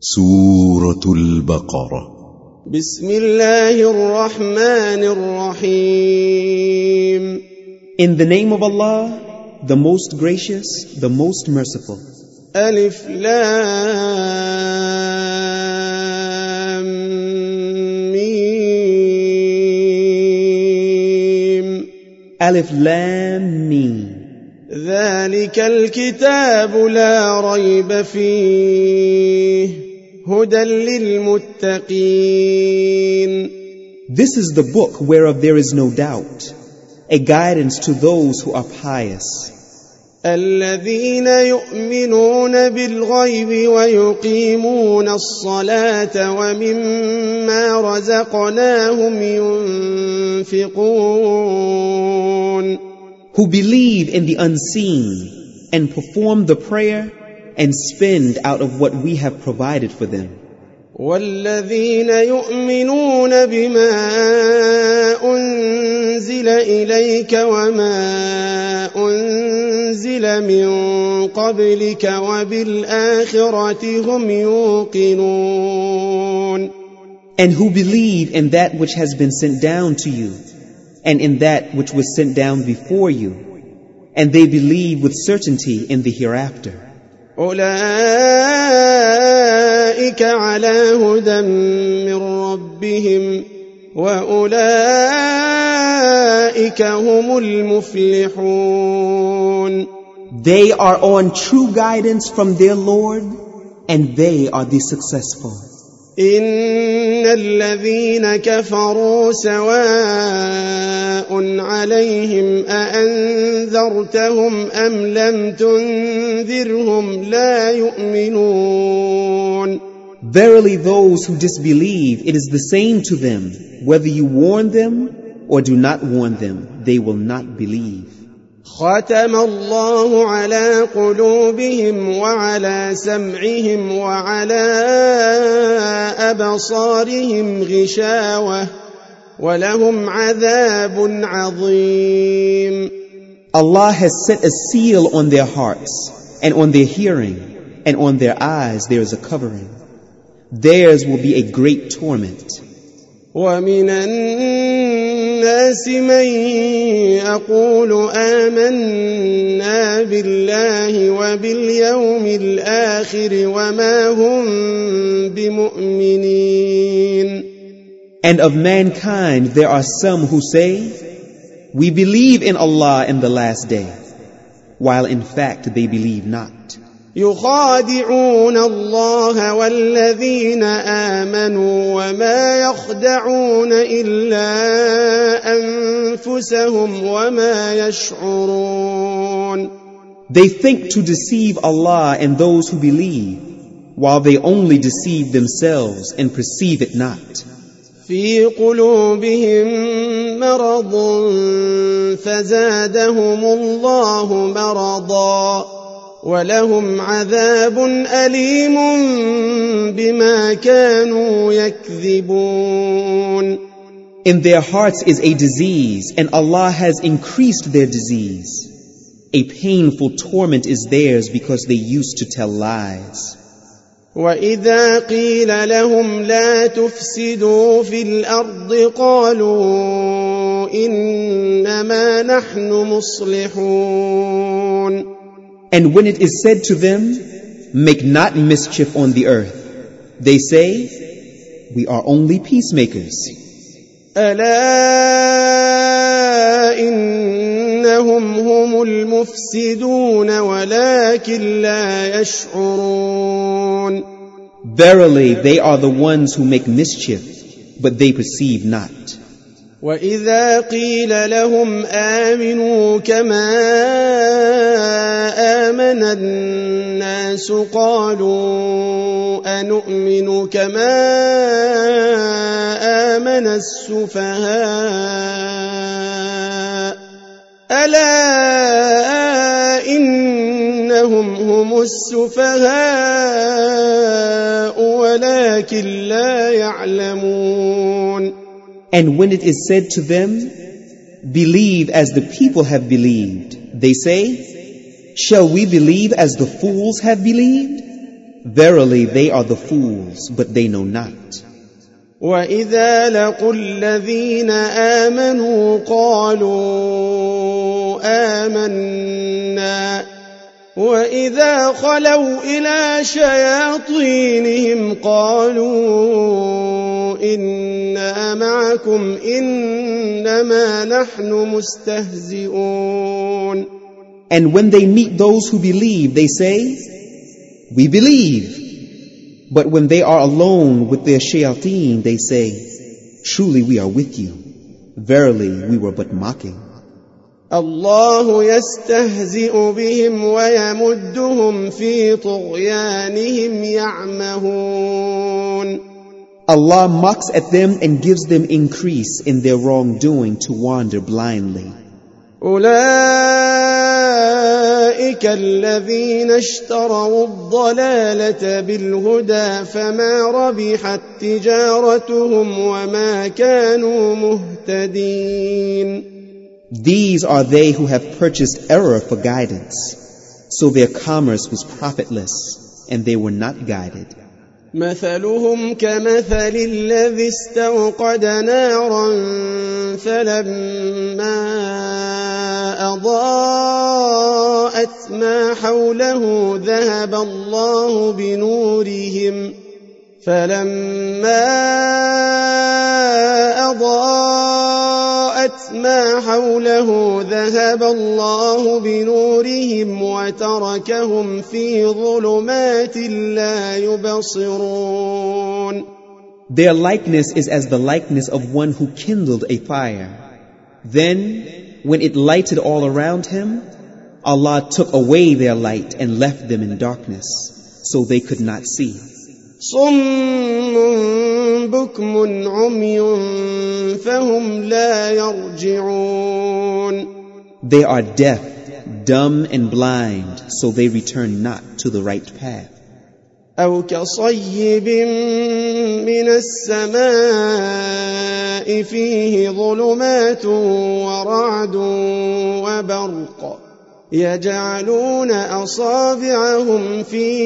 سورة البقرة. بسم الله الرحمن الرحيم. In the name of Allah, the most gracious, the most merciful. ألف لام ميم. Alif Lam Mim. ذلك الكتاب لا ريب فيه هدى للمتقين. This is the book whereof there is no doubt, a guidance to those who are pious. الذين يؤمنون بالغيب ويقيمون الصلاة ومما رزقناهم ينفقون. Who believe in the unseen and perform the prayer and spend out of what we have provided for them. والذين يؤمنون بما أنزل إليك وما أنزل من قبلك وبالآخرة هم يوقنون. And who believe in that which has been sent down to you and in that which was sent down before you, and they believe with certainty in the hereafter. أولئك على هدى من ربهم وأولئك هم المفلحون. They are on true guidance from their Lord, and they are the successful. إن الذين كفروا سواء عليهم أأنذرتهم أم لم تنذرهم لا يؤمنون. Verily those who disbelieve, it is the same to them, whether you warn them or do not warn them, they will not believe. ختم الله على قلوبهم وعلى سمعهم وعلى أبصارهم غشاوة ولهم عذاب عظيم. Allah has set a seal on their hearts and on their hearing, and on their eyes there is a covering. Theirs will be a great torment. ومن الناس من يقول آمنا بالله وباليوم الآخر وما هم بمؤمنين. And of mankind there are some who say, we believe in Allah in the last day, while in fact they believe not. يخادعون الله والذين آمنوا وما يخدعون إلا أنفسهم وما يشعرون. They think to deceive Allah and those who believe, while they only deceive themselves and perceive it not. في قلوبهم مرض فزادهم الله مرضا ولهم عذاب أليم بما كانوا يكذبون. In their hearts is a disease, and Allah has increased their disease. A painful torment is theirs because they used to tell lies. وإذا قيل لهم لا تفسدوا في الأرض قالوا إنما نحن مصلحون. And when it is said to them, make not mischief on the earth, they say, we are only peacemakers. ألا إنهم هم المفسدون ولكن لا يشعرون. Verily, they are the ones who make mischief, but they perceive not. وإذا قيل لهم آمنوا كما آمن الناس قالوا أنؤمن كما آمن السفهاء ألا إنهم هم السفهاء ولكن لا يعلمون. And when it is said to them, believe as the people have believed, they say, shall we believe as the fools have believed? Verily they are the fools, but they know not. وَإِذَا لَقُوا الَّذِينَ آمَنُوا قَالُوا آمَنَّا وَإِذَا خَلَوْا إِلَى شَيَاطِينِهِمْ قَالُوا إِنَّا مَعَكُمْ إِنَّمَا نَحْنُ مُسْتَهْزِئُونَ. And when they meet those who believe, they say, "We believe." But when they are alone with their shayateen, they say, "Truly we are with you. Verily we were but mocking." الله يستهزئ بهم ويمدهم في طغيانهم يعمهون. Allah mocks at them and gives them increase in their wrongdoing to wander blindly. أولئك الذين اشتروا الضلالة بالهدى فما ربحت تجارتهم وما كانوا مهتدين. These are they who have purchased error for guidance, so their commerce was profitless, and they were not guided. مثلهم كمثل الذي استوقد نارا فلما أضاءت ما حوله ذهب الله بنورهم وتركهم في ظلمات لا يبصرون. Their likeness is as the likeness of one who kindled a fire. Then, when it lighted all around him, Allah took away their light and left them in darkness, so they could not see. صم بكم عمي فهم لا يرجعون. They are deaf, dumb and blind, so they return not to the right path. أو كصيب من السماء فيه ظلمات ورعد وبرق يجعلون أصابعهم في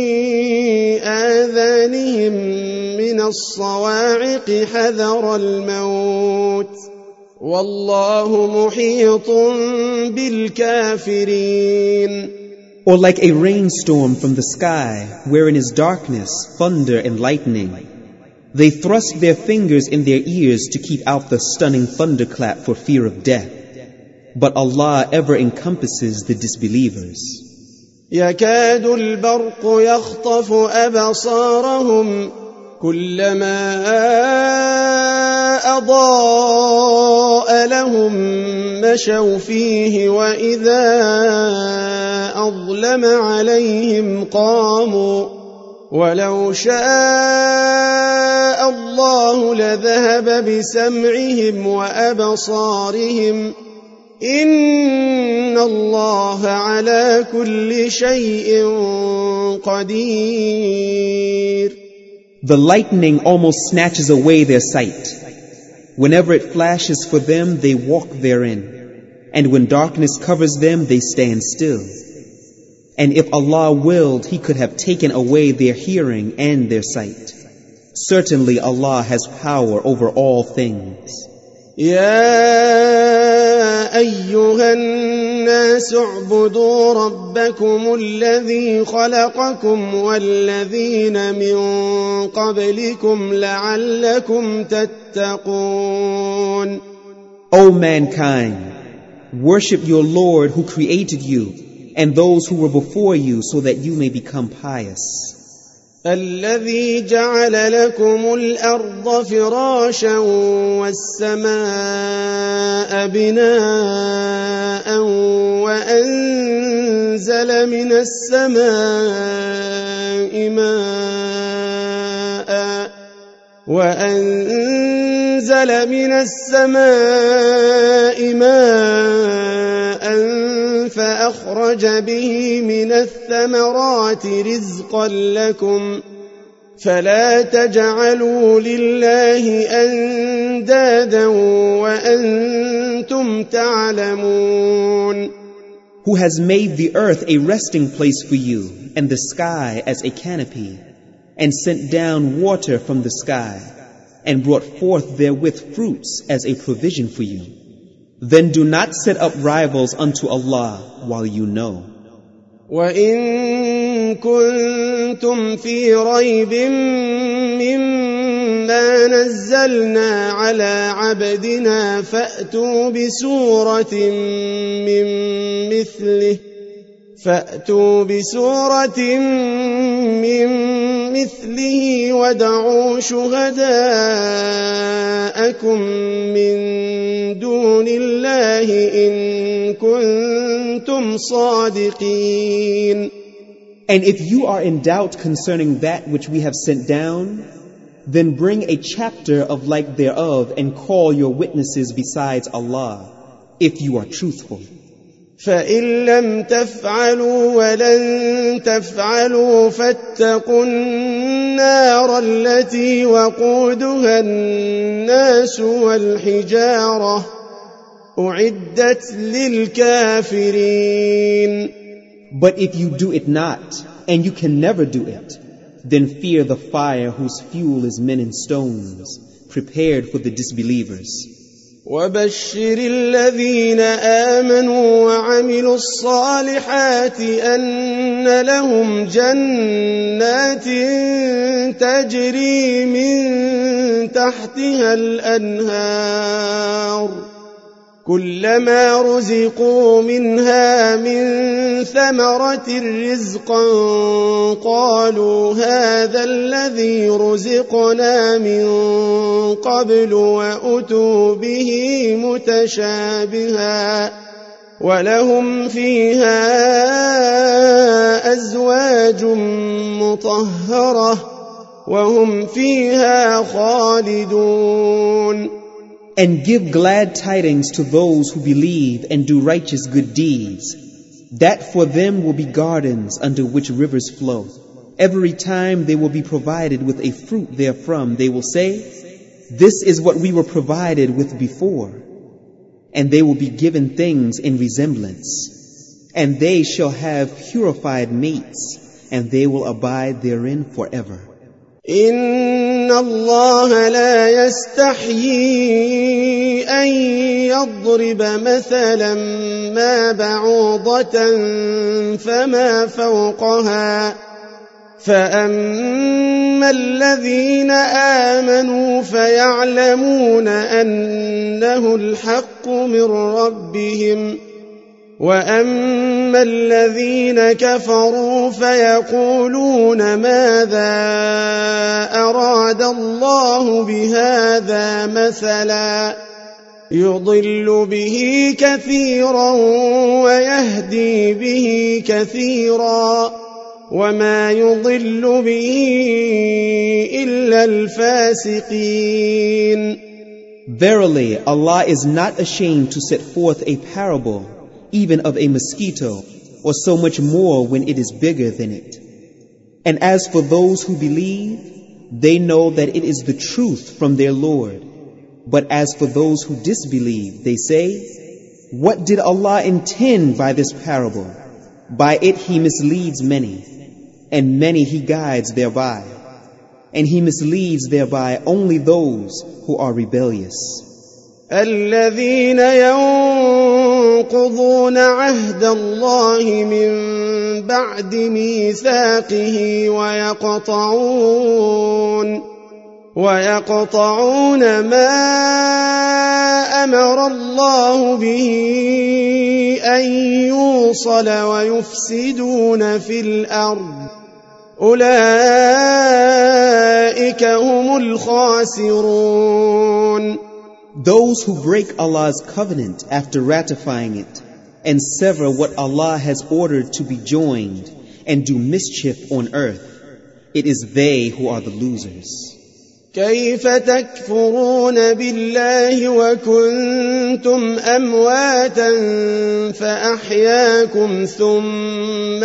آذانهم من الصواعق حذر الموت والله محيط بالكافرين. Or like a rainstorm from the sky, wherein is darkness, thunder and lightning. They thrust their fingers in their ears to keep out the stunning thunderclap for fear of death. But Allah ever encompasses the disbelievers. يكاد البرق يخطف أبصارهم كلما أضاء لهم مشوا فيه وإذا أظلم عليهم قاموا ولو شاء الله لذهب بسمعهم وأبصارهم إن الله على كل شيء قدير. The lightning almost snatches away their sight. Whenever it flashes for them, they walk therein. And when darkness covers them, they stand still. And if Allah willed, He could have taken away their hearing and their sight. Certainly Allah has power over all things. يا أيها الناس اعبدوا ربكم الذي خلقكم والذين من قبلكم لعلكم تتقون. O mankind, worship your Lord who created you and those who were before you so that you may become pious. الذي جعل لكم الأرض فراشا والسماء بناء وأنزل من السماء ماء فأخرج به من الثمرات رزقا لكم فلا تجعلوا لله أندادا وأنتم تعلمون. who has made the earth a resting place for you and the sky as a canopy, and sent down water from the sky, and brought forth therewith fruits as a provision for you. Then do not set up rivals unto Allah while you know. وَإِن كُنتُمْ فِي رَيْبٍ مِّمَّا نَزَّلْنَا عَلَىٰ عَبْدِنَا فَأْتُوا بِسُورَةٍ مِّن مِّثْلِهِ وَادْعُوا شُهَدَاءَكُم مِّن دُونِ اللَّهِ إِن كُنتُمْ صَادِقِينَ. And if you are in doubt concerning that which we have sent down, then bring a chapter of like thereof and call your witnesses besides Allah, if you are truthful. فَإِن لَّمْ تَفْعَلُوا وَلَن تَفْعَلُوا فَاتَّقُوا النَّارَ الَّتِي وَقُودُهَا النَّاسُ وَالْحِجَارَةُ أُعِدَّتْ لِلْكَافِرِينَ. But if you do it not, and you can never do it, then fear the fire whose fuel is men and stones, prepared for the disbelievers. وَبَشِّرِ الَّذِينَ آمَنُوا وَعَمِلُوا الصَّالِحَاتِ أَنَّ لَهُمْ جَنَّاتٍ تَجْرِي مِن تَحْتِهَا الْأَنْهَارُ كُلَّمَا رُزِقُوا مِنْهَا مِن ثَمَرَةٍ رِّزْقًا قَالُوا هَٰذَا الَّذِي رُزِقْنَا مِن قَبْلُ وَأُتُوا بِهِ مُتَشَابِهًا وَلَهُمْ فِيهَا أَزْوَاجٌ مُّطَهَّرَةٌ وَهُمْ فِيهَا خَالِدُونَ. And give glad tidings to those who believe and do righteous good deeds, that for them will be gardens under which rivers flow. Every time they will be provided with a fruit therefrom, they will say, "This is what we were provided with before." And they will be given things in resemblance. And they shall have purified mates, and they will abide therein forever. إِنَّ اللَّهَ لَا يَسْتَحْيِي أَن يَضْرِبَ مَثَلًا مَّا بَعُوضَةً فَمَا فَوْقَهَا ۚ فَأَمَّا الَّذِينَ آمَنُوا فَيَعْلَمُونَ أَنَّهُ الْحَقُّ مِن رَّبِّهِمْ، وَأَمَّا الَّذِينَ كَفَرُوا فَيَقُولُونَ مَاذَا أَرَادَ اللَّهُ بِهَٰذَا مَثَلًا يُضِلُّ بِهِ كَثِيرًا وَيَهْدِي بِهِ كَثِيرًا وَمَا يُضِلُّ بِهِ إِلَّا الْفَاسِقِينَ. Verily, Allah is not ashamed to set forth a parable, even of a mosquito, or so much more when it is bigger than it. And as for those who believe, they know that it is the truth from their Lord. But as for those who disbelieve, they say, "What did Allah intend by this parable? By it He misleads many, and many He guides thereby. And He misleads thereby only those who are rebellious." الَّذِينَ يَنقُضُونَ عَهْدَ اللَّهِ مِن بَعْدِ مِيثَاقِهِ وَيَقْطَعُونَ مَا أَمَرَ اللَّهُ بِهِ أَن يُوصَلَ وَيُفْسِدُونَ فِي الْأَرْضِ أُولَٰئِكَ هُمُ الْخَاسِرُونَ. Those who break Allah's covenant after ratifying it, and sever what Allah has ordered to be joined, and do mischief on earth, it is they who are the losers. كيف تكفرون بالله وكنتم أمواتا فأحياكم ثم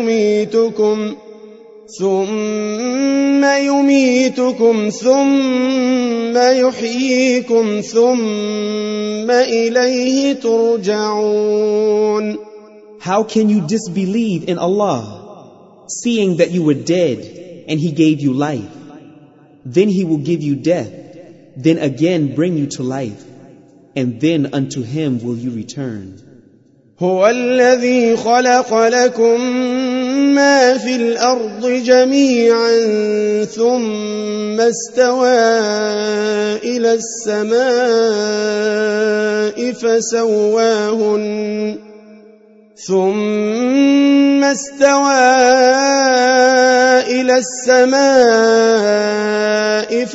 يميتكم ثم يحييكم ثم إليه ترجعون. How can you disbelieve in Allah, seeing that you were dead and He gave you life? Then He will give you death, then again bring you to life, and then unto Him will you return. هو الذي خلق لكم ما في الأرض جميعا ثم استوى إلى السماء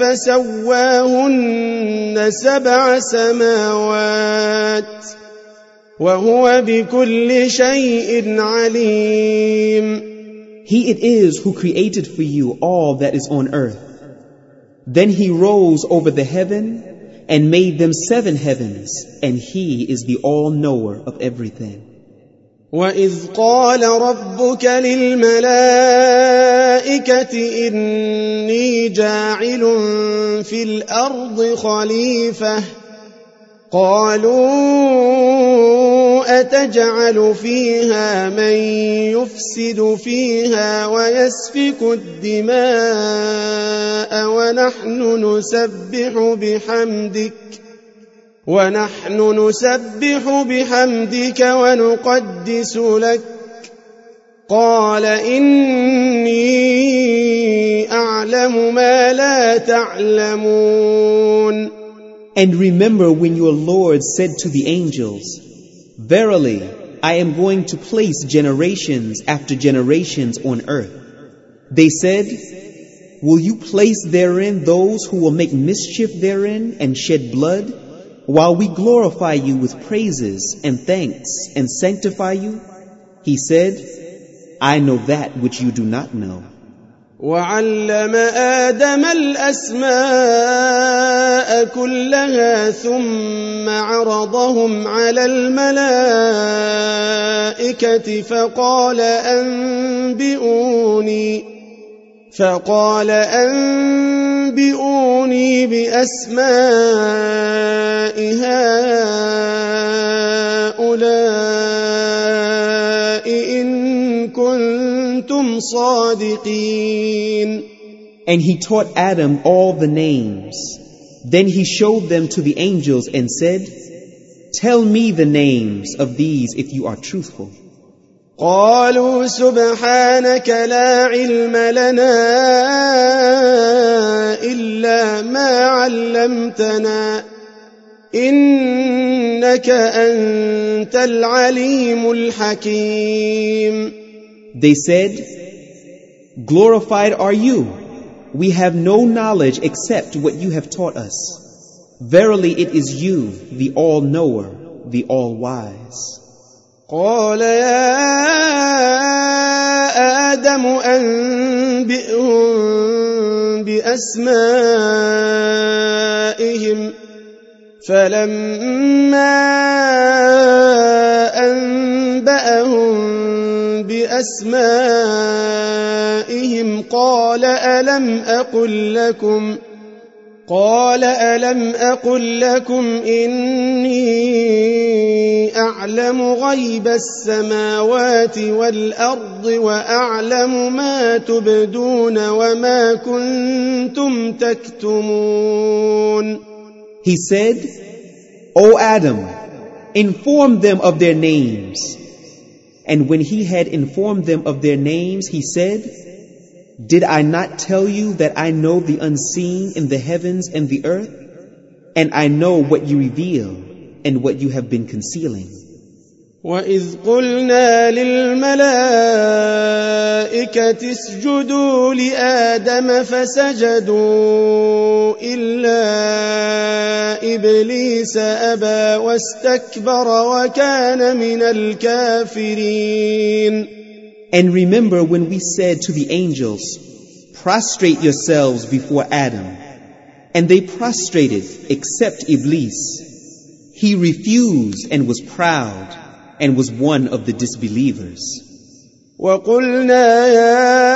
فسواهن 7 سماوات وهو بكل شيء عليم. He it is who created for you all that is on earth. Then He rose over the heaven and made them 7 heavens, and He is the all-knower of everything. وَإِذْ قَالَ رَبُّكَ لِلْمَلَائِكَةِ إِنِّي جَاعِلٌ فِي الْأَرْضِ خَلِيفَةً قالوا أتجعل فيها من يفسد فيها ويسفك الدماء ونحن نسبح بحمدك ونقدس لك قال إني أعلم ما لا تعلمون. And remember when your Lord said to the angels, Verily, I am going to place generations after generations on earth. They said, Will you place therein those who will make mischief therein and shed blood, while we glorify you with praises and thanks and sanctify you? He said, I know that which you do not know. وعلم آدم الأسماء كلها ثم عرضهم على الملائكة فقال أنبئوني بأسماء هؤلاء إن كنتم صادقين. And He taught Adam all the names. Then He showed them to the angels and said, Tell me the names of these if you are truthful. قالوا سبحانك لا علم لنا إلا ما علمتنا إنك أنت العليم الحكيم. They said, Glorified are you. We have no knowledge except what you have taught us. Verily it is you, the all-knower, the all-wise. قال يا آدم أنبئهم بأسمائهم فلما أنبأهم بأسمائهم قال ألم أقل لكم إني أعلم غيب السماوات والأرض وأعلم ما تبدون وما كنتم تكتمون. He said, O Adam, inform them of their names. And when he had informed them of their names, he said, Did I not tell you that I know the unseen in the heavens and the earth? And I know what you reveal and what you have been concealing. وَإِذْ قُلْنَا لِلْمَلَائِكَةِ اسْجُدُوا لِآدَمَ فَسَجَدُوا إِلَّا إِبْلِيسَ أَبَى وَاسْتَكْبَرَ وَكَانَ مِنَ الْكَافِرِينَ. And remember when we said to the angels, Prostrate yourselves before Adam. And they prostrated except Iblis. He refused and was proud and was one of the disbelievers. وَقُلْنَا يَا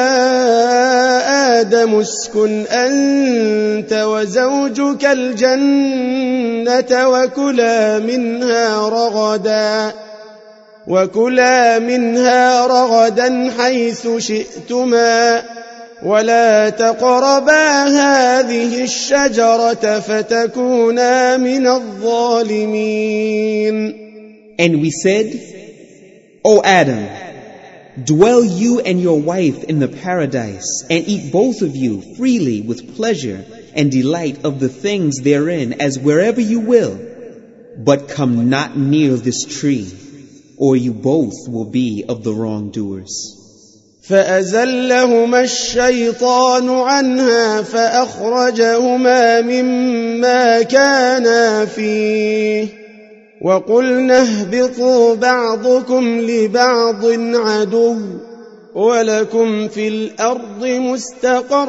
آدَمُ اسْكُنْ أَنْتَ وَزَوْجُكَ الْجَنَّةَ وكلا منها رغدا حيث شئتما ولا تقربا هذه الشجرة فتكونا من الظالمين. And we said, O Adam, dwell you and your wife in the paradise, and eat both of you freely with pleasure and delight of the things therein as wherever you will, but come not near this tree, or you both will be of the wrongdoers. فأزلهما الشيطان عنها فأخرجهما مما كانا فيه وقلنا اهبطوا بعضكم لبعض عدو ولكم في الأرض مستقر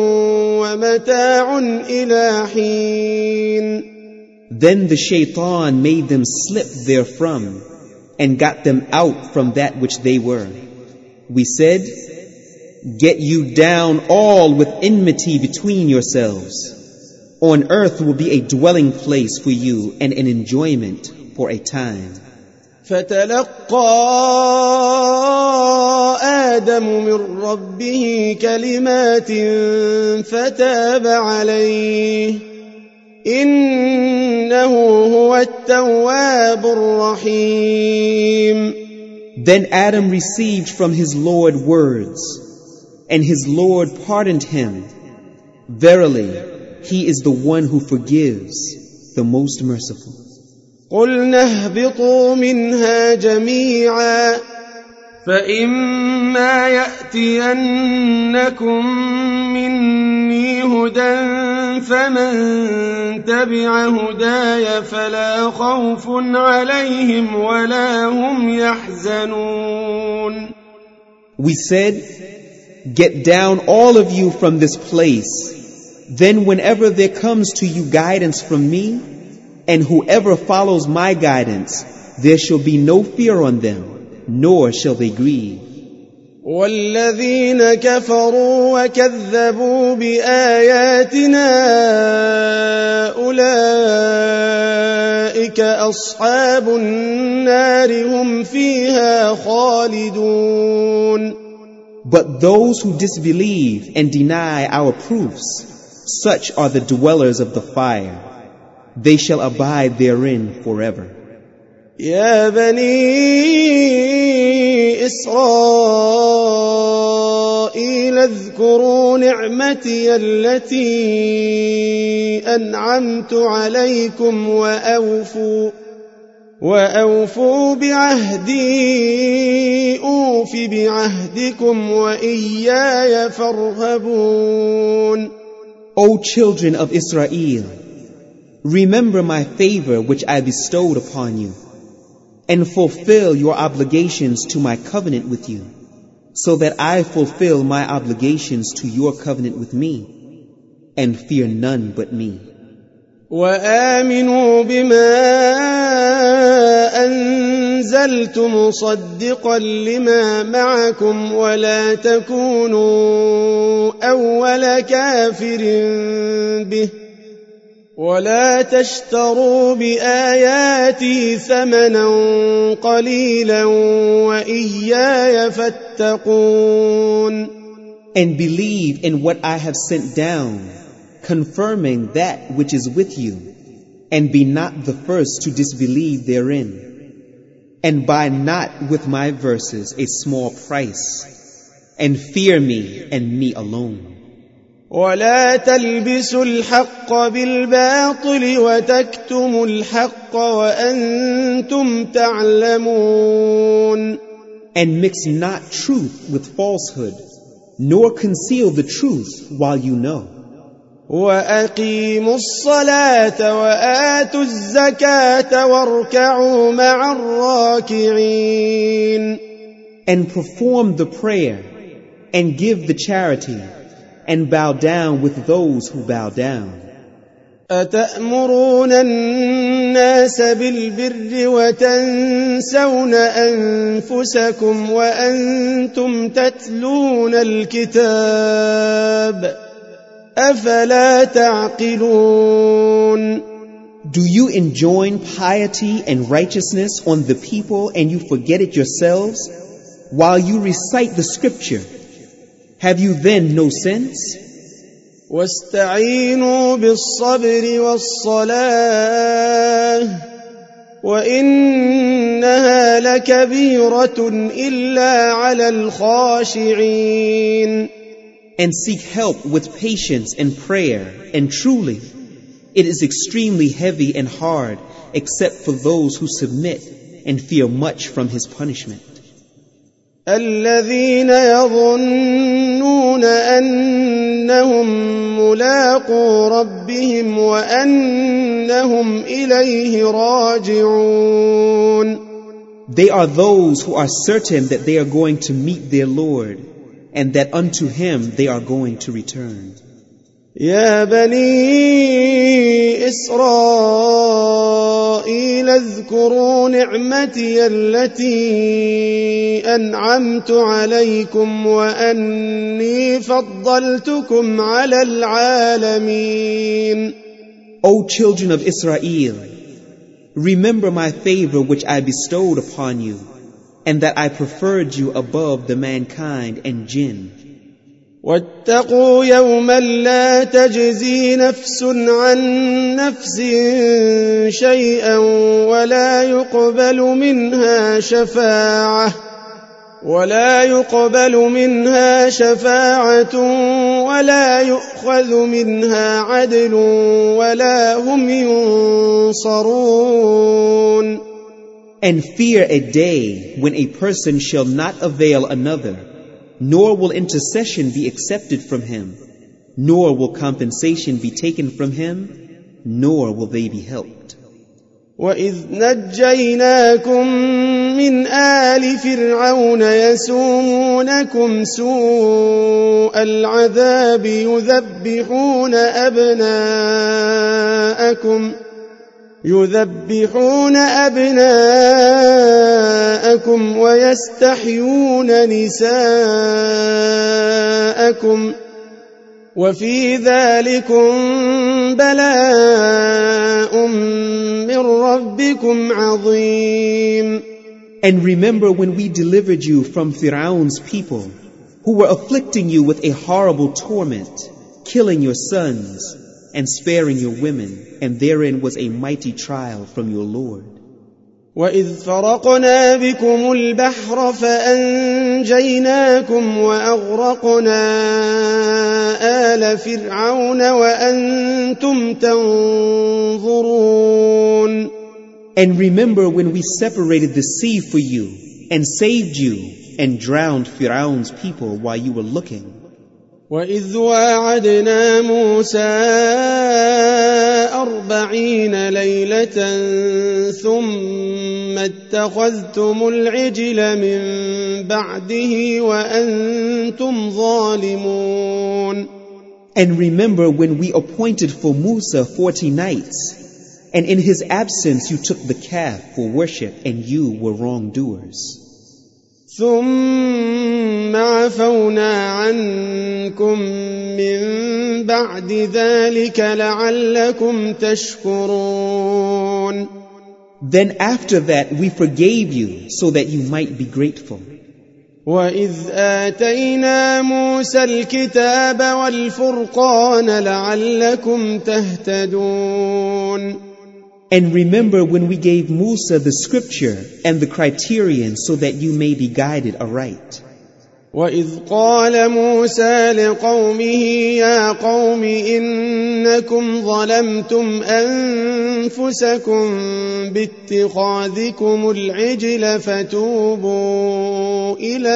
ومتاع إلى حين. Then the shaitan made them slip therefrom and got them out from that which they were. We said, get you down all with enmity between yourselves. On earth will be a dwelling place for you and an enjoyment for a time. فتلقى آدم من ربه كلمات فتاب عليه إنه هو التواب الرحيم. Then Adam received from his Lord words, and his Lord pardoned him. Verily, he is the one who forgives, the most merciful. قُلْنَا اهْبِطُوا مِنْهَا جَمِيعًا فَإِمَّا يَأْتِيَنَّكُمْ مِنِّي هُدًى فَمَنْ تَبِعَ هُدَايَ فَلَا خَوْفٌ عَلَيْهِمْ وَلَا هُمْ يَحْزَنُونَ. We said, get down all of you from this place. Then whenever there comes to you guidance from me, and whoever follows my guidance, there shall be no fear on them, nor shall they grieve. والذين كفروا وكذبوا بآياتنا أولئك أصحاب النار هم فيها خالدون. But those who disbelieve and deny our proofs, such are the dwellers of the fire. They shall abide therein forever. يا بني إسرائيل اذكروا نعمتي التي أنعمت عليكم وأوفوا بعهدي أوف بعهدكم وإياي فارهبون. O children of Israel, remember my favor which I bestowed upon you, and fulfill your obligations to my covenant with you, so that I fulfill my obligations to your covenant with me, and fear none but me. وآمنوا بما أنزلت مصدقا لما معكم ولا تكونوا أول كافر به ولا تشتروا بآياتي ثمنا قليلا وإياي فاتقون. And believe in what I have sent down, confirming that which is with you, and be not the first to disbelieve therein, and buy not with my verses a small price, and fear me and me alone. ولا تلبسوا الحق بالباطل وتكتموا الحق وأنتم تعلمون. And mix not truth with falsehood, nor conceal the truth while you know. وأقيموا الصلاة وآتوا الزكاة واركعوا مع الراكعين. And perform the prayer, and give the charity, and bow down with those who bow down. أتأمرون الناس بالبر وتنسون أنفسكم وأنتم تتلون الكتاب أفلا تعقلون. Do you enjoin piety and righteousness on the people and you forget it yourselves while you recite the scripture? Have you then no sense? واستعينوا بالصبر والصلاة وإنها لكبيرة إلا على الخاشعين. And seek help with patience and prayer, and truly, it is extremely heavy and hard except for those who submit and fear much from his punishment. الذين يظنون أنهم ملاقو ربهم وأنهم إليه راجعون. They are those who are certain that they are going to meet their Lord and that unto him they are going to return. يا بني إسرائيل اذكروا نعمتي التي أنعمت عليكم وأني فضلتكم على العالمين. O children of Israel, remember my favor which I bestowed upon you, and that I preferred you above the mankind and jinn. واتقوا يوما لا تجزي نفس عن نفس شيئا ولا يقبل منها شفاعة ولا يؤخذ منها عدل ولا هم ينصرون. And fear a day when a person shall not avail another, nor will intercession be accepted from him, nor will compensation be taken from him, nor will they be helped. وَإِذْ نَجَّيْنَاكُمْ مِنْ آلِ فِرْعَوْنَ يَسُومُونَكُمْ سُوءَ الْعَذَابِ يذبحون أبناءكم ويستحيون نساءكم وفي ذلكم بلاء من ربكم عظيم. And remember when we delivered you from Fir'aun's people, who were afflicting you with a horrible torment, killing your sons and sparing your women, and therein was a mighty trial from your Lord. وَإِذْ فَرَقْنَا بِكُمُ الْبَحْرَ فَأَنْجَيْنَاكُمْ وَأَغْرَقْنَا آلَ فِرْعَوْنَ وَأَنْتُمْ تَنْظُرُونَ. And remember when we separated the sea for you and saved you and drowned Fir'aun's people while you were looking. وَإِذْ وَاعَدْنَا مُوسَىٰ 40 لَيْلَةً ثُمَّ اتَّخَذْتُمُ الْعِجْلَ مِن بَعْدِهِ وَأَنْتُمْ ظَالِمُونَ. And remember when we appointed for Musa 40 nights, and in his absence you took the calf for worship, and you were wrongdoers. ثم عفونا عنكم من بعد ذلك لعلكم تشكرون. Then after that we forgave you so that you might be grateful. وَإِذْ آتَيْنَا مُوسَى الْكِتَابَ وَالْفُرْقَانَ لَعَلَّكُمْ تَهْتَدُونَ. And remember when we gave Musa the scripture and the criterion so that you may be guided aright. وَإِذْ قَالَ مُوسَى لِقَوْمِهِ يَا قَوْمِ إِنَّكُمْ ظَلَمْتُمْ أَنفُسَكُمْ بِاتِّخَاذِكُمُ الْعِجْلَ فَتُوبُوا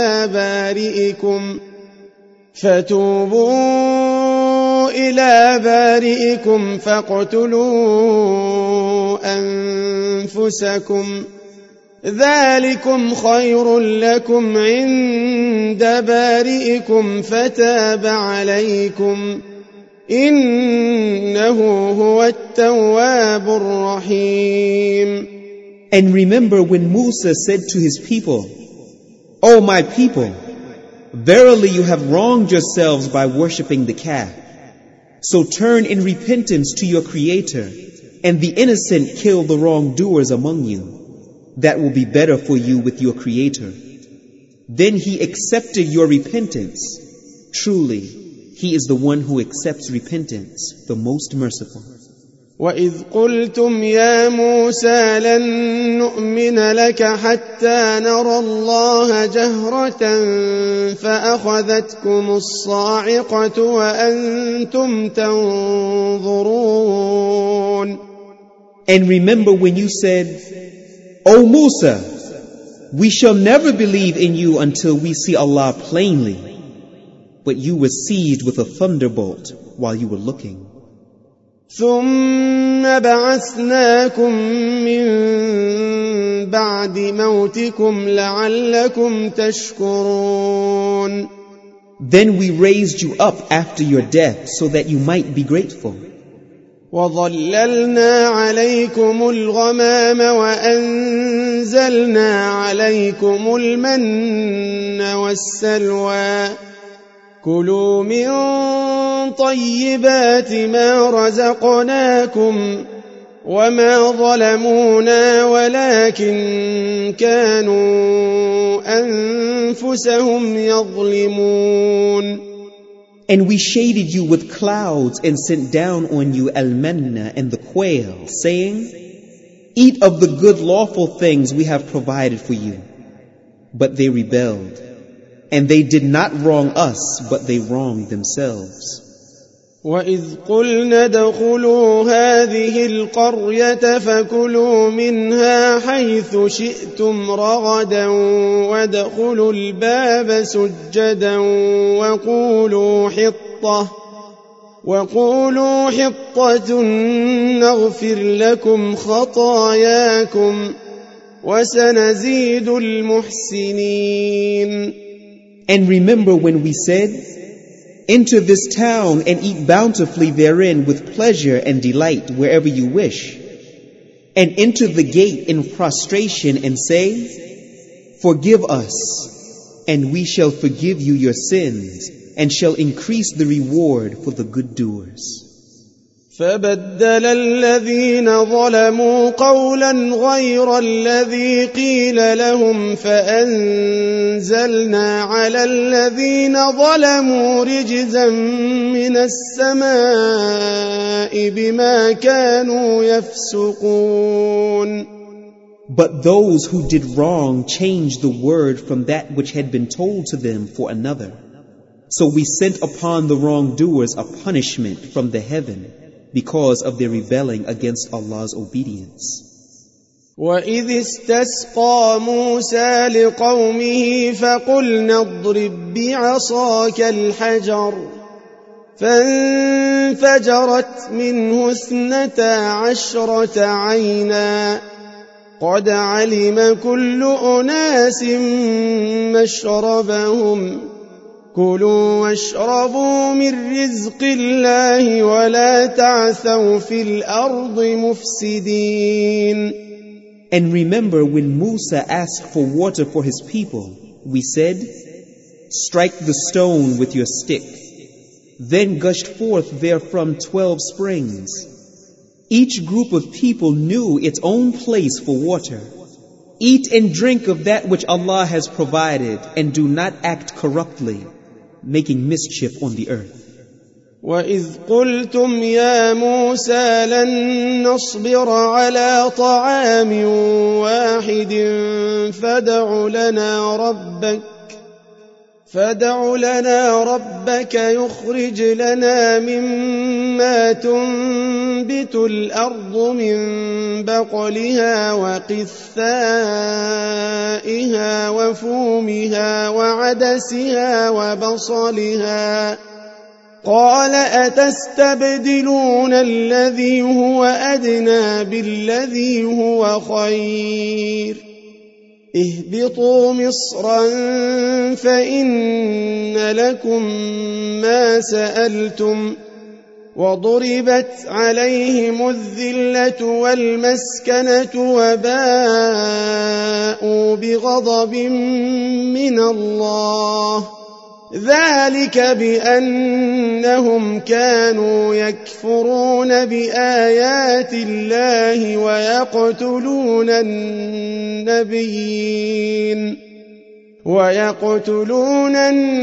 إِلَى بَارِئِكُمْ فَاقْتُلُوا أَنفُسَكُمْ ذَلِكُمْ خَيْرٌ لَكُمْ عِندَ بَارِئِكُمْ فَتَابَ عَلَيْكُمْ إِنَّهُ هُوَ التَّوَّابُ الرَّحِيمُ. And remember when Musa said to his people, O my people, verily you have wronged yourselves by worshipping the calf. So turn in repentance to your Creator, and the innocent kill the wrongdoers among you. That will be better for you with your Creator. Then He accepted your repentance. Truly, He is the one who accepts repentance, the most merciful. وَإِذْ قُلْتُمْ يَا مُوسَى لَن نُّؤْمِنَ لَكَ حَتَّى نَرَى اللَّهَ جَهْرَةً فَأَخَذَتْكُمُ الصَّاعِقَةُ وَأَنْتُمْ تَنظُرُونَ. And remember when you said, O Musa, we shall never believe in you until we see Allah plainly. But you were seized with a thunderbolt while you were looking. ثُمَّ بَعَثْنَاكُم مِّن بَعْدِ مَوْتِكُمْ لَعَلَّكُمْ تَشْكُرُونَ. Then we raised you up after your death so that you might be grateful. وَظَلَّلْنَا عَلَيْكُمُ الْغَمَامَ وَأَنزَلْنَا عَلَيْكُمُ الْمَنَّ وَالسَّلْوَىٰ كُلُوا مِن طَيِّبَاتِ مَا رَزَقْنَاكُمْ وَمَا ظَلَمُونَا وَلَكِن كَانُوا أَنفُسَهُمْ يَظْلِمُونَ. And we shaded you with clouds and sent down on you al-manna and the quail, saying, Eat of the good lawful things we have provided for you. But they rebelled, and they did not wrong us, but they wronged themselves. وَإِذْ قُلْنَا ادْخُلُوا هَٰذِهِ الْقَرْيَةَ فَكُلُوا مِنْهَا حَيْثُ شِئْتُمْ رَغَدًا وَادْخُلُوا الْبَابَ سُجَّدًا وَقُولُوا حِطَّةٌ نَّغْفِرْ لَكُمْ خَطَايَاكُمْ وَسَنَزِيدُ الْمُحْسِنِينَ. And remember when we said, Enter this town and eat bountifully therein with pleasure and delight wherever you wish. And enter the gate in prostration and say, Forgive us, and we shall forgive you your sins, and shall increase the reward for the good doers. فَبَدَّلَ الَّذِينَ ظَلَمُوا قَوْلًا غَيْرَ الَّذِي قِيلَ لَهُمْ فَأَنزَلْنَا عَلَى الَّذِينَ ظَلَمُوا رِجْزًا مِّنَ السَّمَاءِ بِمَا كَانُوا يَفْسُقُونَ. But those who did wrong changed the word from that which had been told to them for another. So we sent upon the wrongdoers a punishment from the heaven, because of their rebelling against Allah's obedience. وَإِذِ اسْتَسْقَىٰ مُوسَىٰ لِقَوْمِهِ فَقُلْنَا اضْرِب بِّعَصَاكَ الْحَجَرَ فَانفَجَرَتْ مِنْهُ 12 عَيْنًا قَدْ عَلِمَ كُلُّ أُنَاسٍ مَّشْرَبَهُمْ كُلُوا وَاشْرَبُوا مِن رِّزْقِ اللَّهِ وَلَا تَعْثَوْا فِي الْأَرْضِ مُفْسِدِينَ. And remember when Musa asked for water for his people, we said, Strike the stone with your stick. Then gushed forth therefrom 12 springs. Each group of people knew its own place for water. Eat and drink of that which Allah has provided, and do not act corruptly, making mischief on the earth. وَإِذْ قُلْتُمْ يَا مُوسَى لَن نَّصْبِرَ عَلَىٰ طَعَامٍ وَاحِدٍ فَادْعُ لَنَا رَبَّكَ يُخْرِجْ لَنَا مِمَّا تُنبِتُ الْأَرْضُ مِن بَقْلِهَا وَقِثَّائِهَا وَفُومِهَا وَعَدَسِهَا وَبَصَلِهَا قَالَ أَتَسْتَبْدِلُونَ الَّذِي هُوَ أَدْنَىٰ بِالَّذِي هُوَ خَيْرٌ اهْبِطُوا مِصْرًا فَإِنَّ لَكُم مَّا سَأَلْتُمْ وَضُرِبَتْ عَلَيْهِمُ الذِّلَّةُ وَالْمَسْكَنَةُ وَبَاءُوا بِغَضَبٍ مِّنَ اللَّهِ ذلك بأنهم كانوا يكفرون بآيات الله ويقتلون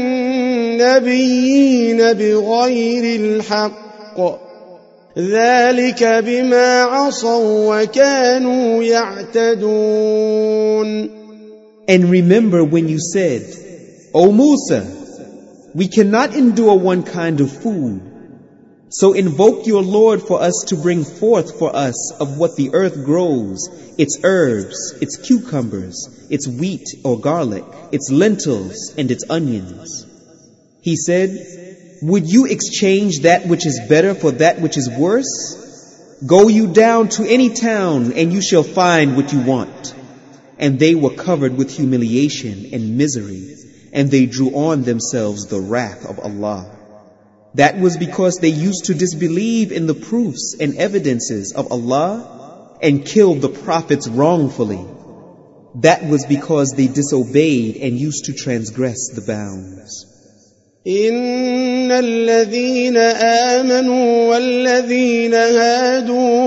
النبيين بغير الحق ذلك بما عصوا وكانوا يعتدون. And remember when you said, O Musa, we cannot endure one kind of food, so invoke your Lord for us to bring forth for us of what the earth grows, its herbs, its cucumbers, its wheat or garlic, its lentils and its onions. He said, would you exchange that which is better for that which is worse? Go you down to any town and you shall find what you want. And they were covered with humiliation and misery, and they drew on themselves the wrath of Allah. That was because they used to disbelieve in the proofs and evidences of Allah and killed the prophets wrongfully. That was because they disobeyed and used to transgress the bounds. إن الذين آمنوا والذين هادوا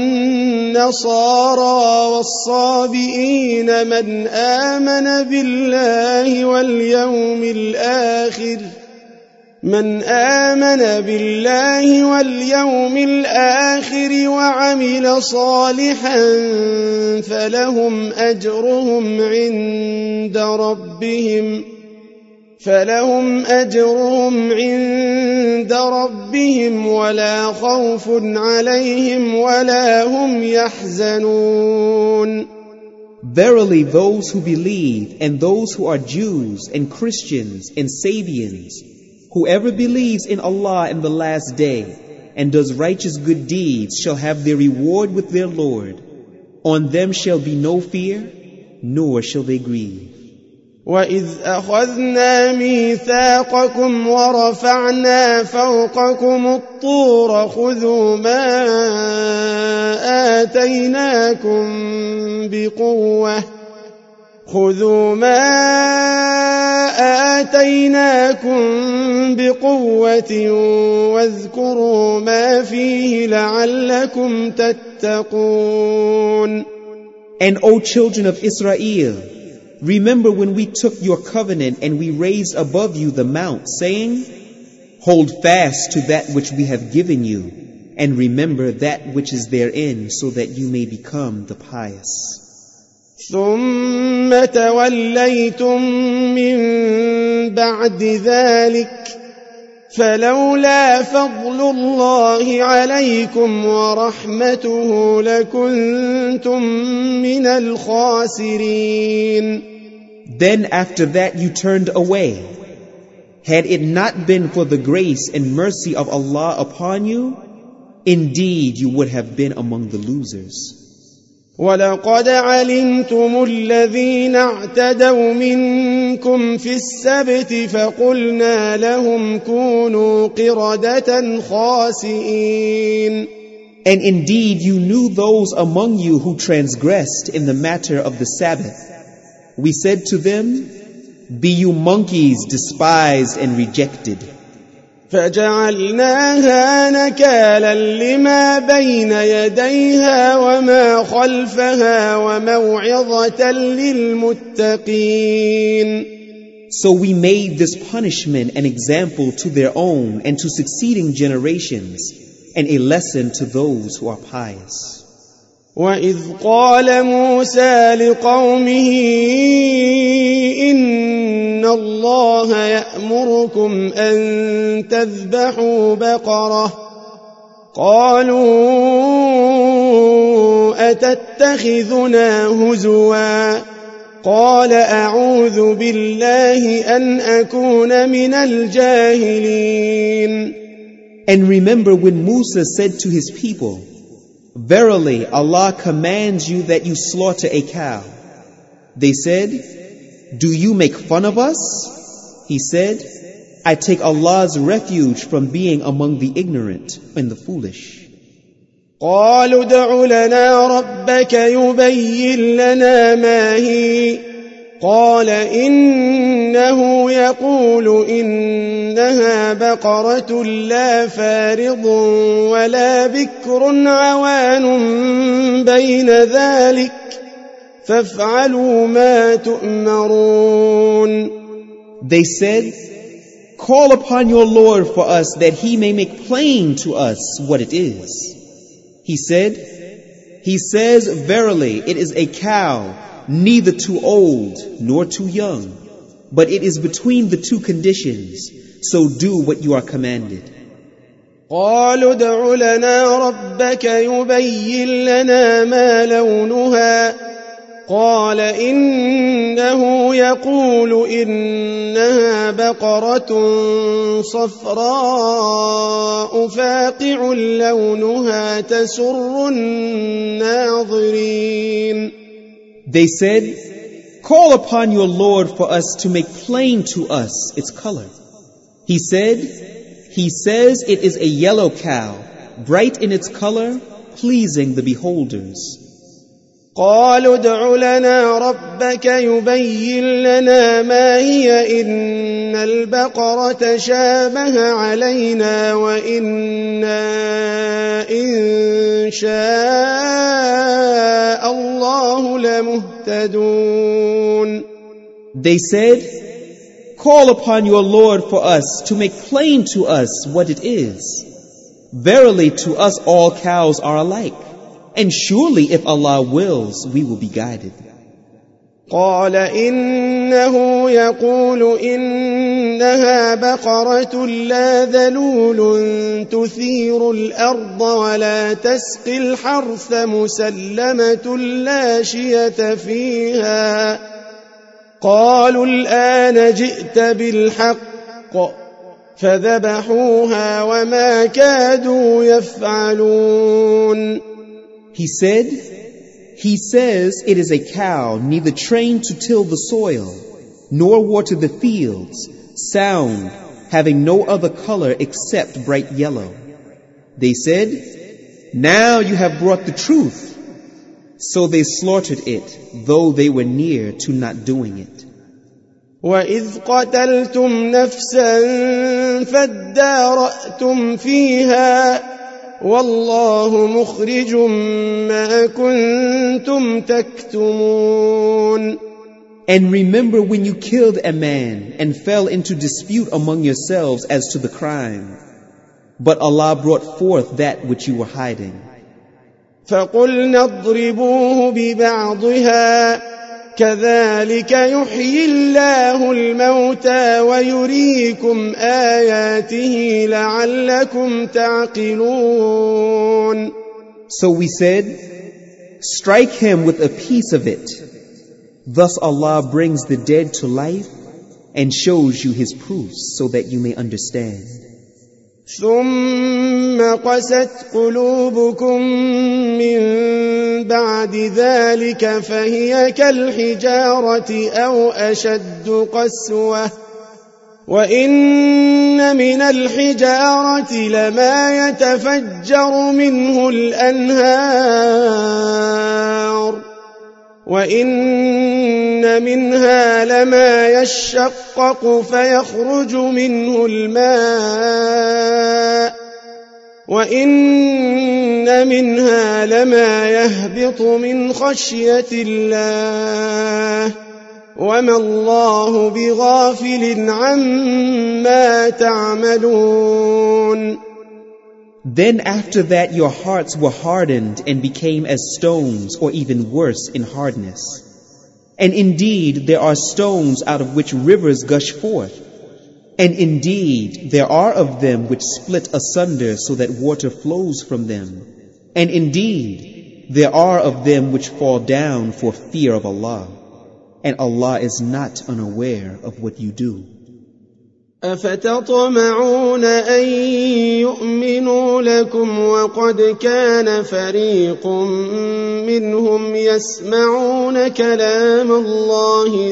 والنصارى والصابئين من آمن بالله واليوم الآخر وعمل صالحا فلهم أجرهم عند ربهم ولا خوف عليهم ولا هم يحزنون. Verily, those who believe and those who are Jews and Christians and Sabians, whoever believes in Allah in the last day and does righteous good deeds shall have their reward with their Lord. On them shall be no fear, nor shall they grieve. وَإِذْ أَخَذْنَا مِيثَاقَكُمْ وَرَفَعْنَا فَوْقَكُمُ الطُّورَ خُذُوا مَا آتَيْنَاكُمْ بِقُوَّةٍ وَاذْكُرُوا مَا فِيهِ لَعَلَّكُمْ تَتَّقُونَ. And O children of Israel, remember when we took your covenant and we raised above you the mount, saying, hold fast to that which we have given you, and remember that which is therein, so that you may become the pious. ثُمَّ تَوَلَّيْتُم مِّن بَعْدِ ذَلِكَ فَلَوْلَا فَضْلُ اللَّهِ عَلَيْكُمْ وَرَحْمَتُهُ لَكُنتُم مِّنَ الْخَاسِرِينَ. Then after that you turned away. Had it not been for the grace and mercy of Allah upon you, indeed you would have been among the losers. وَلَقَدْ عَلِمْتُمُ الَّذِينَ اعْتَدَوْا مِنكُمْ فِي السَّبْتِ فَقُلْنَا لَهُمْ كُونُوا قِرَدَةً خَاسِئِينَ. And indeed you knew those among you who transgressed in the matter of the Sabbath. We said to them, be you monkeys despised and rejected. فَجَعَلْنَاهَا نَكَالًا لِمَا بَيْنَ يَدَيْهَا وَمَا خَلْفَهَا وَمَوْعِظَةً لِلْمُتَّقِينَ. So we made this punishment an example to their own and to succeeding generations, and a lesson to those who are pious. وَإِذْ قَالَ مُوسَى لِقَوْمِهِ إِنَّ اللَّهَ يَأْمُرُكُمْ أَن تَذْبَحُوا بَقَرَةً قَالُوا أَتَتَّخِذُنَا هُزُوًا قَالَ أَعُوذُ بِاللَّهِ أَنْ أَكُونَ مِنَ الْجَاهِلِينَ. And remember when Musa said to his people, verily, Allah commands you that you slaughter a cow. They said, do you make fun of us? He said, I take Allah's refuge from being among the ignorant and the foolish. قالوا ادع لنا ربك يبين لنا ما هي قال إنه يقول إنها بقرة لا فارض ولا بكر عوان بين ذلك فافعلوا ما تؤمرون. They said, "Call upon your Lord for us that he may make plain to us what it is." He says, "Verily, it is a cow, neither too old nor too young, but it is between the two conditions, so do what you are commanded." قالوا ادع لنا ربك يبين لنا ما لونها قال إنه يقول إنها بقرة صفراء فاقع لونها تسر الناظرين. They said, "Call upon your Lord for us to make plain to us its color." He says it is a yellow cow, bright in its color, pleasing the beholders. قالوا ادع لنا ربك يبين لنا ما هي إن البقرة شابه علينا وإنا إن شاء الله لمهتدون. They said, "Call upon your Lord for us to make plain to us what it is. Verily to us all cows are alike. And surely if Allah wills, we will be guided." قال إنه يقول إنها بقرة لا ذلول تثير الأرض ولا تسقي الحرث مسلمة لا شية فيها. قالوا الآن جئت بالحق فذبحوها وما كادوا يفعلون. He says it is a cow, neither trained to till the soil, nor water the fields, sound, having no other color except bright yellow. They said, "Now you have brought the truth." So they slaughtered it, though they were near to not doing it. وَإِذْ قَتَلْتُمْ نَفْسًا فَادَّارَأْتُمْ فِيهَا وَاللَّهُ مُخْرِجٌ مَا كُنْتُمْ تَكْتُمُونَ. And remember when you killed a man and fell into dispute among yourselves as to the crime, but Allah brought forth that which you were hiding. فَقُلْنَا اضْرِبُوهُ بِبَعْضِهَا كَذَلِكَ يُحْيِي اللَّهُ الْمَوْتَى وَيُرِيكُمْ آيَاتِهِ لَعَلَّكُمْ تَعْقِلُونَ. So we said, "Strike him with a piece of it." Thus Allah brings the dead to life and shows you His proofs so that you may understand. ثُمَّ قَسَتْ قُلُوبُكُم مِّن بَعْدِ ذَلِكَ فَهِيَ كَالْحِجَارَةِ أَوْ أَشَدُّ قَسْوَةً وَإِنَّ مِنَ الْحِجَارَةِ لَمَا يَتَفَجَّرُ مِنْهُ الْأَنْهَارُ وَإِنَّ مِنْهَا لَمَا يَشَّقَّقُ فَيَخْرُجُ مِنْهُ الْمَاءُ وَإِنَّ مِنْهَا لَمَا يَهْبِطُ مِنْ خَشْيَةِ اللَّهِ وَمَا اللَّهُ بِغَافِلٍ عَمَّا تَعْمَلُونَ. Then after that your hearts were hardened and became as stones, or even worse in hardness. And indeed there are stones out of which rivers gush forth. And indeed there are of them which split asunder so that water flows from them. And indeed there are of them which fall down for fear of Allah. And Allah is not unaware of what you do. أفتطمعون أن يؤمنوا لكم وقد كان فريق منهم يسمعون كلام الله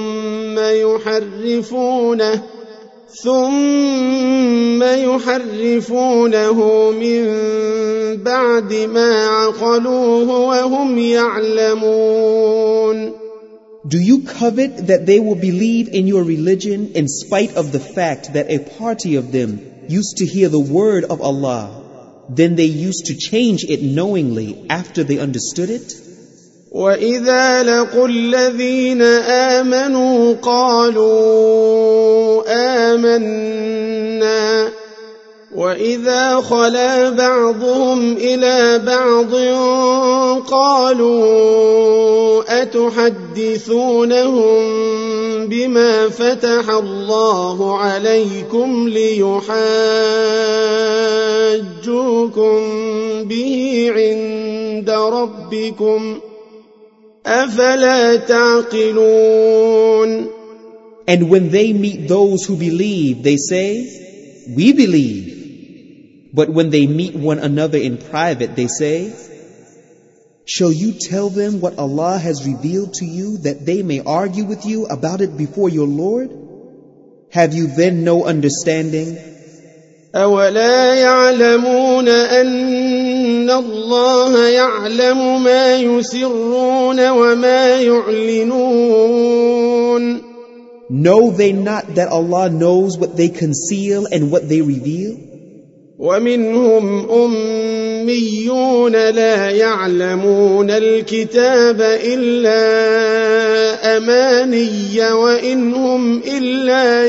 ثم يحرفونه من بعد ما عقلوه وهم يعلمون. Do you covet that they will believe in your religion in spite of the fact that a party of them used to hear the word of Allah, then they used to change it knowingly after they understood it? وَإِذَا لَقُوا الَّذِينَ آمَنُوا قَالُوا آمَنَّا وَإِذَا خَلَا بَعْضُهُمْ إِلَى بَعْضٍ قَالُوا أَتُحَدِّثُونَهُم بِمَا فَتَحَ اللَّهُ عَلَيْكُمْ لِيُحَاجُّوكُم بِهِ عِندَ رَبِّكُمْ أَفَلَا تَعْقِلُونَ. And when they meet those who believe, they say, "We believe." But when they meet one another in private, they say, "Shall you tell them what Allah has revealed to you, that they may argue with you about it before your Lord? Have you then no understanding?" أَوَلَا يَعْلَمُونَ أَنَّ اللَّهَ يَعْلَمُ مَا يُسِرُّونَ وَمَا يُعْلِنُونَ. Know they not that Allah knows what they conceal and what they reveal? وَمِنْهُمْ أُمِّيُّونَ لَا يَعْلَمُونَ الْكِتَابَ إِلَّا أَمَانِيَّ وَإِنْ هُمْ إِلَّا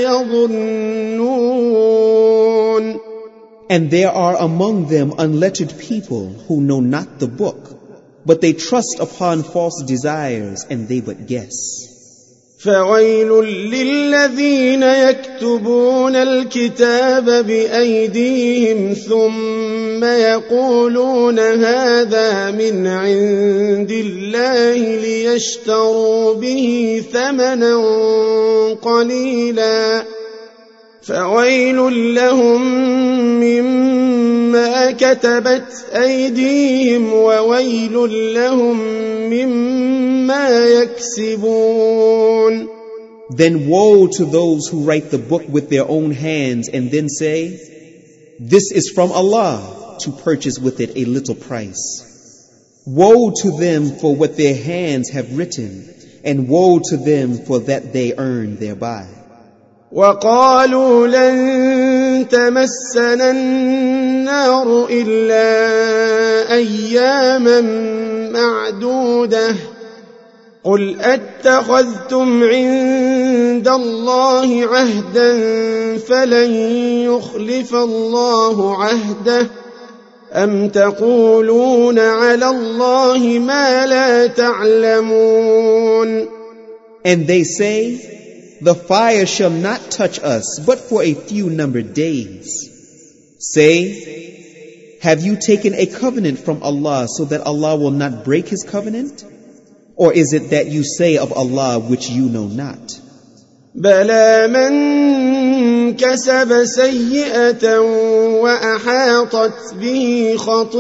يَظُنُّونَ. And there are among them unlettered people who know not the book, but they trust upon false desires and they but guess. فَوَيْلٌ لِّلَّذِينَ يَكْتُبُونَ الْكِتَابَ بِأَيْدِيهِمْ ثُمَّ يَقُولُونَ هَذَا مِنْ عِندِ اللَّهِ لِيَشْتَرُوا بِهِ ثَمَنًا قَلِيلًا فَوَيْلٌ لَّهُم مِّمَّا كَتَبَتْ أَيْدِيهِمْ وَوَيْلٌ لَّهُم مِّمَّا يَكْسِبُونَ. Then woe to those who write the book with their own hands and then say, "This is from Allah," to purchase with it a little price. Woe to them for what their hands have written, and woe to them for that they earn thereby. وَقَالُوا لَن تَمَسَّنَا النَّارُ إِلَّا أَيَّامًا مَّعْدُودَةً قُلْ أَتَّخَذْتُمْ عِندَ اللَّهِ عَهْدًا فَلَن يُخْلِفَ اللَّهُ عَهْدَهُ أَمْ تَقُولُونَ عَلَى اللَّهِ مَا لَا تَعْلَمُونَ. And they say, "The fire shall not touch us but for a few numbered days." Say, "Have you taken a covenant from Allah so that Allah will not break His covenant? Or is it that you say of Allah which you know not?" بَلَى مَنْ كَسَبَ سَيِّئَةً وَأَحَاطَتْ بِهِ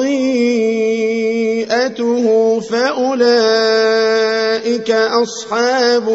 خَطِيئَتُهُ فَأُولَئِكَ أَصْحَابُ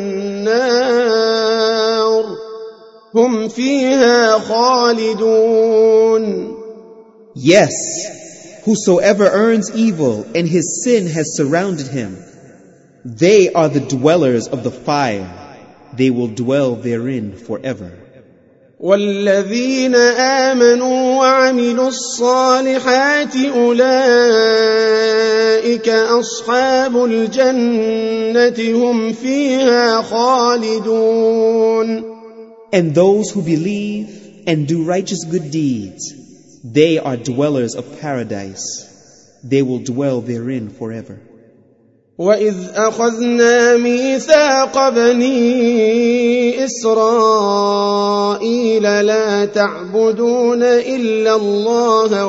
النَّارِ هُمْ فِيهَا خَالِدُونَ. Yes, whosoever earns evil and his sin has surrounded him, they are the dwellers of the fire. They will dwell therein forever. وَالَّذِينَ آمَنُوا وَعَمِلُوا الصَّالِحَاتِ أُولَئِكَ أَصْحَابُ الْجَنَّةِ هُمْ فِيهَا خَالِدُونَ. And those who believe and do righteous good deeds, they are dwellers of paradise. They will dwell therein forever. وَإِذْ أَخَذْنَا مِيثَاقَ بَنِي إِسْرَائِيلَ لَا تَعْبُدُونَ إِلَّا اللَّهَ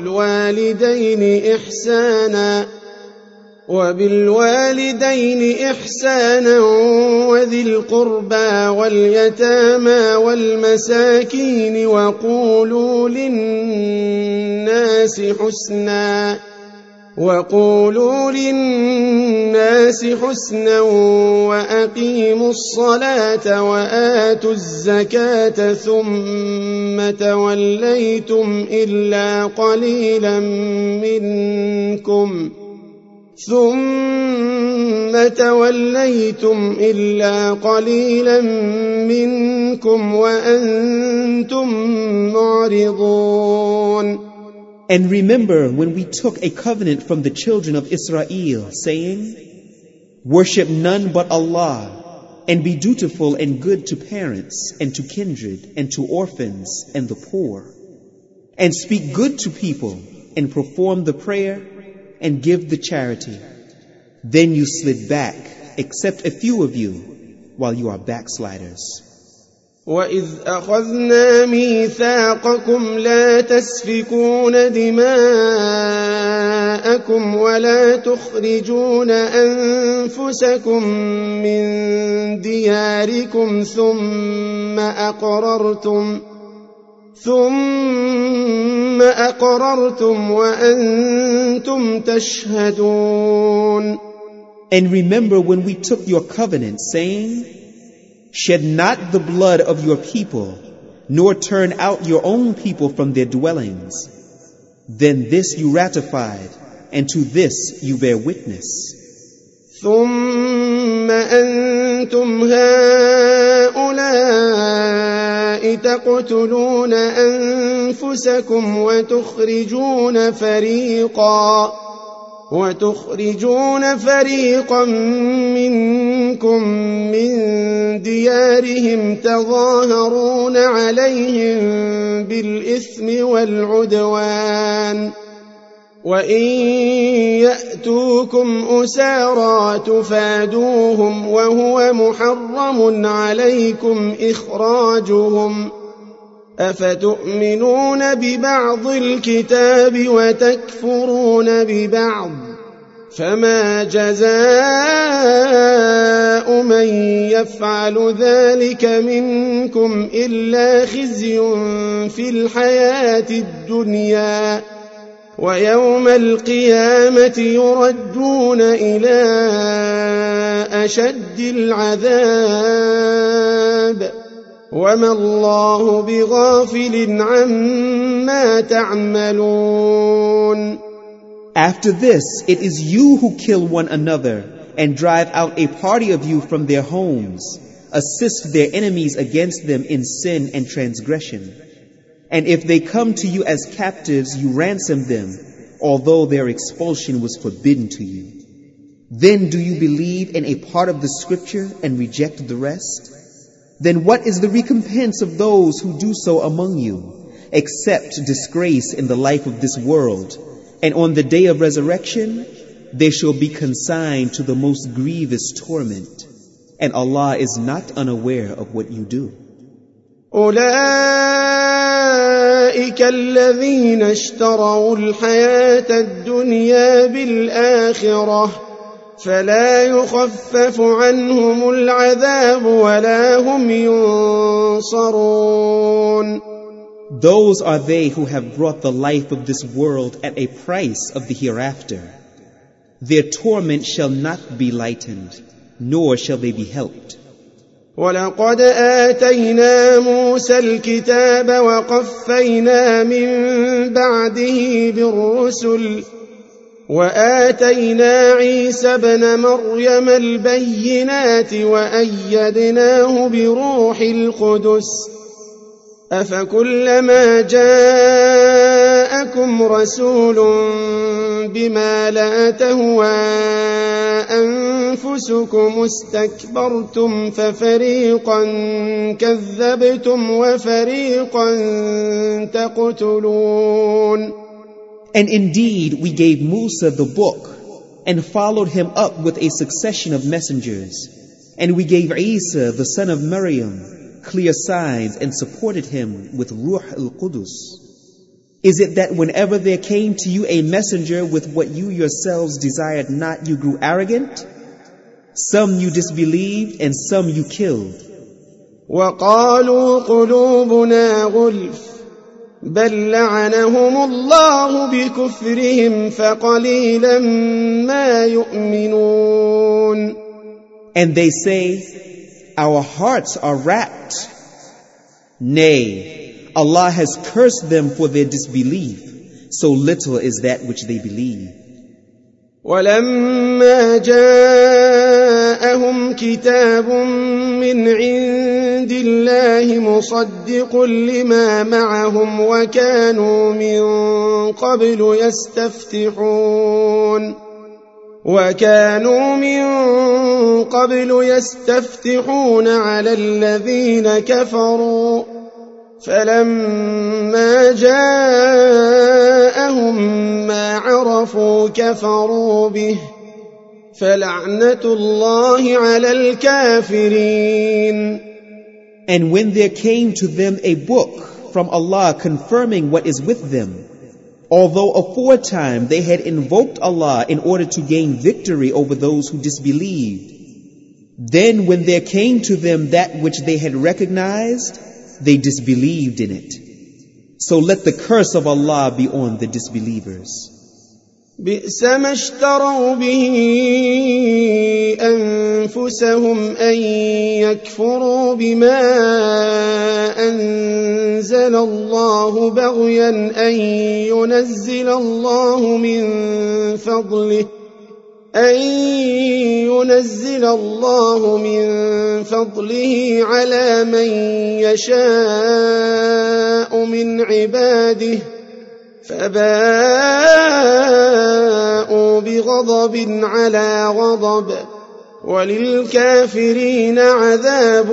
وَبِالْوَالِدَيْنِ إِحْسَانًا وَذِي الْقُرْبَى وَالْيَتَامَى وَالْمَسَاكِينِ وَقُولُوا لِلنَّاسِ حُسْنًا وَأَقِيمُوا الصَّلَاةَ وَآتُوا الزَّكَاةَ ثُمَّ تَوَلَّيْتُمْ إِلَّا قَلِيلًا ثم توليتم إلا قليلا منكم وأنتم معرضون. And remember when we took a covenant from the children of Israel, saying, worship none but Allah, and be dutiful and good to parents, and to kindred, and to orphans, and the poor. And speak good to people, and perform the prayer, and give the charity. Then you slid back, except a few of you, while you are backsliders. وَإِذْ أَخَذْنَا مِيثَاقَكُمْ لَا تَسْفِكُونَ دِمَاءَكُمْ وَلَا تُخْرِجُونَ أَنفُسَكُمْ مِنْ دِيَارِكُمْ ثُمَّ أَقْرَرْتُمْ وَأَنْتُمْ تَشْهَدُونَ. And remember when we took your covenant, saying, shed not the blood of your people, nor turn out your own people from their dwellings. Then this you ratified, and to this you bear witness. ثم أنتم هؤلاء تقتلون أنفسكم وتخرجون فريقا منكم من ديارهم تظاهرون عليهم بالإثم والعدوان وإن يأتوكم أسارى تفادوهم وهو محرم عليكم إخراجهم أفتؤمنون ببعض الكتاب وتكفرون ببعض فما جزاء من يفعل ذلك منكم إلا خزي في الحياة الدنيا ويوم القيامة يردون إلى أشد العذاب وما الله بغافل عما تعملون. After this, it is you who kill one another and drive out a party of you from their homes, assist their enemies against them in sin and transgression. And if they come to you as captives, you ransom them, although their expulsion was forbidden to you. Then do you believe in a part of the scripture and reject the rest? Then what is the recompense of those who do so among you, except disgrace in the life of this world? And on the day of resurrection, they shall be consigned to the most grievous torment. And Allah is not unaware of what you do. أولئك الذين اشتروا الحياة الدنيا بالآخرة فلا يخفف عنهم العذاب ولا هم ينصرون. Those are they who have brought the life of this world at a price of the hereafter. Their torment shall not be lightened, nor shall they be helped. ولقد آتينا موسى الكتاب وقفينا من بعده بالرسل وآتينا عيسى ابن مريم البينات وأيدناه بروح القدس أفكلما جاءكم رسول بما لا تهوى أنفسكم استكبرتم ففريقا كذبتم وفريقا تقتلون. And indeed we gave Musa the book and followed him up with a succession of messengers. And we gave Isa the son of Maryam clear signs and supported him with Ruh al-Qudus. Is it that whenever there came to you a messenger with what you yourselves desired not, you grew arrogant? Some you disbelieved and some you killed. وَقَالُوا قُلُوبُنَا غُلْفٌ بل لعنهم الله بكفرهم فقليلا ما يؤمنون. And they say, our hearts are wrapped. Nay, Allah has cursed them for their disbelief, so little is that which they believe. ولما جاءهم كتاب من عند الله مصدق لما معهم وكانوا من قبل يستفتحون على الذين كفروا فلما جاءهم ما عرفوا كفروا به فلعنة الله على الكافرين. And when there came to them a book from Allah confirming what is with them, although aforetime they had invoked Allah in order to gain victory over those who disbelieved, then when there came to them that which they had recognized, they disbelieved in it. So let the curse of Allah be on the disbelievers. بئس ما اشتروا به أنفسهم أن يكفروا بما أنزل الله بغيا أن ينزل الله من فضله على من يشاء من عباده فباءوا بغضب على غضب وللكافرين عذاب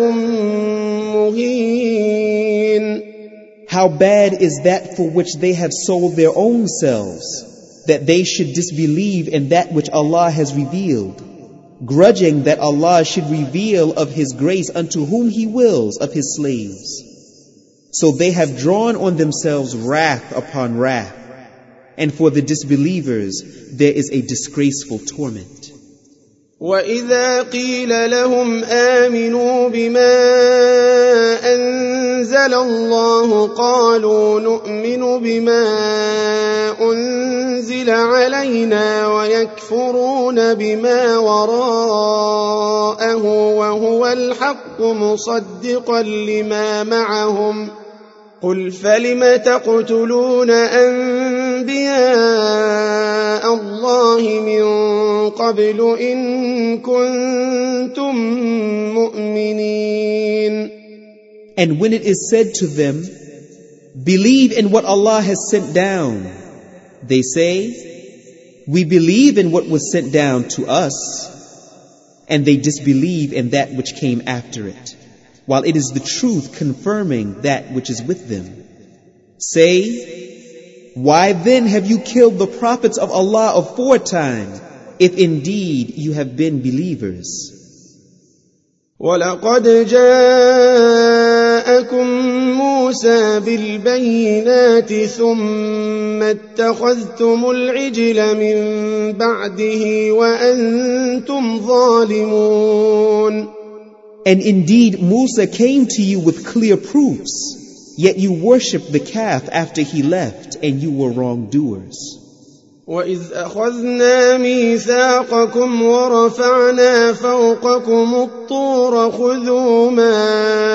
مهين. How bad is that for which they have sold their own selves, that they should disbelieve in that which Allah has revealed, grudging that Allah should reveal of His grace unto whom He wills of His slaves. So they have drawn on themselves wrath upon wrath, and for the disbelievers there is a disgraceful torment. وَإِذَا قِيلَ لَهُمْ آمِنُوا بِمَا أَنزَلَ اللَّهُ قَالُوا نُؤْمِنُ بِمَا أُنزِلَ عَلَيْنَا وَيَكْفُرُونَ بِمَا وَرَاءَهُ وَهُوَ الْحَقُّ مُصَدِّقًا لِمَا مَعَهُمْ قُلْ فَلِمَ تَقْتُلُونَ أَنبِيَاءَ اللَّهِ مِن قَبْلُ إِن كُنتُم مُّؤْمِنِينَ. And when it is said to them, believe in what Allah has sent down, they say, we believe in what was sent down to us, and they disbelieve in that which came after it, while it is the truth confirming that which is with them. Say, why then have you killed the prophets of Allah aforetime, if indeed you have been believers? وَلَقَدْ جَاءَكُم مُوسَى بِالْبَيِّنَاتِ ثُمَّ اتَّخَذْتُمُ الْعِجْلَ مِن بَعْدِهِ وَأَنْتُمْ ظَالِمُونَ. And indeed Musa came to you with clear proofs, yet you worshipped the calf after he left, and you were wrongdoers. وَإِذْ أَخَذْنَا مِيثَاقَكُمْ وَرَفَعْنَا فَوْقَكُمُ الطُّورَ خُذُوا مَا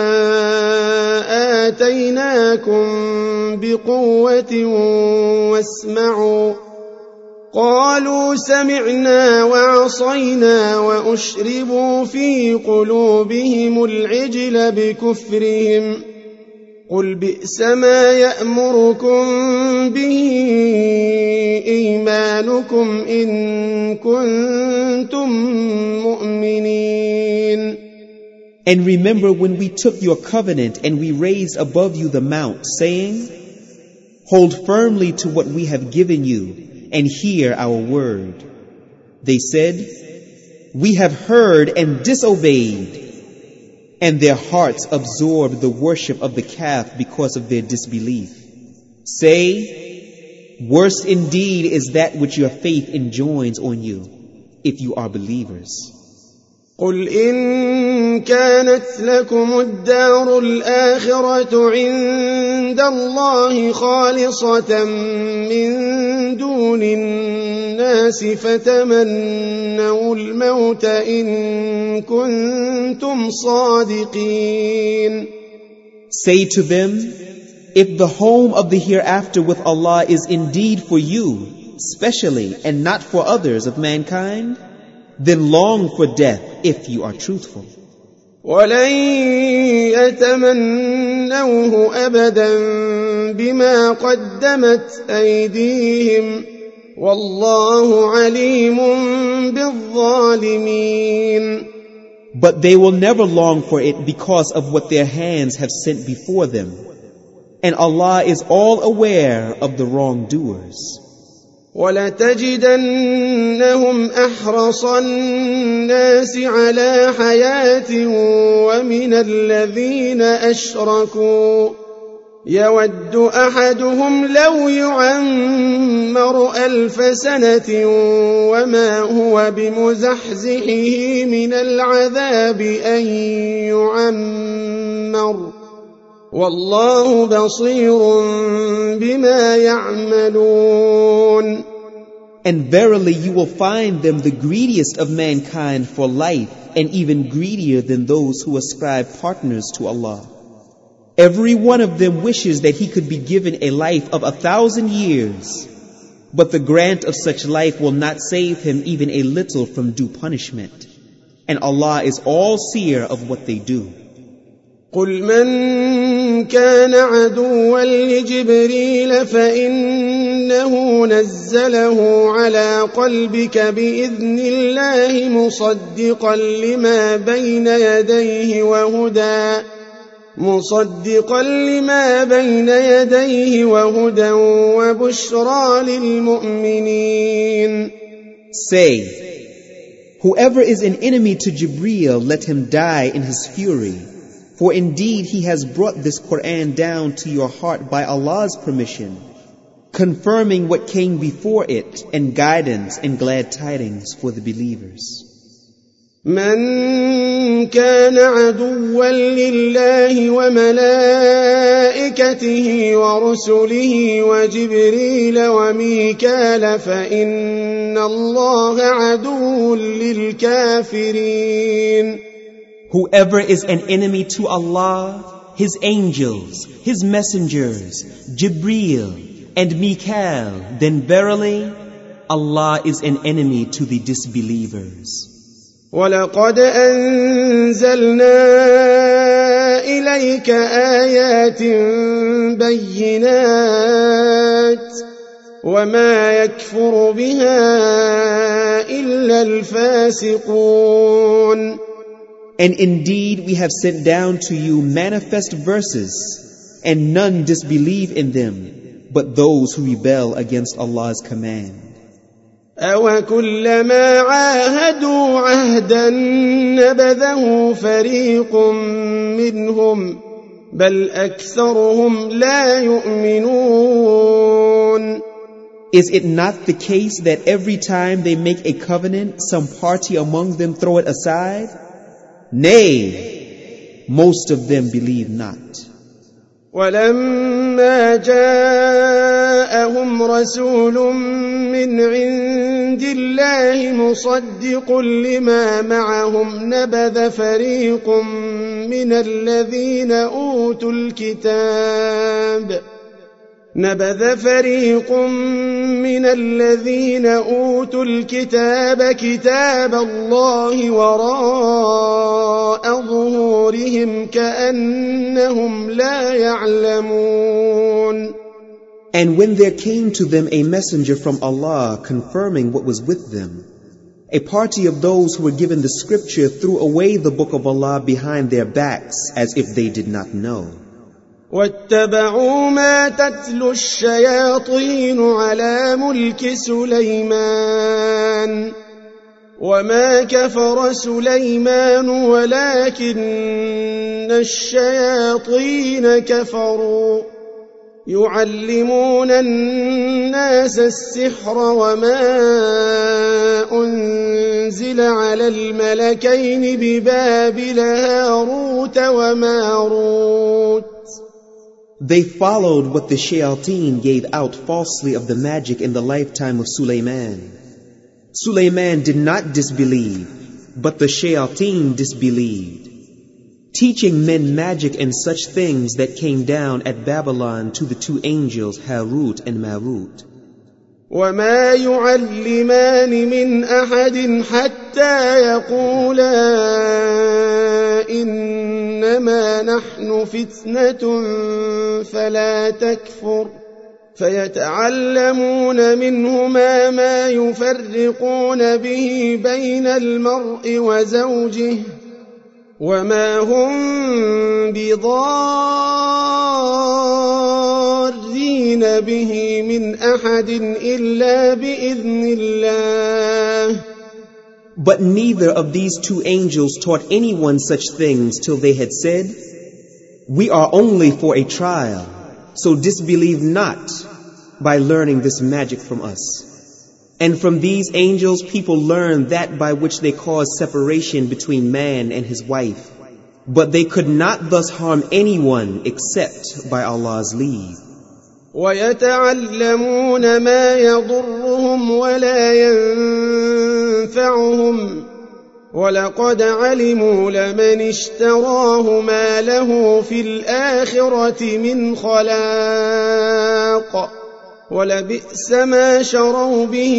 آتَيْنَاكُمْ بِقُوَّةٍ وَاسْمَعُوا قَالُوا سَمِعْنَا وَعَصَيْنَا وَأُشْرِبُوا فِي قُلُوبِهِمُ الْعِجْلَ بِكُفْرِهِمْ قُلْ بِئْسَ مَا يَأْمُرُكُمْ بِهِ إِيمَانُكُمْ إِن كُنتُم مُّؤْمِنِينَ. And remember when we took your covenant and we raised above you the mount, saying, hold firmly to what we have given you and hear our word. They said, we have heard and disobeyed. And their hearts absorbed the worship of the calf because of their disbelief. Say, worse indeed is that which your faith enjoins on you, if you are believers. قُلْ إِن كَانَتْ لَكُمُ الدَّارُ الْآخِرَةُ عِندَ اللَّهِ خَالِصَةً مِّن دُونِ النَّاسِ فَتَمَنَّوُا الْمَوْتَ إِن كُنتُمْ صَادِقِينَ. Say to them, if the home of the hereafter with Allah is indeed for you, specially and not for others of mankind, then long for death if you are truthful. ولن يتمنوه أبدا بما قدمت أيديهم والله عليم بالظالمين. But they will never long for it because of what their hands have sent before them. And Allah is all aware of the wrongdoers. وَلَتَجِدَنَّهُمْ أَحْرَصَ النَّاسِ عَلَى حَيَاةٍ وَمِنَ الَّذِينَ أَشْرَكُوا يَوَدُّ أَحَدُهُمْ لَوْ يُعَمَّرُ 1000 سَنَةٍ وَمَا هُوَ بِمُزَحْزِحِهِ مِنَ الْعَذَابِ أَن يُعَمَّرَ وَاللَّهُ بَصِيرٌ بِمَا يَعْمَلُونَ. And verily you will find them the greediest of mankind for life, and even greedier than those who ascribe partners to Allah. Every one of them wishes that he could be given a life of 1,000 years, but the grant of such life will not save him even a little from due punishment. And Allah is all seer of what they do. قل من كان عدوا لجبريل فإنه نزله على قلبك بإذن الله مصدقا لما بين يديه وهدى وبشرى للمؤمنين. Say, whoever is an enemy to Jibreel, let him die in his fury. For indeed he has brought this Qur'an down to your heart by Allah's permission, confirming what came before it, and guidance and glad tidings for the believers. من كان عدوا لله وملائكته ورسله وجبريل وميكال فإن الله عدو للكافرين. Whoever is an enemy to Allah, His angels, His messengers, Jibreel and Mikael, then verily Allah is an enemy to the disbelievers. وَلَقَدْ أَنزَلْنَا إِلَيْكَ آيَاتٍ بَيِّنَاتٍ وَمَا يَكْفُرُ بِهَا إِلَّا الْفَاسِقُونَ. And indeed we have sent down to you manifest verses, and none disbelieve in them, but those who rebel against Allah's command. أَوَكُلَّمَا عَاهَدُوا عَهْدًا نَبَذَهُ فَرِيقٌ مِّنْهُمْ بَلْ أَكْثَرُهُمْ لَا يُؤْمِنُونَ. Is it not the case that every time they make a covenant, some party among them throw it aside? Nay, most of them believe not. وَلَمَّا جَاءَهُمْ رَسُولٌ مِّنْ عِندِ اللَّهِ مُصَدِّقٌ لِّمَا مَعَهُمْ نَبَذَ فَرِيقٌ مِّنَ الَّذِينَ أُوتُوا الْكِتَابَ كِتَابَ اللَّهِ وَرَاءَ ظُهُورِهِمْ كَأَنَّهُمْ لَا يَعْلَمُونَ. And when there came to them a messenger from Allah confirming what was with them, a party of those who were given the scripture threw away the book of Allah behind their backs as if they did not know. وَاتَّبَعُوا مَا تَتْلُو الشَّيَاطِينُ عَلَى مُلْكِ سُلَيْمَانَ وَمَا كَفَرَ سُلَيْمَانُ وَلَكِنَّ الشَّيَاطِينَ كَفَرُوا يُعَلِّمُونَ النَّاسَ السِّحْرَ وَمَا أُنزِلَ عَلَى الْمَلَكَيْنِ بِبَابِلَ هَارُوتَ وَمَارُوتَ. They followed what the shayateen gave out falsely of the magic in the lifetime of Sulaiman. Sulaiman did not disbelieve, but the shayateen disbelieved, teaching men magic and such things that came down at Babylon to the two angels Harut and Marut. وما يعلمان من أحد حتى يقولا إنما نحن فتنة فلا تكفر فيتعلمون منهما ما يفرقون به بين المرء وزوجه وما هم بضارين به من أحد إلا بإذن الله. But neither of these two angels taught anyone such things till they had said, "We are only for a trial, so disbelieve not by learning this magic from us." And from these angels people learn that by which they cause separation between man and his wife. But they could not thus harm anyone except by Allah's leave. وَيَتَعَلَّمُونَ مَا يَضُرُّهُمْ وَلَا يَنفَعُهُمْ وَلَقَدْ عَلِمُوا لَمَنِ اشْتَرَاهُ مَا لَهُ فِي الْآخِرَةِ مِنْ خَلَاقٍ وَلَبِئْسَ مَا شَرَوْا بِهِ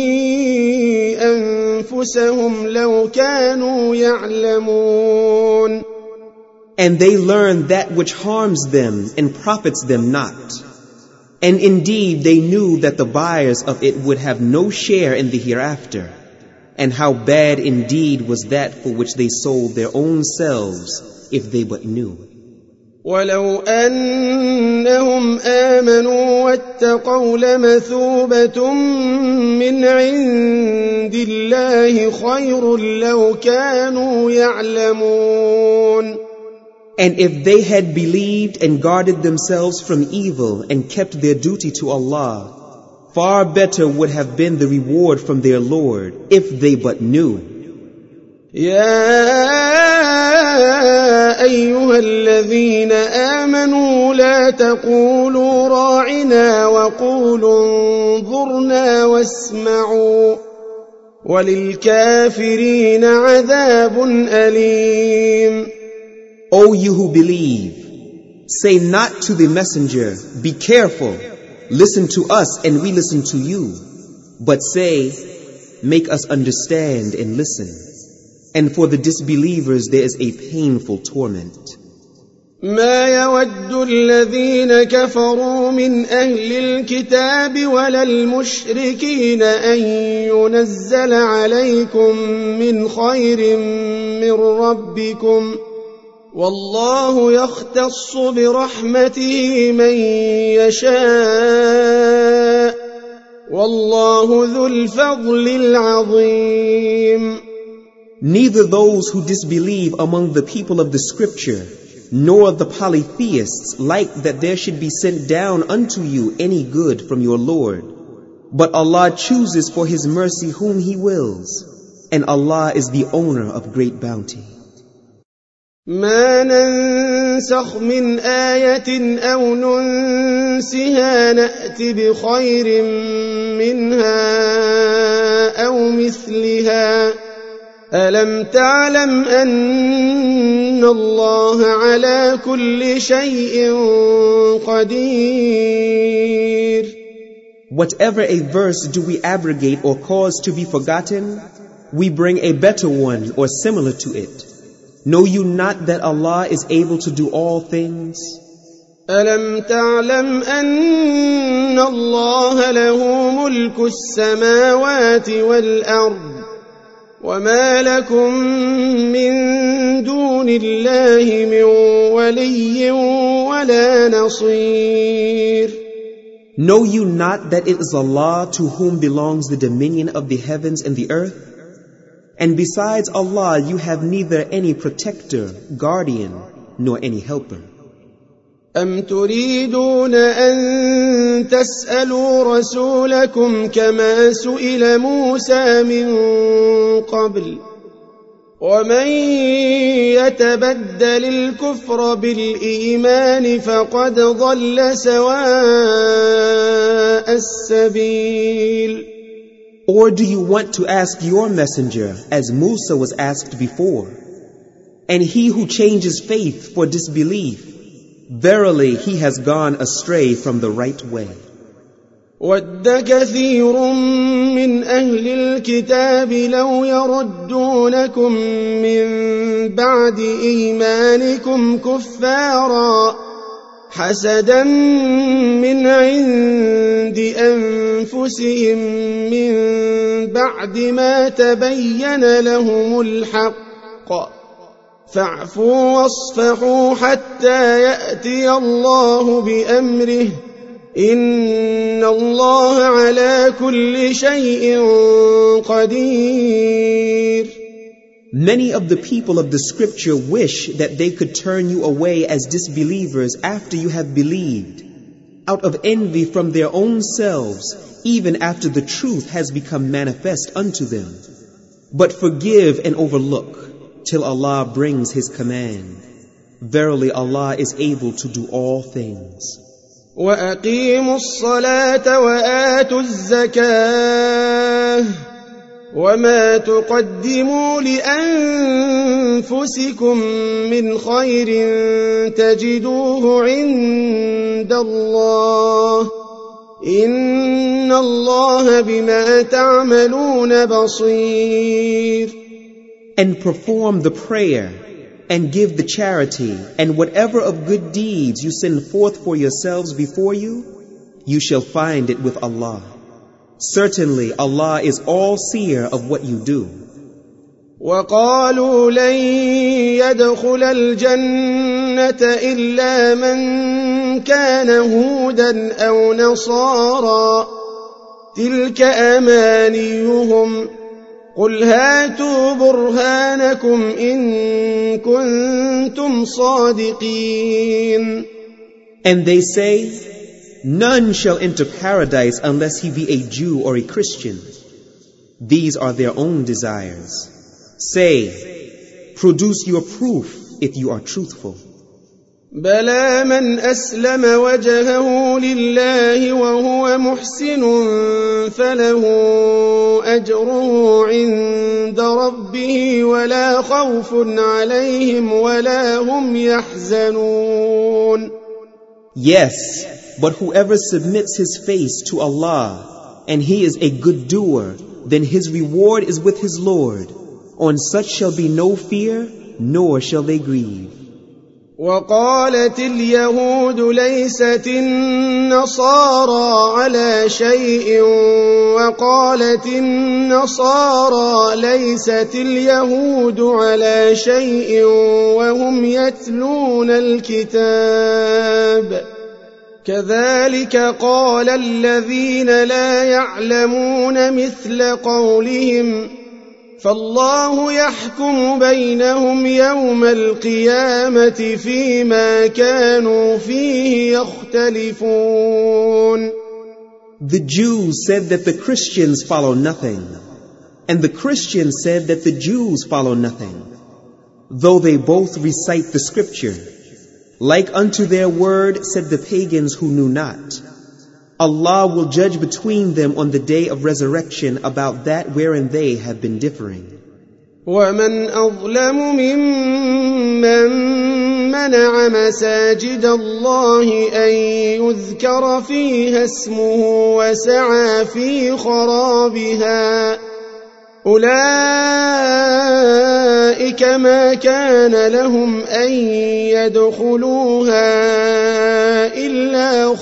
أَنفُسَهُمْ لَوْ كَانُوا يَعْلَمُونَ. And they learn that which harms them and profits them not. And indeed they knew that the buyers of it would have no share in the hereafter. And how bad indeed was that for which they sold their own selves, if they but knew. وَلَوْ أَنَّهُمْ آمَنُوا وَاتَّقَوْا لَمَثُوبَةٌ مِّنْ عِندِ اللَّهِ خَيْرٌ لَوْ كَانُوا يَعْلَمُونَ. And if they had believed and guarded themselves from evil and kept their duty to Allah, far better would have been the reward from their Lord, if they but knew. يا أيها الذين آمنوا لا تقولوا راعنا وقولوا انظرنا واسمعوا وللكافرين عذاب أليم. O you who believe, say not to the messenger, "Be careful, listen to us and we listen to you," but say, "Make us understand and listen." And for the disbelievers there is a painful torment. ما يود الذين كفروا من أهل الكتاب ولا المشركين أن ينزل عليكم من خير من ربكم والله يختص برحمته من يشاء والله ذو الفضل العظيم. Neither those who disbelieve among the people of the scripture, nor the polytheists like that there should be sent down unto you any good from your Lord. But Allah chooses for His mercy whom He wills, and Allah is the owner of great bounty. ما ننسخ من آية أو ننسها نأت بخير منها أو مثلها ألم تعلم أن الله على كل شيء قدير. Whatever a verse do we abrogate or cause to be forgotten, we bring a better one or similar to it. Know you not that Allah is able to do all things? ألم تعلم أن الله له ملك السماوات والأرض وما لكم من دون الله من ولي ولا نصير. Know you not that it is Allah to whom belongs the dominion of the heavens and the earth? And besides Allah you have neither any protector, guardian, nor any helper. أم تريدون أن تسألوا رسولكم كما سئل موسى من قبل ومن يتبدل الكفر بالإيمان فقد ضل سواء السبيل. Or do you want to ask your messenger as Musa was asked before? And he who changes faith for disbelief, verily he has gone astray from the right way. وَدَّ كَثِيرٌ مِّنْ أَهْلِ الْكِتَابِ لَوْ يَرُدُّونَكُم مِّن بَعْدِ إِيمَانِكُمْ كُفَّارًا حَسَدًا مِّنْ عِندِ أَنفُسِهِم مِّن بَعْدِ مَا تَبَيَّنَ لَهُمُ الْحَقُّ فَاعْفُوا وَاصْفَحُوا حَتَّىٰ يَأْتِيَ اللَّهُ بِأَمْرِهِ إِنَّ اللَّهَ عَلَىٰ كُلِّ شَيْءٍ قَدِيرٌ. Many of the people of the scripture wish that they could turn you away as disbelievers after you have believed, out of envy from their own selves, even after the truth has become manifest unto them. But forgive and overlook till Allah brings His command. Verily Allah is able to do all things. وَأَقِيمُوا الصَّلَاةَ وَآتُوا الزَّكَاةَ وَمَا تُقَدِّمُوا لِأَنفُسِكُم مِّنْ خَيْرٍ تَجِدُوهُ عِندَ اللَّهِ إِنَّ اللَّهَ بِمَا تَعْمَلُونَ بَصِيرٌ. And perform the prayer and give the charity, and whatever of good deeds you send forth for yourselves before you, you shall find it with Allah. Certainly Allah is all-seer of what you do. وَقَالُوا لَن يَدْخُلَ الْجَنَّةَ إِلَّا مَن كَانَ هُودًا أَوْ نَصَارَىٰ تِلْكَ أَمَانِيُّهُمْ قُلْ هَاتُوا بُرْهَانَكُمْ إِن كُنتُمْ صَادِقِينَ. And they say, none shall enter paradise unless he be a Jew or a Christian. These are their own desires. Say, produce your proof if you are truthful. بَلَىٰ مَنْ أَسْلَمَ وَجْهَهُ لِلَّهِ وَهُوَ مُحْسِنٌ فَلَهُ أَجْرُهُ عِندَ رَبِّهِ وَلَا خَوْفٌ عَلَيْهِمْ وَلَا هُمْ يَحْزَنُونَ. Yes, but whoever submits his face to Allah, and he is a good doer, then his reward is with his Lord. On such shall be no fear, nor shall they grieve. وَقَالَتِ الْيَهُودُ لَيْسَتِ النَّصَارَىٰ عَلَىٰ شَيْءٍ وَقَالَتِ النَّصَارَىٰ لَيْسَتِ الْيَهُودُ عَلَىٰ شَيْءٍ وَهُمْ يَتْلُونَ الْكِتَابَ كَذَلِكَ قَالَ الَّذِينَ لَا يَعْلَمُونَ مِثْلَ قَوْلِهِمْ فالله يحكم بينهم يوم القيامة فيما كانوا فيه يختلفون. The Jews said that the Christians follow nothing, and the Christians said that the Jews follow nothing, though they both recite the scripture. Like unto their word, said the pagans who knew not. Allah will judge between them on the day of resurrection about that wherein they have been differing. وَمَنْ أَظْلَمُ مِمَّن مَّنَعَ مَسَاجِدَ اللَّهِ أَن يُذْكَرَ فِيهَا اسْمُهُ وَسَعَىٰ فِي خَرَابِهَا أُولَٰئِكَ مَا كَانَ لَهُمْ أَن يَدْخُلُوهَا إِلَّا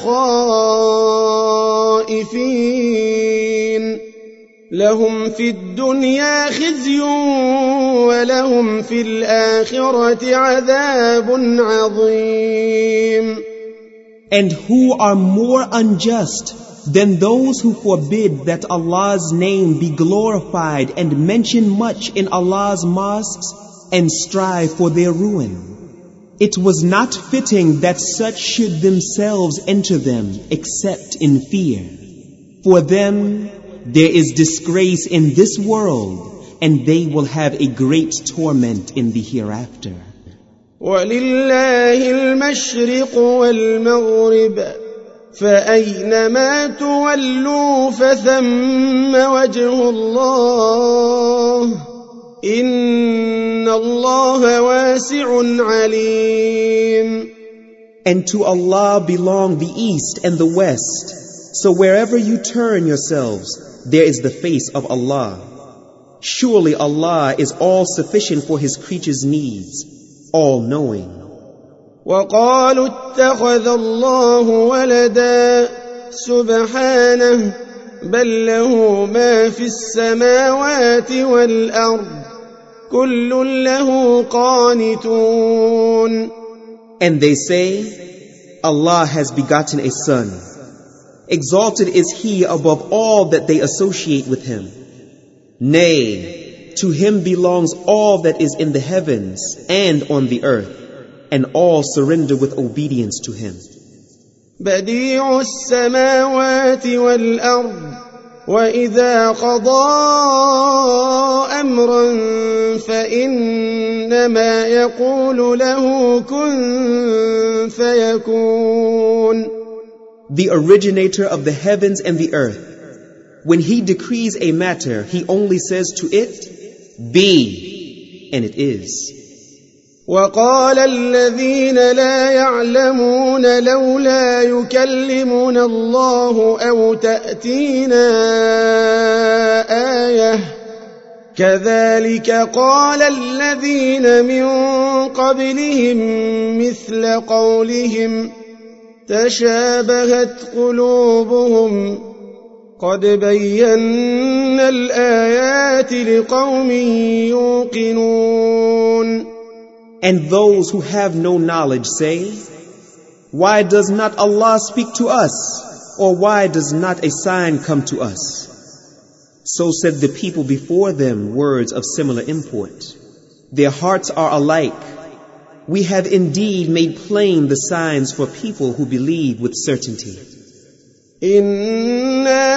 خَائِفِينَ لَهُمْ فِي الدُّنْيَا خِزْيٌ وَلَهُمْ فِي الْآخِرَةِ عَذَابٌ عَظِيمٌ. And who are more unjust than those who forbid that Allah's name be glorified and mention much in Allah's mosques and strive for their ruin? It was not fitting that such should themselves enter them except in fear. For them there is disgrace in this world, and they will have a great torment in the hereafter. وَلِلَّهِ الْمَشْرِقُ وَالْمَغْرِبُ فَأَيْنَمَا تُوَلُّوا فَثَمَّ وَجْهُ اللَّهِ إِنَّ اللَّهَ وَاسِعٌ عَلِيمٌ. And to Allah belong the east and the west. So wherever you turn yourselves, there is the face of Allah. Surely Allah is all sufficient for His creatures' needs, all-knowing. وقالوا اتخذ الله ولدا سبحانه بل له ما في السماوات والأرض كل له قانتون. And they say, Allah has begotten a son. Exalted is He above all that they associate with Him. Nay, to Him belongs all that is in the heavens and on the earth, and all surrender with obedience to Him. بديع السماوات والأرض وإذا قضى أمرا فإنما يقول له كن فيكون. The originator of the heavens and the earth, when He decrees a matter, He only says to it, be, and it is. وقال الذين لا يعلمون لولا يكلمنا الله أو تأتينا آية كذلك قال الذين من قبلهم مثل قولهم تشابهت قلوبهم قد بينا الآيات لقوم يوقنون. And those who have no knowledge say, why does not Allah speak to us? Or why does not a sign come to us? So said the people before them words of similar import. Their hearts are alike. We have indeed made plain the signs for people who believe with certainty. إنا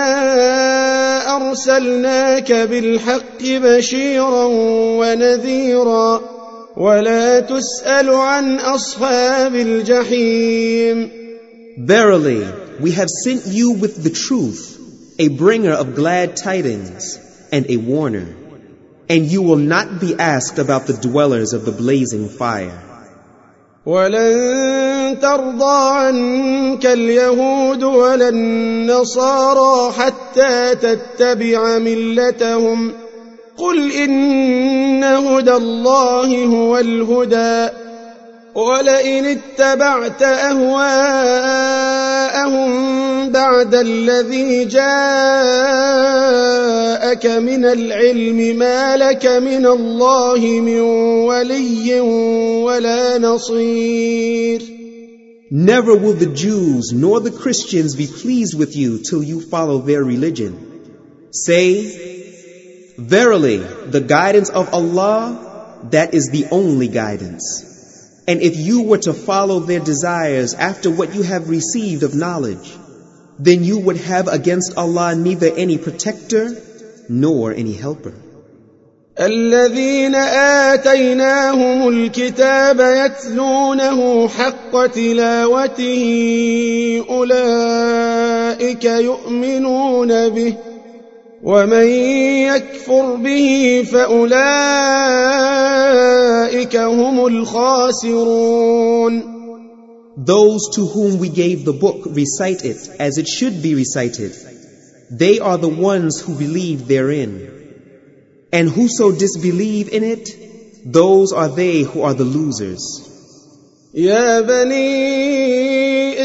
أرسلناك بالحق بشيرا ونذيرا ولا تسأل عن أصحاب الجحيم. Verily, we have sent you with the truth, a bringer of glad tidings and a warner, and you will not be asked about the dwellers of the blazing fire. ولن ترضى عنك اليهود ولا النصارى حتى تتبع ملتهم قل إن هدى الله هو الهدى ولئن اتبعت أهواءهم بعد الذي جاءك من العلم ما لك من الله من ولي ولا نصير. Never will the Jews nor the Christians be pleased with you till you follow their religion. Say, verily, the guidance of Allah, that is the only guidance. And if you were to follow their desires after what you have received of knowledge, then you would have against Allah neither any protector nor any helper. الذين آتيناهم الكتاب يتلونه حق تلاوته أولئك يؤمنون به ومن يكفر به فأولئك هم الخاسرون. Those to whom we gave the book recite it as it should be recited. They are the ones who believe therein. And whoso disbelieve in it, those are they who are the losers. يا بني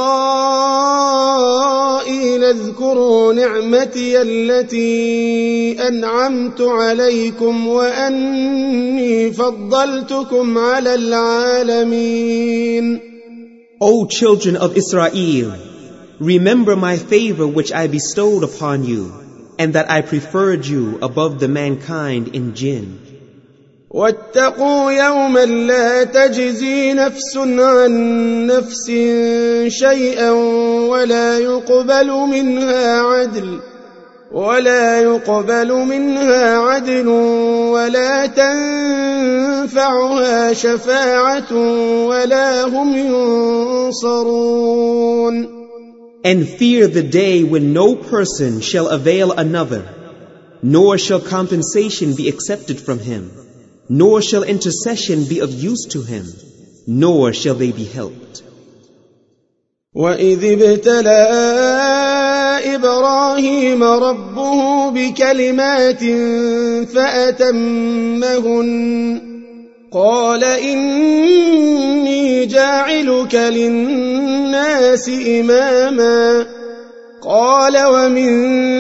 إسرائيل اذكروا نعمتي التي أنعمت عليكم وأني فضلتكم على العالمين. O children of Israel, remember my favor which I bestowed upon you, and that I preferred you above the mankind in jinn. واتقوا يوما لا تجزي نفس عن نفس شيئا ولا يقبل منها عدل ولا تنفعها شفاعة ولا هم ينصرون. And fear the day when no person shall avail another, nor shall compensation be accepted from him, nor shall intercession be of use to him, nor shall they be helped. وَإِذِ ابْتَلَىٰ إبراهيم ربه بكلمات فأتمهن قال إني جاعلك للناس إماما قال ومن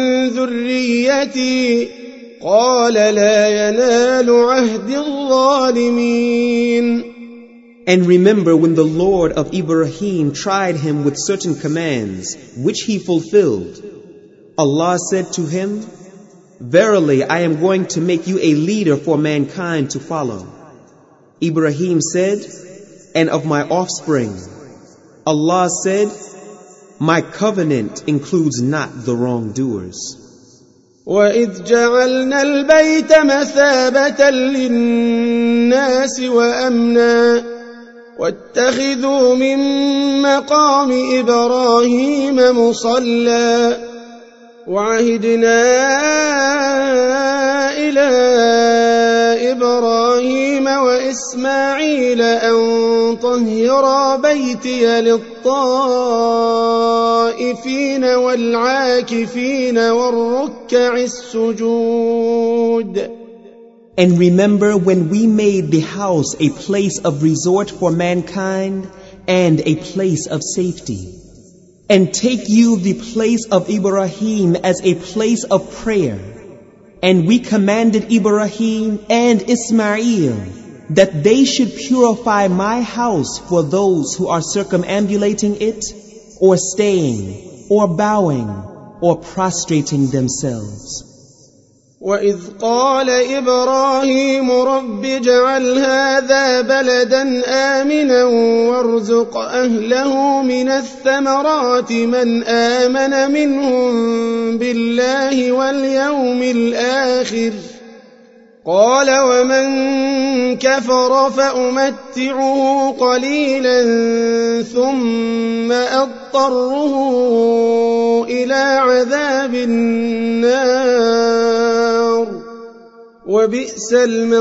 ذريتي قال لا ينال عهد الظالمين. And remember when the Lord of Ibrahim tried him with certain commands, which he fulfilled. Allah said to him, "Verily, I am going to make you a leader for mankind to follow." Ibrahim said, "And of my offspring." Allah said, "My covenant includes not the wrongdoers." وَإِذْ جَعَلْنَا الْبَيْتَ مَثَابَةً لِلنَّاسِ وَأَمْنًا وَاتَّخِذُوا مِن مَّقَامِ إِبْرَاهِيمَ مُصَلًّى وَعَهِدْنَا إِلَى إِبْرَاهِيمَ وَإِسْمَاعِيلَ أَن طَهِّرَا بَيْتِيَ لِلطَّائِفِينَ وَالْعَاكِفِينَ وَالرُّكَّعِ السُّجُودِ. And remember when we made the house a place of resort for mankind and a place of safety. And take you the place of Ibrahim as a place of prayer. And we commanded Ibrahim and Ismail that they should purify my house for those who are circumambulating it, or staying, or bowing, or prostrating themselves. وَإِذْ قَالَ إِبْرَاهِيمُ رَبِّ اجْعَلْ هَذَا بَلَدًا آمِنًا وَارْزُقْ أَهْلَهُ مِنَ الثَّمَرَاتِ مَنْ آمَنَ مِنْهُمْ بِاللَّهِ وَالْيَوْمِ الْآخِرِ قَالَ وَمَنْ كَفَرَ فَأُمَتِّعُهُ قَلِيلًا ثُمَّ أَضْطَرُّهُ إِلَى عَذَابِ النَّارِ وَبِئْسَ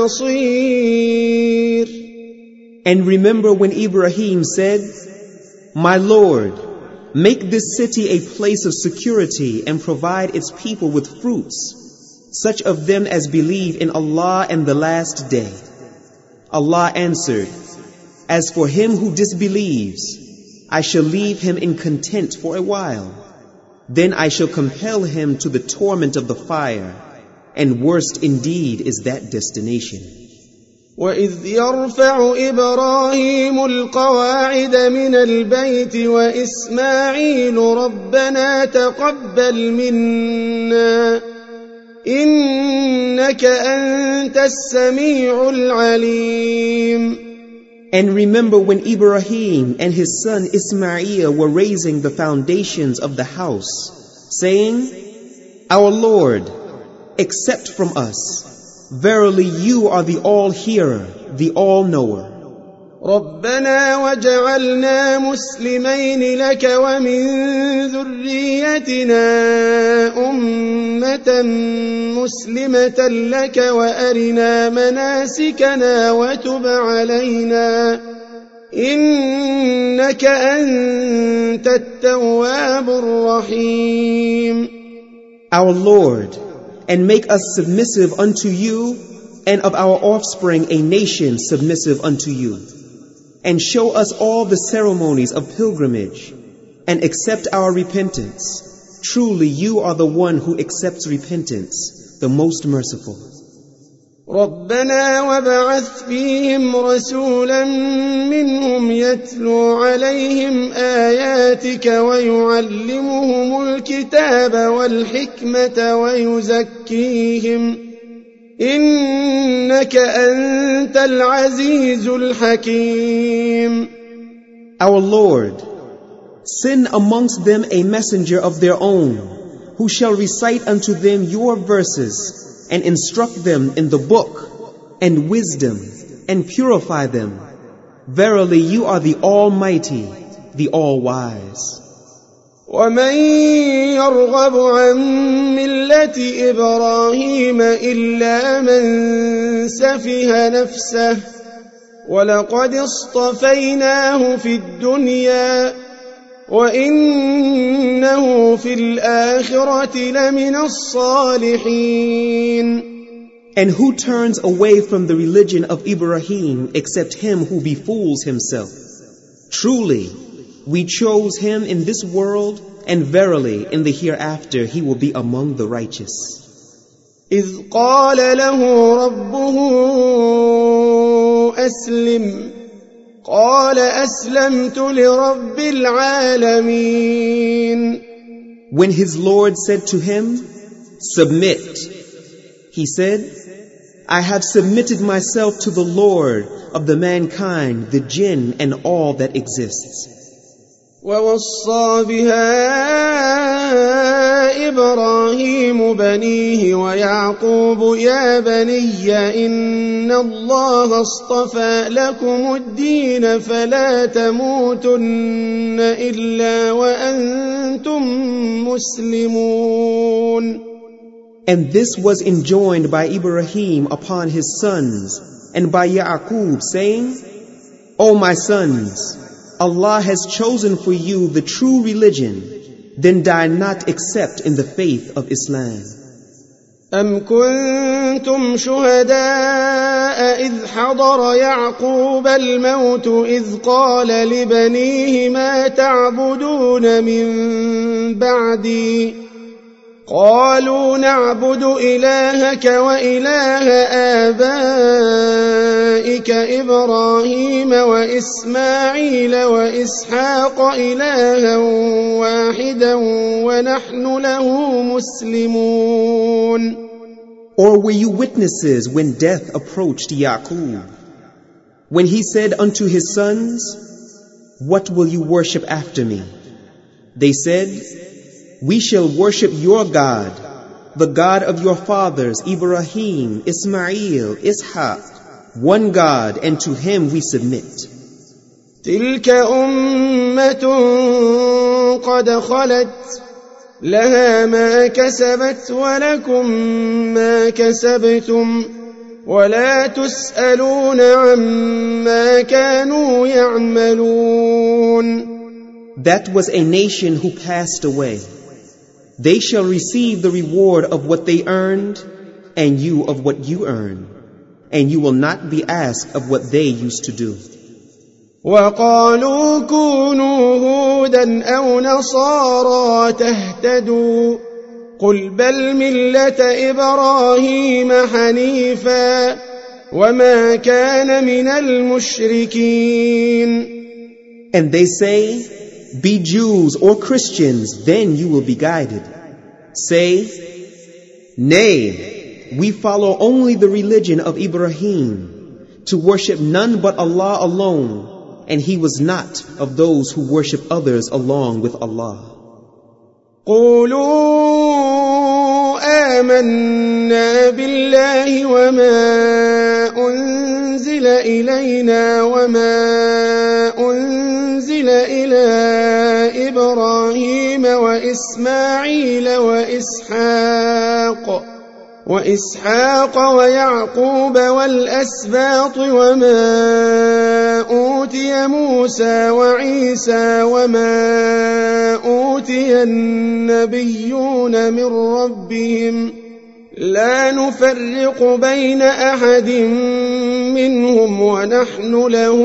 الْمَصِيرُ. And remember when Ibrahim said, "My Lord, make this city a place of security and provide its people with fruits, such of them as believe in Allah and the last day." Allah answered, "As for him who disbelieves, I shall leave him in content for a while. Then I shall compel him to the torment of the fire, and worst indeed is that destination." وَإِذْ يَرْفَعُ إِبْرَاهِيمُ الْقَوَاعِدَ مِنَ الْبَيْتِ وَإِسْمَاعِيلُ رَبَّنَا تَقَبَّلْ مِنَّا إِنَّكَ أَنْتَ السَّمِيعُ الْعَلِيمُ. And remember when Ibrahim and his son Ismail were raising the foundations of the house, saying, "Our Lord, accept from us. Verily you are the all-hearer, the all-knower." رَبَّنَا وَاجْعَلْنَا مُسْلِمَيْنِ لَكَ وَمِن ذُرِّيَّتِنَا أُمَّةً مُسْلِمَةً لَكَ وَأَرِنَا مَنَاسِكَنَا وَتُبْ عَلَيْنَا إِنَّكَ أَنْتَ التَّوَّابُ الرَّحِيمُ. Our Lord, and make us submissive unto you, and of our offspring a nation submissive unto you. And show us all the ceremonies of pilgrimage, and accept our repentance. Truly you are the one who accepts repentance, the most merciful. رَبَّنَا وَابْعَثْ فِيهِمْ رَسُولًا مِّنْهُمْ يَتْلُو عَلَيْهِمْ آيَاتِكَ وَيُعَلِّمُهُمُ الْكِتَابَ وَالْحِكْمَةَ وَيُزَكِّيهِمْ إِنَّكَ أَنْتَ الْعَزِيزُ الْحَكِيمُ. Our Lord, send amongst them a messenger of their own, who shall recite unto them your verses, and instruct them in the book, and wisdom, and purify them. Verily you are the Almighty, the All-Wise. وَمَن يَرْغَبُ عَن مِّلَّةِ إِبْرَاهِيمَ إِلَّا مَن سَفِهَ نَفْسَهُ وَلَقَدِ اصْطَفَيْنَاهُ فِي الدُّنْيَا وإنه في الآخرة لمن الصالحين. And who turns away from the religion of Ibrahim except him who befools himself? Truly, we chose him in this world, and verily in the hereafter he will be among the righteous. إذ قال له ربه أسلم قال أسلمت لرب العالمين. When his Lord said to him, "Submit," he said, "I have submitted myself to the Lord of the mankind, the jinn, and all that exists." ووصى بها إبراهيم بنيه ويعقوب يا بني إن الله اصطفى لكم الدين فلا تموتن إلا وأنتم مسلمون. And this was enjoined by Ibrahim upon his sons and by Ya'qub, saying, "O my sons, Allah has chosen for you the true religion, then die not except in the faith of Islam." أم كنتم شهداء إذ حضر يعقوب الموت إذ قال لبنيه ما تعبدون من بعدي قالوا نعبد إلهك وإله آبائك إبراهيم وإسماعيل وإسحاق إلها واحدا ونحن له مسلمون. Or were you witnesses when death approached Ya'qub, when he said unto his sons, "What will you worship after me?" They said, "We shall worship your God, the God of your fathers, Ibrahim, Ismail, Ishaq, one God, and to him we submit." تلك أمة قد خلت لها ما كسبت ولكم ما كسبتم ولا تسألون عما كانوا يعملون. That was a nation who passed away. They shall receive the reward of what they earned, and you of what you earn, and you will not be asked of what they used to do. وقالوا كونوا هودا أو نصارى تهتدوا قل بل ملة إبراهيم حنيفا وما كان من المشركين. And they say, "Be Jews or Christians, then you will be guided." Say, "Nay, we follow only the religion of Ibrahim, to worship none but Allah alone, and he was not of those who worship others along with Allah." قولوا آمنا بالله وما أنزل إلينا وما أنزل إلى إبراهيم وإسماعيل وإسحاق ويعقوب والأسباط وما أوتي موسى وعيسى وما أوتي النبيون من ربهم لا نفرق بين أحد منهم ونحن له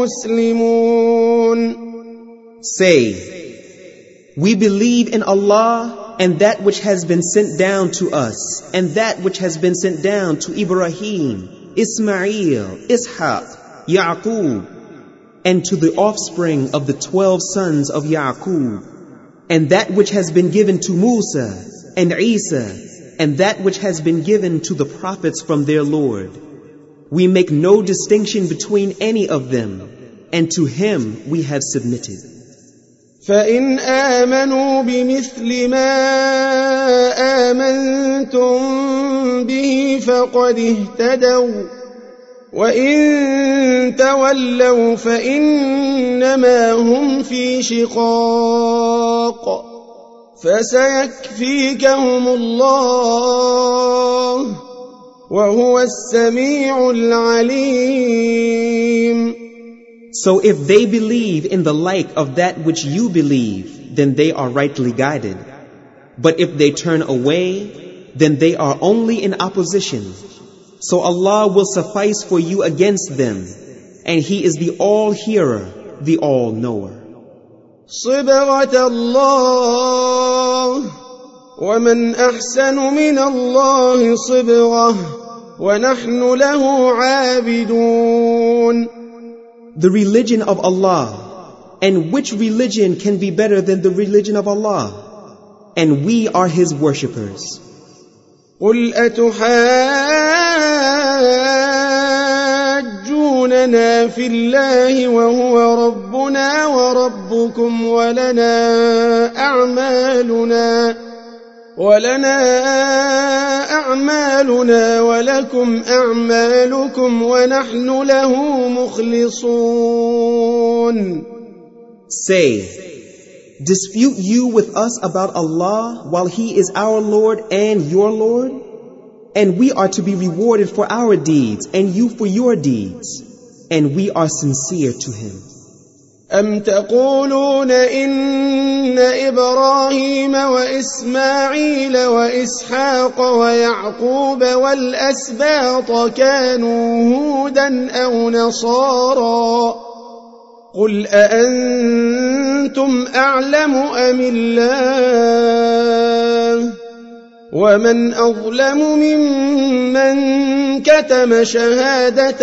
مسلمون. Say, "We believe in Allah and that which has been sent down to us, and that which has been sent down to Ibrahim, Ismail, Ishaq, Ya'qub, and to the offspring of the 12 sons of Ya'qub, and that which has been given to Musa and Isa, and that which has been given to the prophets from their Lord. We make no distinction between any of them, and to him we have submitted." فإن آمنوا بمثل ما آمنتم به فقد اهتدوا وإن تولوا فإنما هم في شقاق فسيكفيكهم الله وهو السميع العليم. So if they believe in the like of that which you believe, then they are rightly guided. But if they turn away, then they are only in opposition. So Allah will suffice for you against them, and He is the all-hearer, the all-knower. صبغة الله ومن أحسن من الله صبغة ونحن له عابدون. The religion of Allah, and which religion can be better than the religion of Allah? And we are His worshippers. قل أتحاجوننا في الله وهو ربنا وربكم ولنا أعمالنا ولكم أعمالكم ونحن له مخلصون. Say, dispute you with us about Allah while He is our Lord and your Lord? And we are to be rewarded for our deeds and you for your deeds. And we are sincere to Him. أم تقولون إن إبراهيم وإسماعيل وإسحاق ويعقوب والأسباط كانوا هودا أو نصارى قل أأنتم أعلم أم الله ومن أظلم ممن كتم شهادة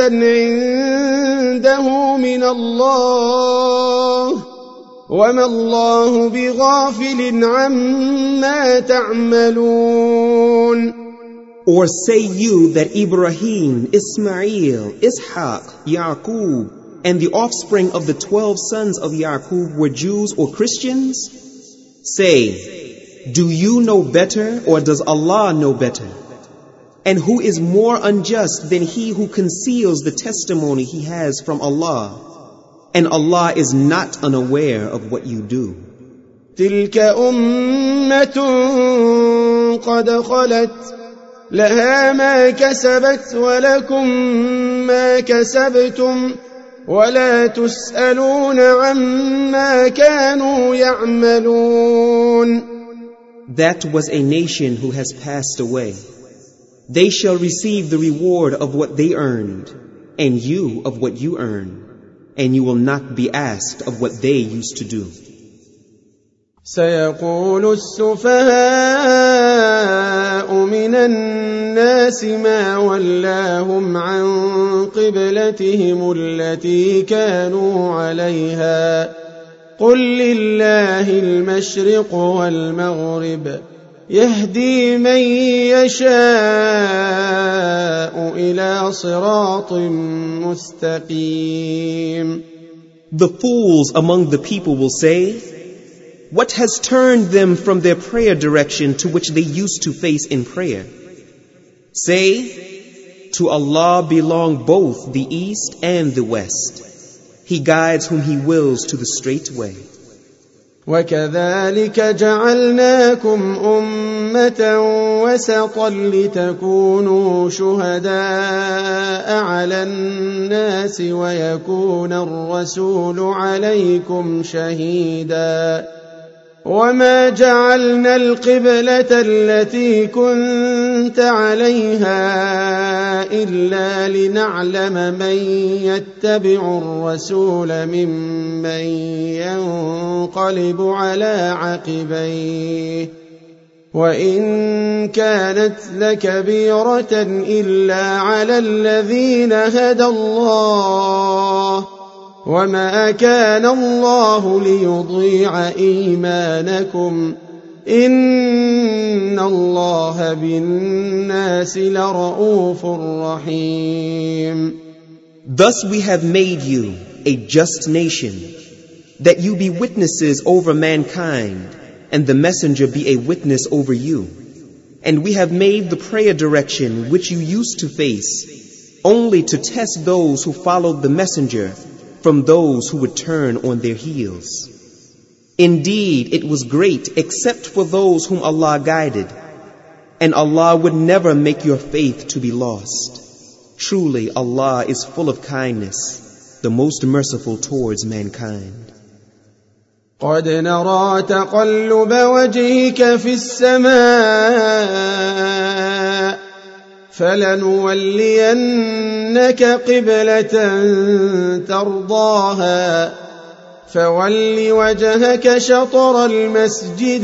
عنده من الله وما الله بغافل عما تعملون. Or say you that Ibrahim, Ismail, Ishaq, Yaqub, and the offspring of the 12 sons of Yaqub were Jews or Christians? Say, do you know better, or does Allah know better? And who is more unjust than he who conceals the testimony he has from Allah? And Allah is not unaware of what you do. تلك أمة قد خلت لها ما كسبت ولكم ما كسبتم ولا تسألون عما كانوا يعملون. That was a nation who has passed away. They shall receive the reward of what they earned, and you of what you earn, and you will not be asked of what they used to do. سيقول السفهاء من الناس ما ولاهم عن قبلتهم التي كانوا عليها قل لله المشرق والمغرب يهدي من يشاء إلى صراط مستقيم. The fools among the people will say, what has turned them from their prayer direction to which they used to face in prayer? Say, to Allah belong both the east and the west. He guides whom He wills to the straight way. وكذلك جعلناكم أمة وسطا لتكونوا شهداء على الناس ويكون الرسول عليكم شهيدا وما جعلنا القبلة التي كنت عليها إلا لنعلم من يتبع الرسول ممن ينقلب على عقبيه وإن كانت لكبيرة إلا على الذين هدى الله وما كان الله ليضيع إيمانكم إن الله بالناس لرؤوف رحيم. Thus we have made you a just nation, that you be witnesses over mankind, and the messenger be a witness over you. And we have made the prayer direction which you used to face, only to test those who followed the messenger from those who would turn on their heels. Indeed, it was great except for those whom Allah guided, and Allah would never make your faith to be lost. Truly, Allah is full of kindness, the most merciful towards mankind. قد نرى تقلب وجهك في السماء فلنولينك قبلة ترضاها فول وجهك شطر المسجد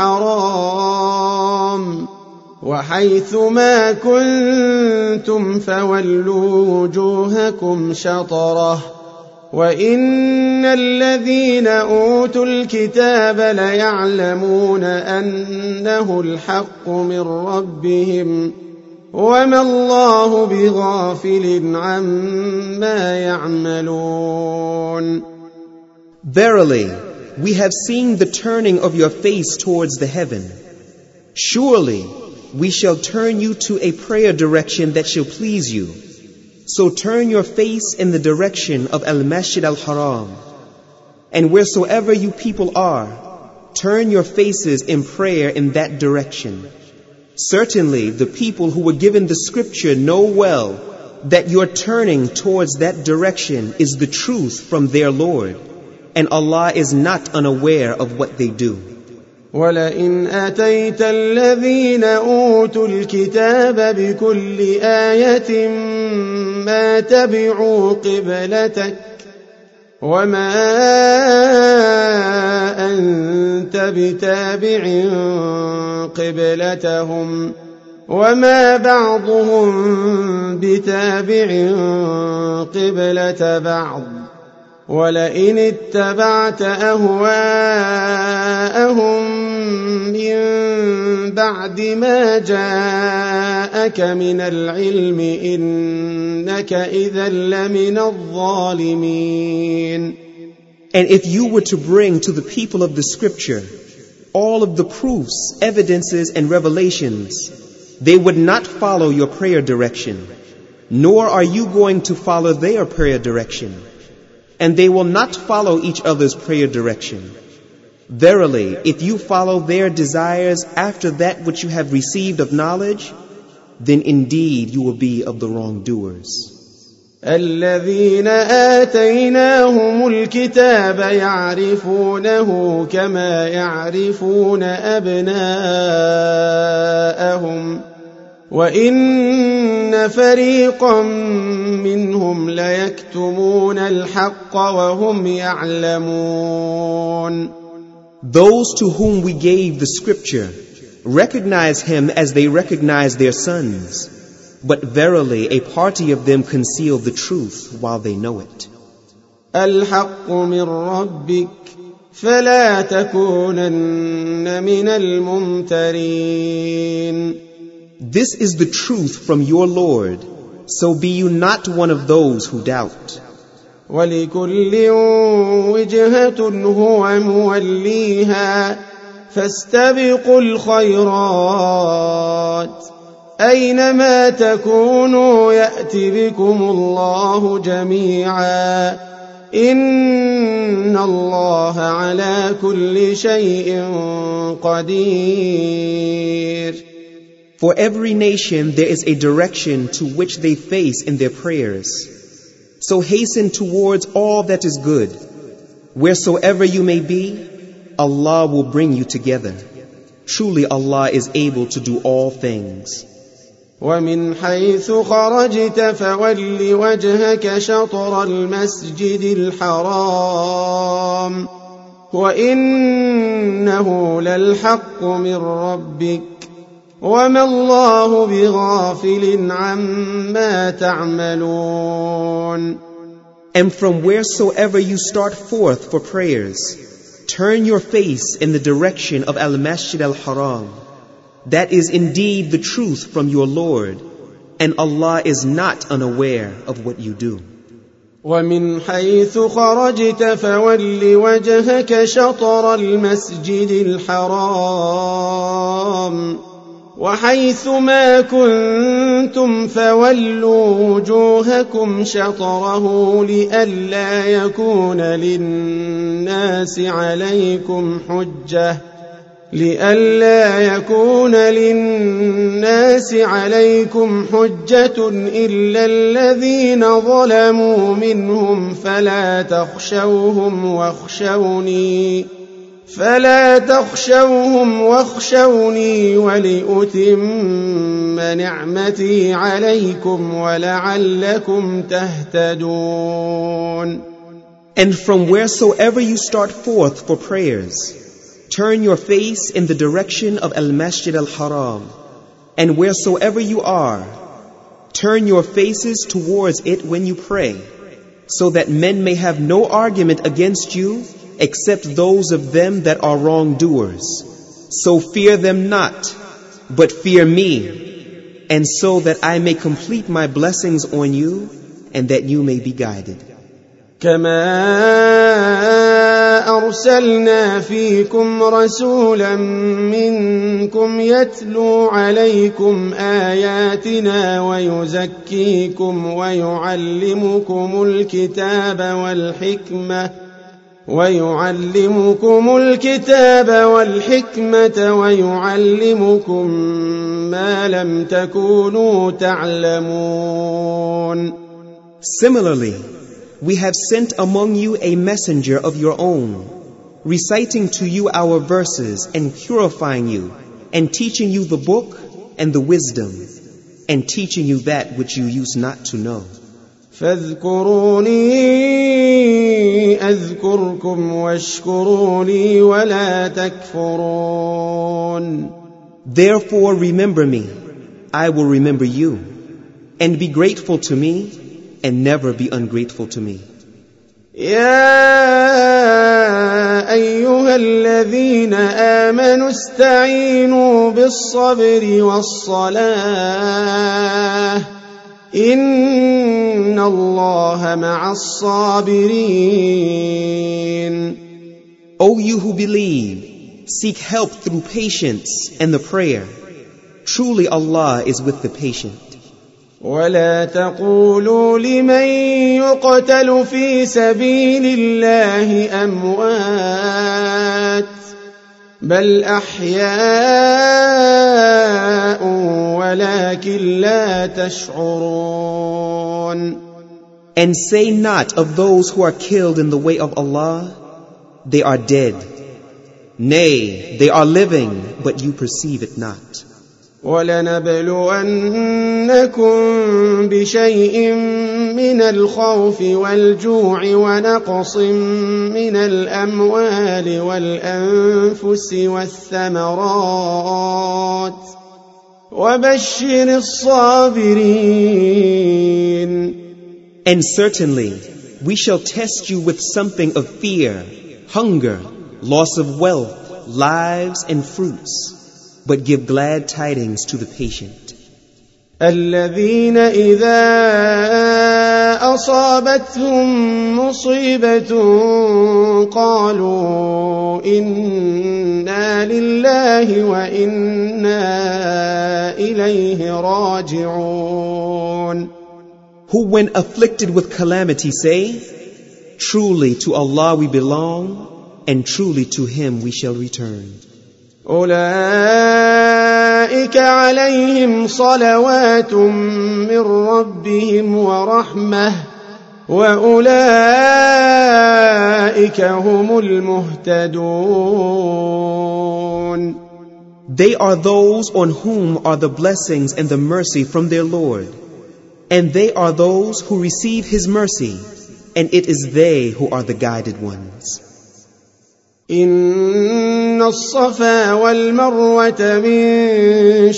الحرام وحيث ما كنتم فولوا وجوهكم شطره وإن الذين أوتوا الكتاب ليعلمون أنه الحق من ربهم وما الله بغافل عما يعملون. Verily, we have seen the turning of your face towards the heaven. Surely, we shall turn you to a prayer direction that shall please you. So turn your face in the direction of Al-Masjid Al-Haram. And wheresoever you people are, turn your faces in prayer in that direction. Certainly, the people who were given the scripture know well that your turning towards that direction is the truth from their Lord. And Allah is not unaware of what they do. وَلَئِنْ أَتَيْتَ الَّذِينَ أُوتُوا الْكِتَابَ بِكُلِّ آيَةٍ مَا تَبِعُوا قِبْلَتَكَ وَمَا أَنْتَ بِتَابِعٍ قِبْلَتَهُمْ وَمَا بَعْضُهُمْ بِتَابِعٍ قِبْلَةَ بَعْضٍ وَلَئِنِ اتَّبَعْتَ أَهْوَاءَهُمْ مِنْ بَعْدِ مَا جَاءَكَ مِنَ الْعِلْمِ إِنَّكَ إِذًا لَمِنَ الظَّالِمِينَ. And if you were to bring to the people of the scripture all of the proofs, evidences, and revelations, they would not follow your prayer direction, nor are you going to follow their prayer direction. And they will not follow each other's prayer direction. Verily, if you follow their desires after that which you have received of knowledge, then indeed you will be of the wrongdoers. الذين آتيناهم الكتاب يعرفونه كما يعرفون أبناءهم وإن فريقا منهم ليكتمون الحق وهم يعلمون. Those to whom we gave the scripture recognize him as they recognize their sons, but verily a party of them conceal the truth while they know it. الحق من ربك فلا تكونن من الممترين. This is the truth from your Lord, so be you not one of those who doubt. وَلِكُلٍّ وِجْهَةٌ هُوَ مُوَلِّيهَا فَاسْتَبِقُوا الْخَيْرَاتِ أَيْنَمَا تَكُونُوا يَأْتِ بِكُمُ اللَّهُ جَمِيعًا إِنَّ اللَّهَ عَلَى كُلِّ شَيْءٍ قَدِيرٌ. For every nation there is a direction to which they face in their prayers. So hasten towards all that is good. Wheresoever you may be, Allah will bring you together. Truly Allah is able to do all things. وَمِنْ حَيْثُ خَرَجْتَ فَوَلِّ وَجْهَكَ شَطْرَ الْمَسْجِدِ الْحَرَامِ وَإِنَّهُ لَلْحَقُّ مِنْ رَبِّكَ وَمَا اللَّهُ بِغَافِلٍ عَمَّا تَعْمَلُونَ. And from wheresoever you start forth for prayers, turn your face in the direction of Al-Masjid Al-Haram. That is indeed the truth from your Lord, and Allah is not unaware of what you do. وَمِنْ حَيْثُ خَرَجْتَ فَوَلِّ وَجْهَكَ شَطْرَ الْمَسْجِدِ الْحَرَامِ وَحَيْثُ مَا كُنْتُمْ فَوَلُّوا وُجُوهَكُمْ شَطْرَهُ لِئَلَّا يَكُونَ لِلنَّاسِ عَلَيْكُمْ حُجَّةٌ لئلا يكون للناس عليكم حجة إلا الذين ظلموا منهم فلا تخشوهم واخشوني ولأتم نعمتي عليكم ولعلكم تهتدون. And from wheresoever you start forth for prayers, turn your face in the direction of Al-Masjid Al-Haram, and wheresoever you are, turn your faces towards it when you pray, so that men may have no argument against you except those of them that are wrongdoers. So fear them not, but fear me, and so that I may complete my blessings on you, and that you may be guided. كما أرسلنا فيكم رسولا منكم يتلو عليكم آياتنا ويزكيكم ويعلمكم الكتاب والحكمة ويعلمكم ما لم تكونوا تعلمون. Similarly, we have sent among you a messenger of your own, reciting to you our verses and purifying you, and teaching you the book and the wisdom, and teaching you that which you used not to know. فاذكروني أذكركم واشكروا لي ولا تكفرون. Therefore remember me, I will remember you, and be grateful to me, and never be ungrateful to me. يا أيها الذين آمنوا استعينوا بالصبر والصلاة إن الله مع الصابرين. O you who believe, seek help through patience and the prayer. Truly Allah is with the patient. ولا تقولوا لمن يقتل في سبيل الله أموات بل أحياء ولكن لا تشعرون. And say not of those who are killed in the way of Allah, they are dead. Nay, they are living, but you perceive it not. وَلَنَبْلُوَنَّكُمْ بِشَيْءٍ مِّنَ الْخَوْفِ وَالْجُوعِ وَنَقْصٍ مِّنَ الْأَمْوَالِ وَالْأَنفُسِ وَالثَّمَرَاتِ وَبَشِّرِ الصَّابِرِينَ. And certainly, we shall test you with something of fear, hunger, loss of wealth, lives and fruits. But give glad tidings to the patient. الذين إذا أصابتهم مصيبة قالوا إنا لله وإنا إليه راجعون. Who when afflicted with calamity say, truly to Allah we belong, and truly to Him we shall return. أولئك عليهم صلوات من ربهم ورحمة وأولئك هم المهتدون. They are those on whom are the blessings and the mercy from their Lord, and they are those who receive His mercy, and it is they who are the guided ones. إن الصفا والمروة من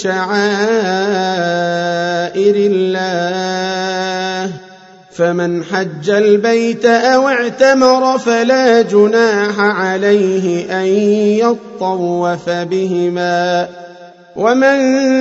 شعائر الله فمن حج البيت أو اعتمر فلا جناح عليه أن يطوف بهما ومن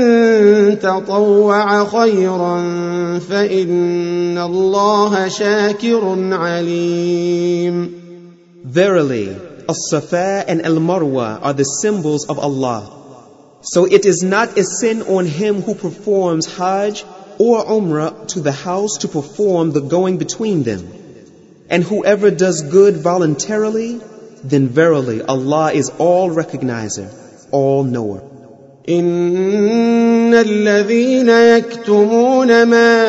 تطوع خيرا فإن الله شاكر عليم. Verily, As-Safa and Al-Marwa are the symbols of Allah. So it is not a sin on him who performs Hajj or Umrah to the house to perform the going between them. And whoever does good voluntarily, then verily Allah is all recognizer, all-knower. إن الذين يكتمون ما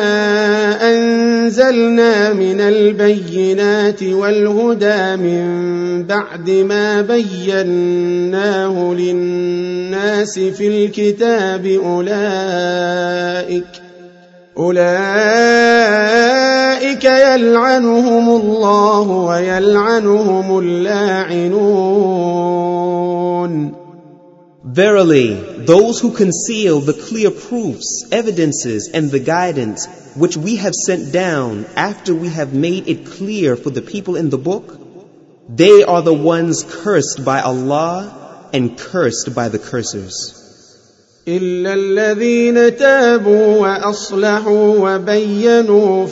أنزلنا من البينات والهدى من بعد ما بيناه للناس في الكتاب أولئك يلعنهم الله ويلعنهم اللاعنون. Verily, those who conceal the clear proofs, evidences, and the guidance which we have sent down after we have made it clear for the people in the book, they are the ones cursed by Allah and cursed by the cursers. إلا الذين تابوا وأصلحوا وبينوا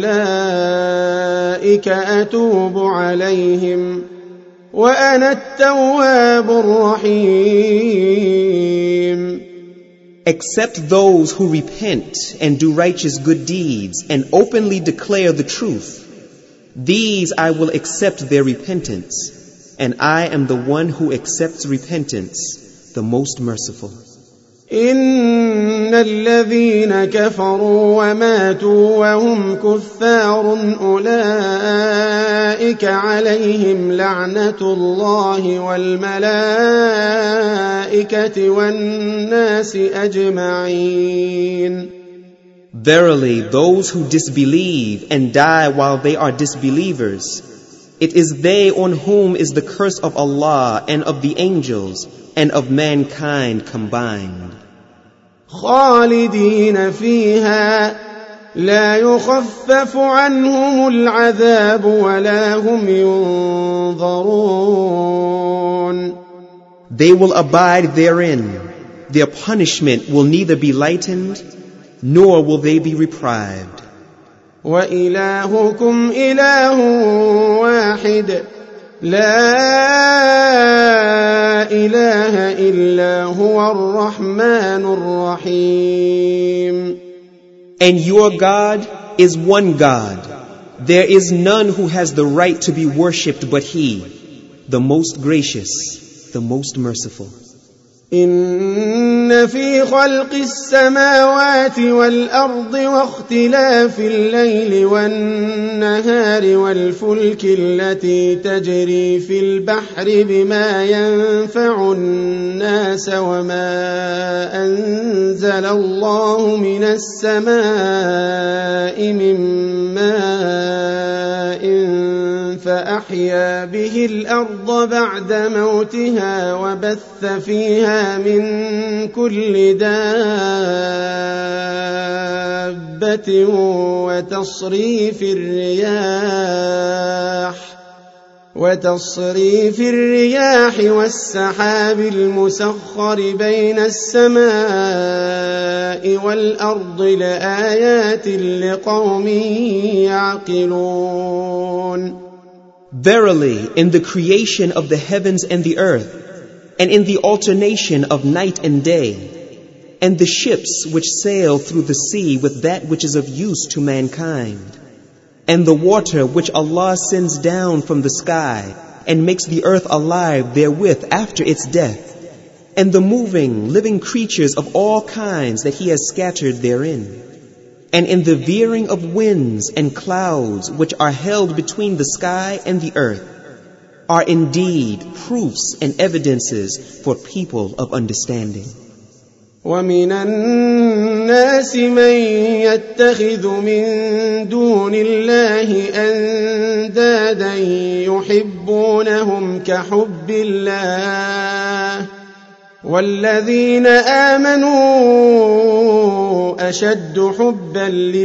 فأولئك أتوب عليهم وأنا التواب الرحيم. Except those who repent and do righteous good deeds and openly declare the truth, these I will accept their repentance, and I am the one who accepts repentance, the most merciful. إن الذين كفروا وماتوا وهم كفار أولئك عليهم لعنة الله والملائكة والناس أجمعين. Verily, those who disbelieve and die while they are disbelievers, it is they on whom is the curse of Allah and of the angels and of mankind combined. خالدين فيها لا يخفف عنهم العذاب ولا هم ينظرون. They will abide therein. Their punishment will neither be lightened, nor will they be reprived. وإلهكم إله واحد لا إله إلا هو الرحمن الرحيم. And your God is one God. There is none who has the right to be worshipped but He, the most gracious, the most merciful. إن في خلق السماوات والأرض واختلاف الليل والنهار والفلك التي تجري في البحر بما ينفع الناس وما أنزل الله من السماء من ماء فأحيا به الأرض بعد موتها وبث فيها من كل دابة وتصريف الرياح والسحاب المسخر بين السماء والأرض لآيات لقوم يعقلون. Verily, in the creation of the heavens and the earth, and in the alternation of night and day, and the ships which sail through the sea with that which is of use to mankind, and the water which Allah sends down from the sky and makes the earth alive therewith after its death, and the moving, living creatures of all kinds that He has scattered therein, and in the veering of winds and clouds which are held between the sky and the earth, are indeed proofs and evidences for people of understanding. ومن الناس من يتخذ من دون الله أندادا يحبونهم كحب الله والذين آمنوا أشد حبا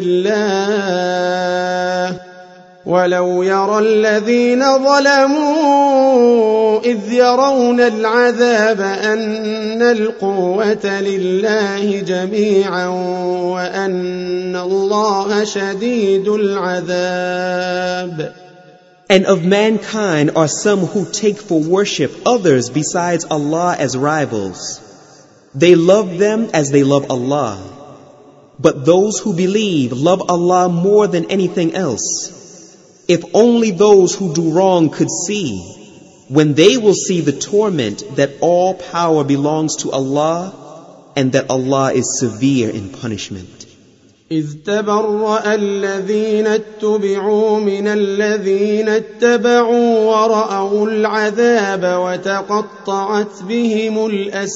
لله ولو يرى الذين ظلموا إذ يرون العذاب أن القوة لله جميعا وأن الله شديد العذاب. And of mankind are some who take for worship others besides Allah as rivals. They love them as they love Allah. But those who believe love Allah more than anything else. If only those who do wrong could see, when they will see the torment that all power belongs to Allah and that Allah is severe in punishment. إذ تبرأ الذين اتبعوا من الذين اتبعوا ورأوا العذاب وتقطعت بهم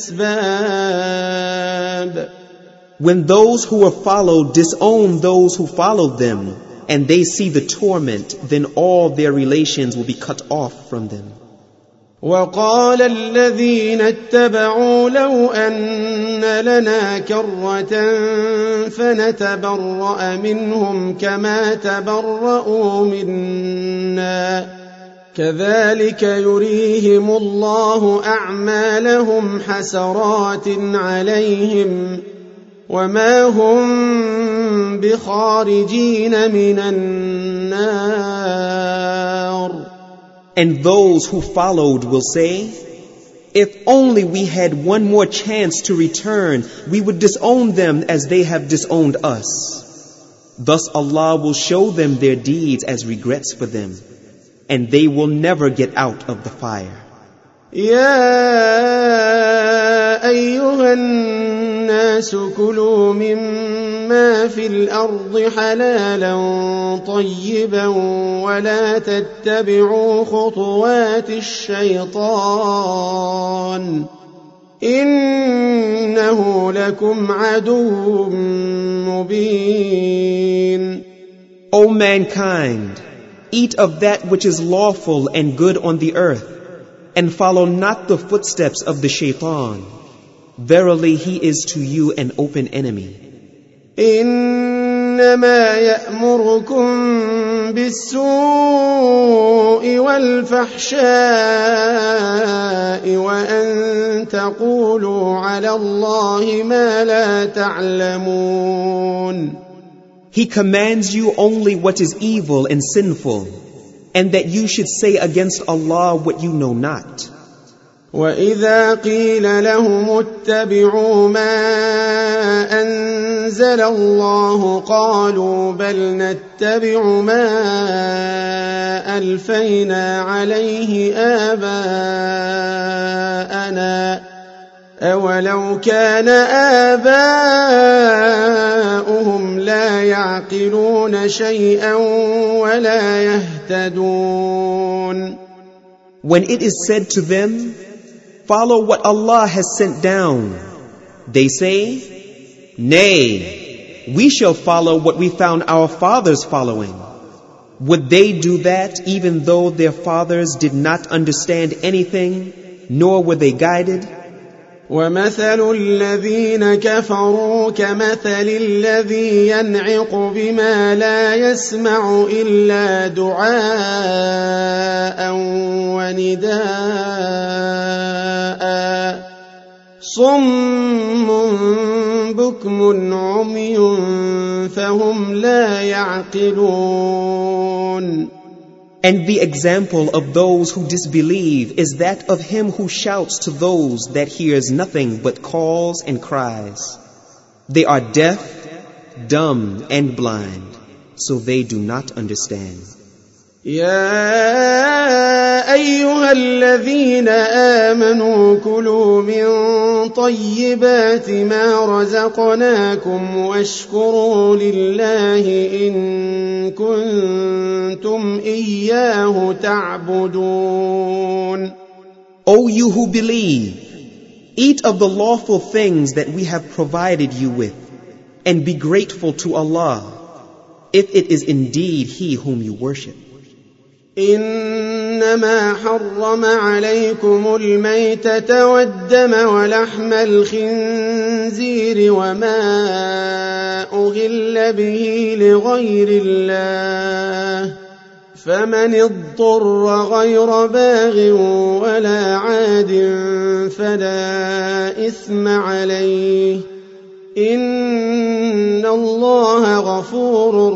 الأسباب. When those who were followed disown those who followed them, and they see the torment, then all their relations will be cut off from them. وقال الذين اتبعوا لو أن لنا كرة فنتبرأ منهم كما تبرؤوا منا كذلك يريهم الله أعمالهم حسرات عليهم وما هم بخارجين من النار. And those who followed will say, if only we had one more chance to return, we would disown them as they have disowned us. Thus Allah will show them their deeds as regrets for them, and they will never get out of the fire. يا أيها الناس كلوا مما في الأرض حلالا طيبا ولا تتبعوا خطوات الشيطان إنه لكم عدو مبين. O mankind, eat of that which is lawful and good on the earth, and follow not the footsteps of the shaitan. Verily he is to you an open enemy. إنما يأمركم بالسوء والفحشاء وأن تقولوا على الله ما لا تعلمون. He commands you only what is evil and sinful, and that you should say against Allah what you know not. وَإِذَا قِيلَ لَهُمُ اتَّبِعُوا مَا أَنزَلَ اللَّهُ قَالُوا بَلْ نَتَّبِعُ مَا أَلْفَيْنَا عَلَيْهِ آبَاءَنَا أَوَلَوْ كَانَ آبَاؤُهُمْ لَا يَعْقِلُونَ شَيْئًا وَلَا يَهْتَدُونَ. When it is said to them, follow what Allah has sent down, they say, nay, we shall follow what we found our fathers following. Would they do that even though their fathers did not understand anything, nor were they guided? وَمَثَلُ الَّذِينَ كَفَرُوا كَمَثَلِ الَّذِي يَنْعِقُ بِمَا لَا يَسْمَعُ إِلَّا دُعَاءً وَنِدَاءً صُمٌّ بُكْمٌ عُمْيٌ فَهُمْ لَا يَعْقِلُونَ. And the example of those who disbelieve is that of him who shouts to those that hears nothing but calls and cries. They are deaf, dumb, and blind, so they do not understand. يا أيها الذين آمنوا كلوا من طيبات ما رزقناكم واشكروا لله إن كنتم إياه تعبدون. O you who believe, eat of the lawful things that we have provided you with, and be grateful to Allah, if it is indeed He whom you worship. إنما حرم عليكم الميتة والدم ولحم الخنزير وما أهل به لغير الله فمن اضطر غير باغ ولا عاد فلا إثم عليه إن الله غفور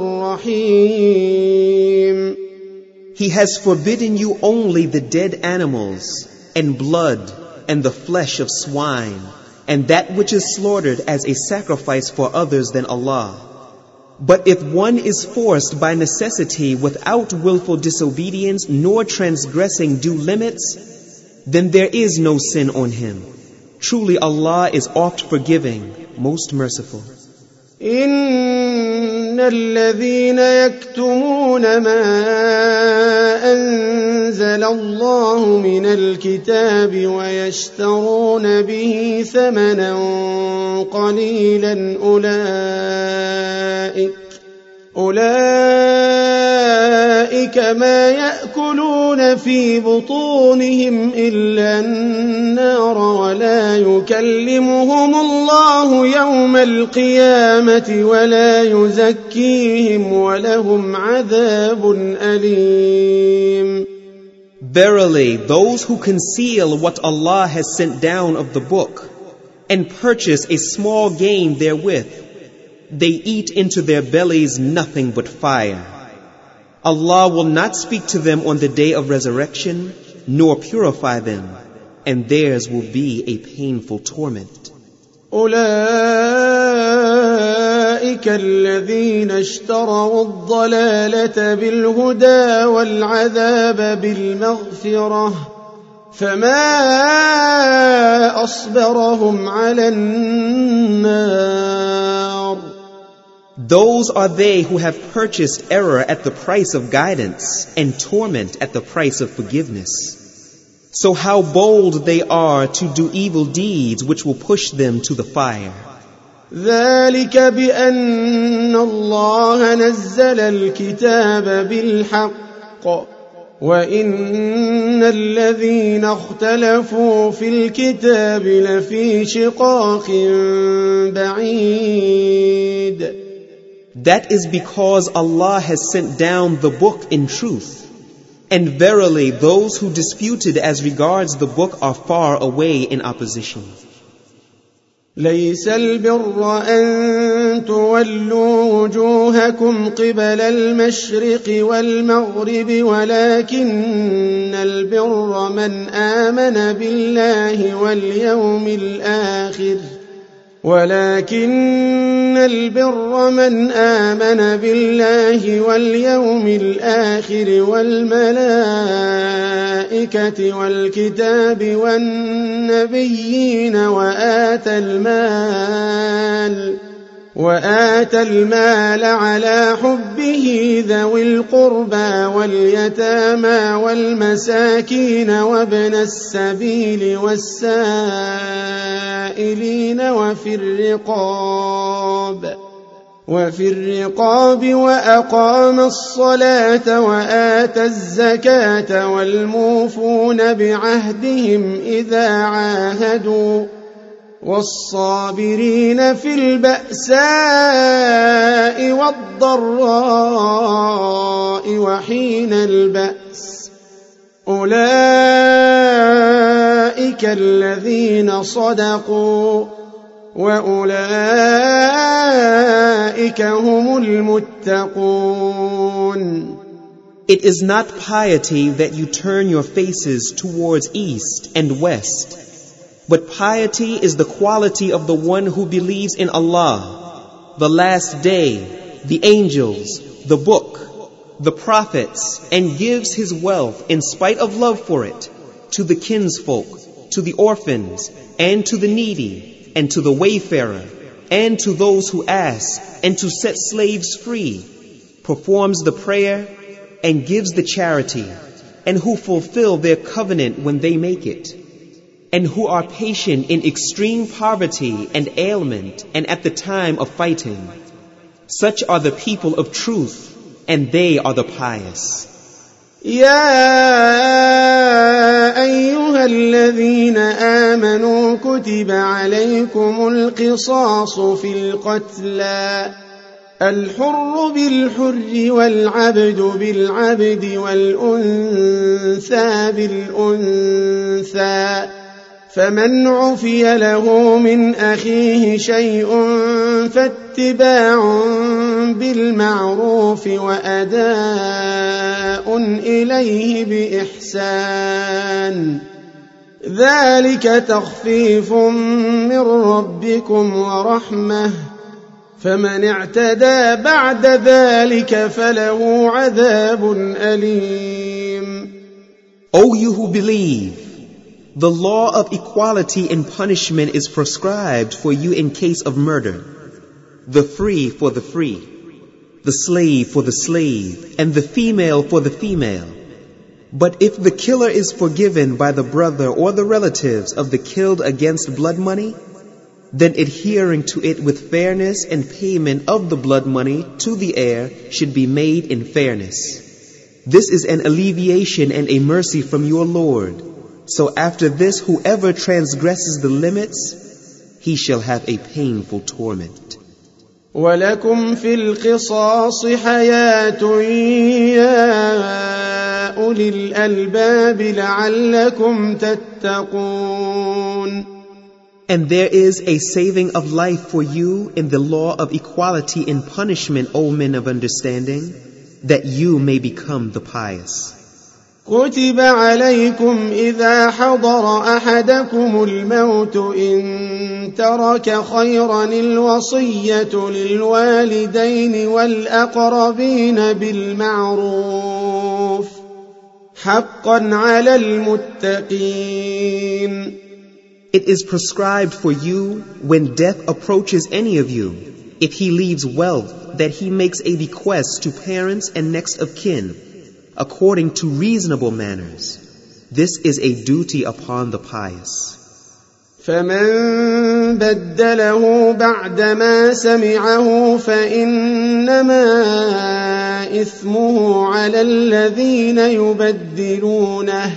رحيم. He has forbidden you only the dead animals, and blood, and the flesh of swine, and that which is slaughtered as a sacrifice for others than Allah. But if one is forced by necessity without willful disobedience nor transgressing due limits, then there is no sin on him. Truly Allah is oft forgiving, most merciful. إن الذين يكتمون ما أنزل الله من الكتاب ويشترون به ثمنا قليلا أولئك ما يأكلون في بطونهم إلا النار ولا يكلمهم الله يوم القيامة ولا يزكيهم ولهم عذاب أليم. Verily, those who conceal what Allah has sent down of the book and purchase a small gain therewith, they eat into their bellies nothing but fire. Allah will not speak to them on the day of resurrection, nor purify them, and theirs will be a painful torment. أولئك الذين اشتروا الضلالة بالهدى والعذاب بالمغفرة فما أصبرهم على النار. Those are they who have purchased error at the price of guidance and torment at the price of forgiveness. So how bold they are to do evil deeds which will push them to the fire. ذلك بأن الله نزل الكتاب بالحق وإن الذين اختلفوا في الكتاب لفي شقاق بعيد. That is because Allah has sent down the book in truth. And verily, those who disputed as regards the book are far away in opposition. ليس البر أن تولوا وجوهكم قبل المشرق والمغرب ولكن البر من آمن بالله واليوم الآخر والملائكة والكتاب والنبيين وآتى المال على حبه ذوي القربى واليتامى والمساكين وابن السبيل والسائلين وفي الرقاب وأقام الصلاة وآتى الزكاة والموفون بعهدهم إذا عاهدوا والصابرين في البأساء والضراء وحين البأس أولئك الذين صدقوا وأولئك هم المتقون. It is not piety that you turn your faces towards east and west, but piety is the quality of the one who believes in Allah, the last day, the angels, the book, the prophets, and gives his wealth in spite of love for it to the kinsfolk, to the orphans, and to the needy, and to the wayfarer, and to those who ask, and to set slaves free, performs the prayer, and gives the charity, and who fulfill their covenant when they make it, and who are patient in extreme poverty and ailment, and at the time of fighting. Such are the people of truth, and they are the pious. يا أيها الذين آمنوا كتب عليكم القصاص في القتلى الحر بالحر والعبد بالعبد والأنثى بالأنثى فمن عفي له من أخيه شيء فاتباع بالمعروف وأداء إليه بإحسان ذلك تخفيف من ربكم ورحمة فمن اعتدى بعد ذلك فله عذاب أليم. O you who believe, the law of equality in punishment is prescribed for you in case of murder, the free for the free, the slave for the slave, and the female for the female. But if the killer is forgiven by the brother or the relatives of the killed against blood money, then adhering to it with fairness and payment of the blood money to the heir should be made in fairness. This is an alleviation and a mercy from your Lord. So after this, whoever transgresses the limits, he shall have a painful torment. وَلَكُمْ فِي الْقِصَاصِ حَيَاةٌ يَا أُولِي الْأَلْبَابِ لَعَلَّكُمْ تَتَّقُونَ. And there is a saving of life for you in the law of equality in punishment, O men of understanding, that you may become the pious. كتب عليكم إذا حضر أحدكم الموت إن ترك خيرا الوصية للوالدين والأقربين بالمعروف حقا على المتقين. It is prescribed for you when death approaches any of you, if he leaves wealth, that he makes a bequest to parents and next of kin, according to reasonable manners. This is a duty upon the pious. فمن بدله بعدما سمعه فإنما إثمه على الذين يبدلونه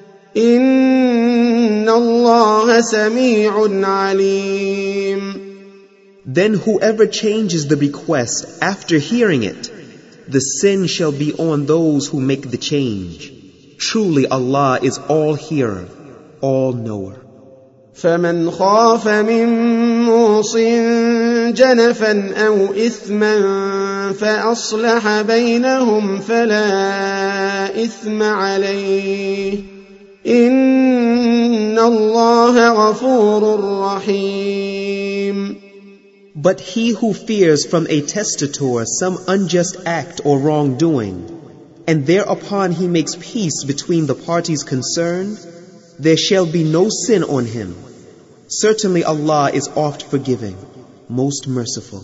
إن الله سميع عليم. Then whoever changes the bequest after hearing it, the sin shall be on those who make the change. Truly Allah is all hearer, all knower. فمن خاف من موصٍ جنفا أو إثما فأصلح بينهم فلا إثم عليه إن الله غفور رحيم. But he who fears from a testator some unjust act or wrongdoing, and thereupon he makes peace between the parties concerned, there shall be no sin on him. Certainly Allah is oft forgiving, most merciful.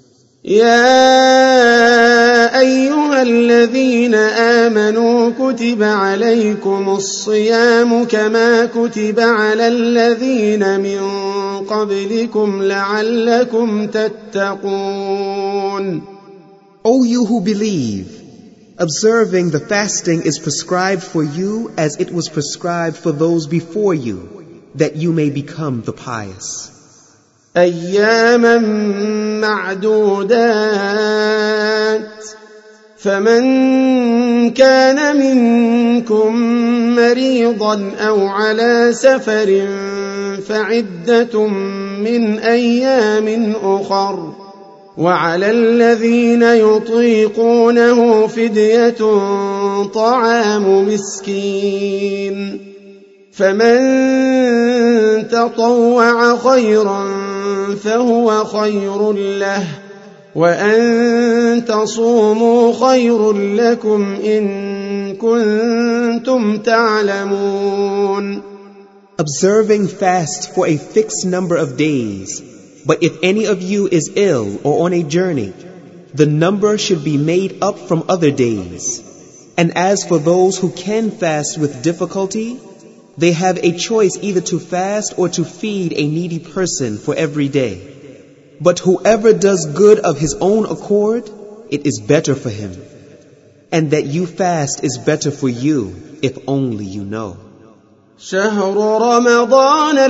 يا أيها الذين آمنوا كتب عليكم الصيام كما كتب على الذين من قبلكم لعلكم تتقون. O you who believe, observing the fasting is prescribed for you as it was prescribed for those before you, that you may become the pious. أياما معدودات فمن كان منكم مريضا أو على سفر فعدة من أيام أخر وعلى الذين يطيقونه فدية طعام مسكين فمن تطوع خيرا فهو خير له وأن تصوموا خير لكم إن كنتم تعلمون. Observing fast for a fixed number of days, but if any of you is ill or on a journey, the number should be made up from other days. And as for those who can fast with difficulty, they have a choice either to fast or to feed a needy person for every day. But whoever does good of his own accord, it is better for him. And that you fast is better for you, if only you know. شهر رمضان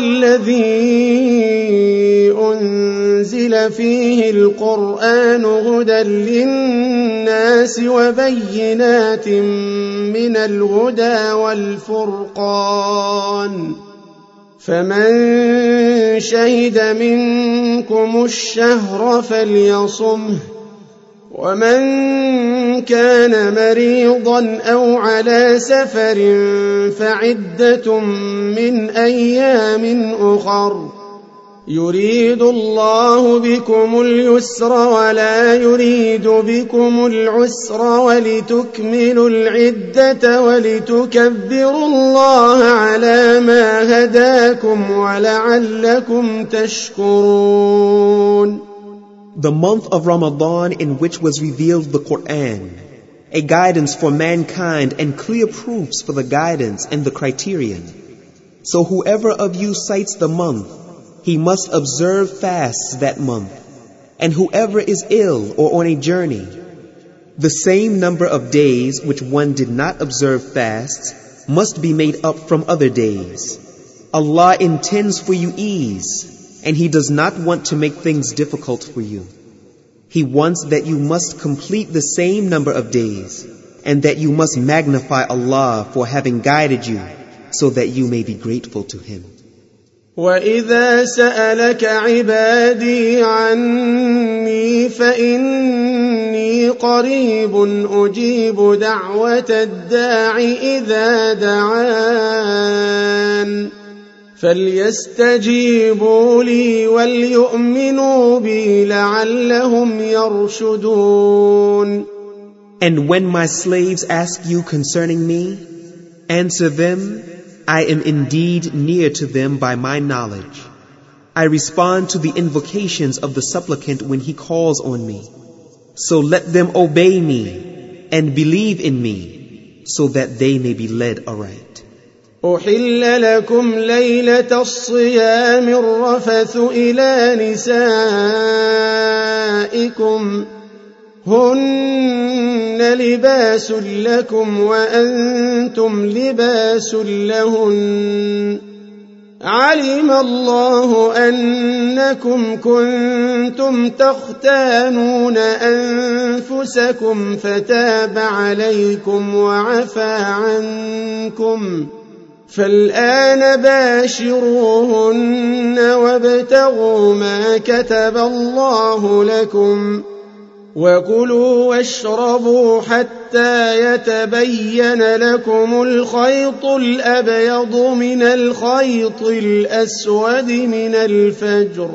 الذي أنزل فيه القرآن هدى للناس وبينات من الهدى والفرقان فمن شهد منكم الشهر فليصمه ومن كان مريضا أو على سفر فعدة من أيام أخر يريد الله بكم اليسر ولا يريد بكم العسر ولتكملوا العدة ولتكبروا الله على ما هداكم ولعلكم تشكرون. The month of Ramadan in which was revealed the Quran, a guidance for mankind and clear proofs for the guidance and the criterion. So whoever of you cites the month, he must observe fasts that month, and whoever is ill or on a journey, the same number of days which one did not observe fasts must be made up from other days. Allah intends for you ease, and He does not want to make things difficult for you. He wants that you must complete the same number of days, and that you must magnify Allah for having guided you, so that you may be grateful to Him. وَإِذَا سَأَلَكَ عِبَادِي عَنِّي فَإِنِّي قَرِيبٌ أُجِيبُ دَعْوَةَ الدَّاعِ إِذَا دَعَانِ فَلْيَسْتَجِيبُوا لِي وَلْيُؤْمِنُوا بِي لَعَلَّهُمْ يَرْشُدُونَ. And when my slaves ask you concerning me, answer them, I am indeed near to them by my knowledge. I respond to the invocations of the supplicant when he calls on me. So let them obey me and believe in me, so that they may be led aright. أُحِلَّ لَكُمْ لَيْلَةَ الصِّيَامِ الرَّفَثُ إِلَى نِسَائِكُمْ هن لباس لكم وأنتم لباس لهن علم الله أنكم كنتم تختانون أنفسكم فتاب عليكم وعفى عنكم فالآن باشروهن وابتغوا ما كتب الله لكم وكلوا واشربوا حتى يتبين لكم الخيط الأبيض من الخيط الأسود من الفجر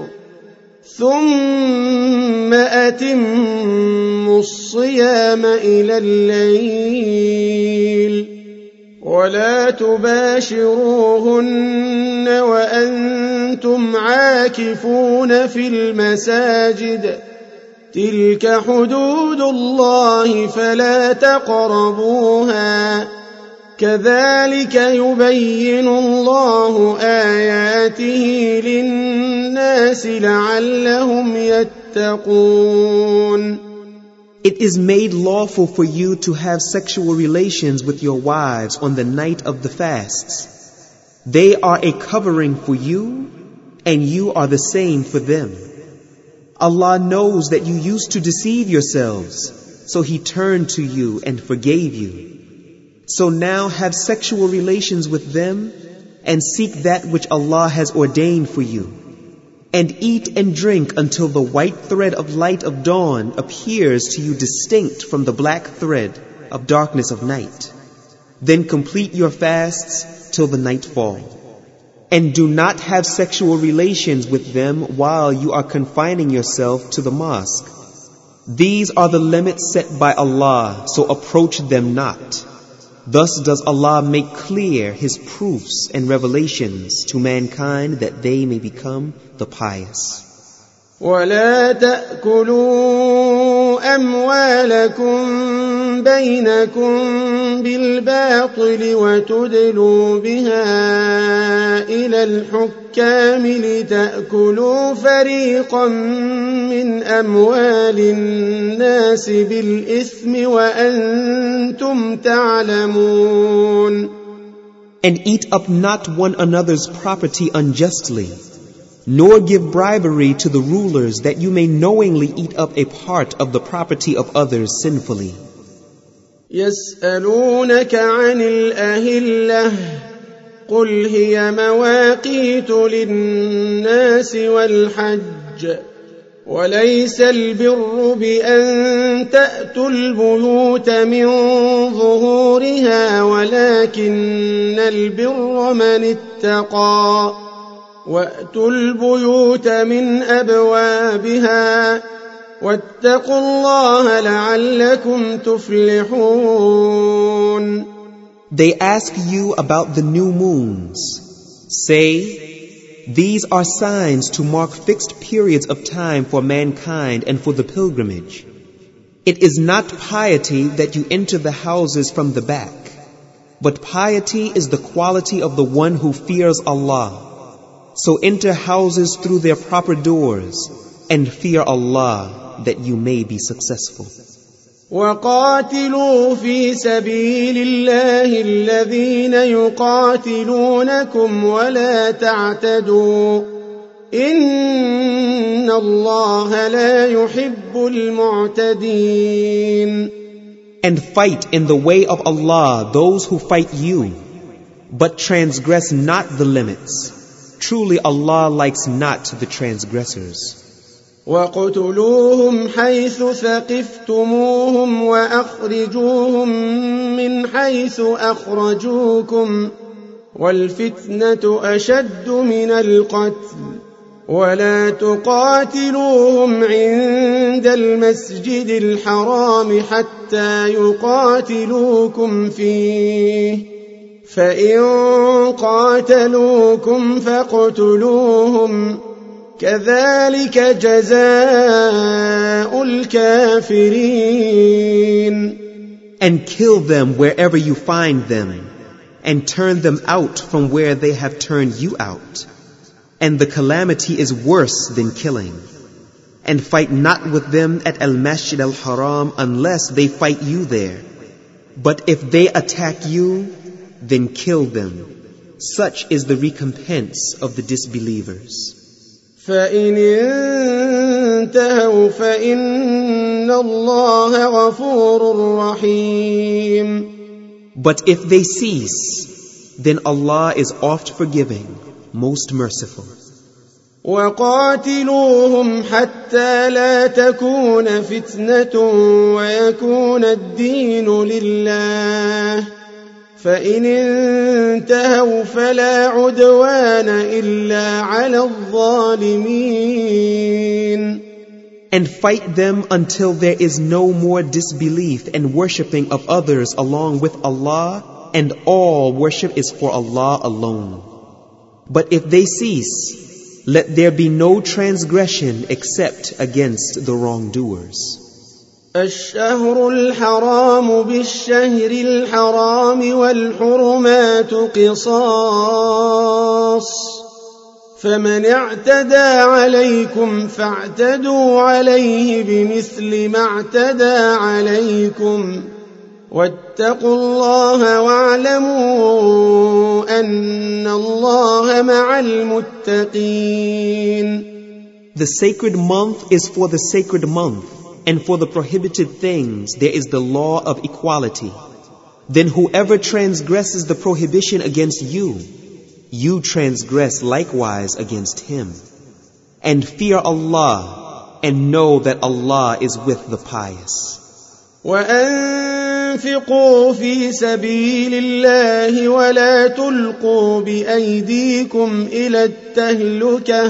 ثم أتموا الصيام إلى الليل ولا تباشروهن وأنتم عاكفون في المساجد تلك حدود الله فلا تقربوها كذلك يبين الله آياته للناس لعلهم يتقون. It is made lawful for you to have sexual relations with your wives on the night of the fasts. They are a covering for you, and you are the same for them. Allah knows that you used to deceive yourselves, so He turned to you and forgave you. So now have sexual relations with them and seek that which Allah has ordained for you. And eat and drink until the white thread of light of dawn appears to you distinct from the black thread of darkness of night. Then complete your fasts till the nightfall. And do not have sexual relations with them while you are confining yourself to the mosque. These are the limits set by Allah, so approach them not. Thus does Allah make clear His proofs and revelations to mankind that they may become the pious. ولا تأكلوا أموالكم بينكم بالباطل وتدلوا بها إلى الحكام لتأكلوا فريقا من أموال الناس بالإثم وأنتم تعلمون. And eat up not one another's property unjustly, nor give bribery to the rulers that you may knowingly eat up a part of the property of others sinfully. يسألونك عن الأهلة قل هي مواقيت للناس والحج وليس البر بأن تأتوا البيوت من ظهورها ولكن البر من اتقى وأتوا البيوت من أبوابها واتقوا الله لعلكم تفلحون. They ask you about the new moons. Say, these are signs to mark fixed periods of time for mankind and for the pilgrimage. It is not piety that you enter the houses from the back, but piety is the quality of the one who fears Allah. So enter houses through their proper doors and fear Allah that you may be successful. وقاتلوا في سبيل الله الذين يقاتلونكم ولا تعتدوا إن الله لا يحب المعتدين. And fight in the way of Allah those who fight you, but transgress not the limits. Truly Allah likes not the transgressors. وَاقْتُلُوهُمْ حَيْثُ ثَقِفْتُمُوهُمْ وَأَخْرِجُوهُمْ مِنْ حَيْثُ أَخْرَجُوكُمْ وَالْفِتْنَةُ أَشَدُّ مِنَ الْقَتْلِ وَلَا تُقَاتِلُوهُمْ عِندَ الْمَسْجِدِ الْحَرَامِ حَتَّى يُقَاتِلُوكُمْ فِيهِ فَإِنْ قَاتَلُوكُمْ فَاقْتُلُوهُمْ كذلك جزاء الكافرين. And kill them wherever you find them, and turn them out from where they have turned you out. And the calamity is worse than killing. And fight not with them at Al-Masjid Al-Haram unless they fight you there. But if they attack you, then kill them. Such is the recompense of the disbelievers. فَإِنِ انتهوا فَإِنَّ اللَّهَ غَفُورٌ رَحِيمٌ. But if they cease, then Allah is oft forgiving, most merciful. وَقَاتِلُوهُمْ حَتَّى لَا تَكُونَ فِتْنَةٌ وَيَكُونَ الدِّينُ لِلَّهِ فَإِنِ انتهوا فَلَا عُدْوَانَ إِلَّا عَلَى الظَّالِمِينَ. And fight them until there is no more disbelief and worshipping of others along with Allah, and all worship is for Allah alone. But if they cease, let there be no transgression except against the wrongdoers. الشهر الحرام بالشهر الحرام والحرمات قصاص فمن اعتدى عليكم فاعتدوا عليه بمثل ما اعتدى عليكم واتقوا الله واعلموا أن الله مع المتقين. The sacred month is for the sacred month, and for the prohibited things there is the law of equality. Then whoever transgresses the prohibition against you, you transgress likewise against him. And fear Allah, and know that Allah is with the pious. وَأَنفِقُوا فِي سَبِيلِ اللَّهِ وَلَا تُلْقُوا بِأَيْدِيكُمْ إِلَى التَّهْلُكَةِ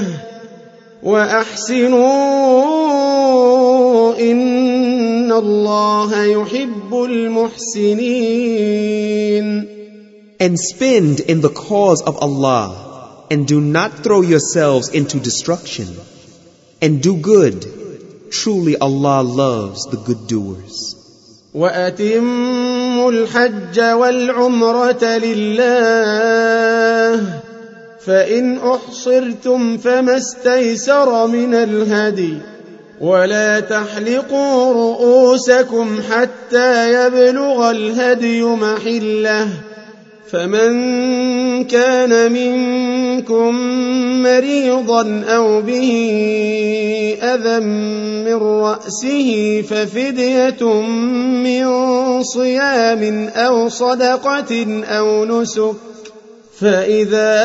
وَأَحْسِنُوا إِنَّ اللَّهَ يُحِبُّ الْمُحْسِنِينَ. And spend in the cause of Allah, and do not throw yourselves into destruction, and do good. Truly Allah loves the good doers. وَأَتِمُّوا الْحَجَّ وَالْعُمْرَةَ لِلَّهِ فَإِنْ أُحْصِرْتُمْ فَمَا اسْتَيْسَرَ مِنَ الْهَدْيِ وَلَا تَحْلِقُوا رُؤُوسَكُمْ حَتَّى يَبْلُغَ الْهَدْيُ مَحِلَّهُ فَمَنْ كَانَ مِنْكُمْ مَرِيضًا أَوْ بِهِ أَذًى مِّن رَّأْسِهِ فَفِدْيَةٌ مِّن صِيَامٍ أَوْ صَدَقَةٍ أَوْ نُسُكٍ فَإِذَا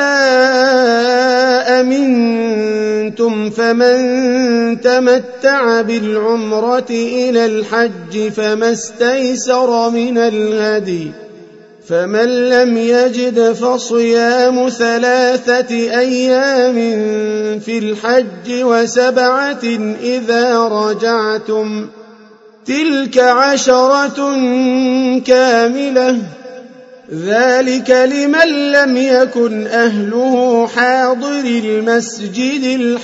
أَمِنْتُمْ فَمَنْ تَمَتَّعَ بِالْعُمْرَةِ إِلَى الْحَجِّ فَمَا اسْتَيْسَرَ مِنَ الْهَدْيِ فمن لم يجد فصيام 3 أيام في الحج و7 إذا رجعتم تلك 10 كاملة ذلك لمن لم يكن أهله حاضر المسجد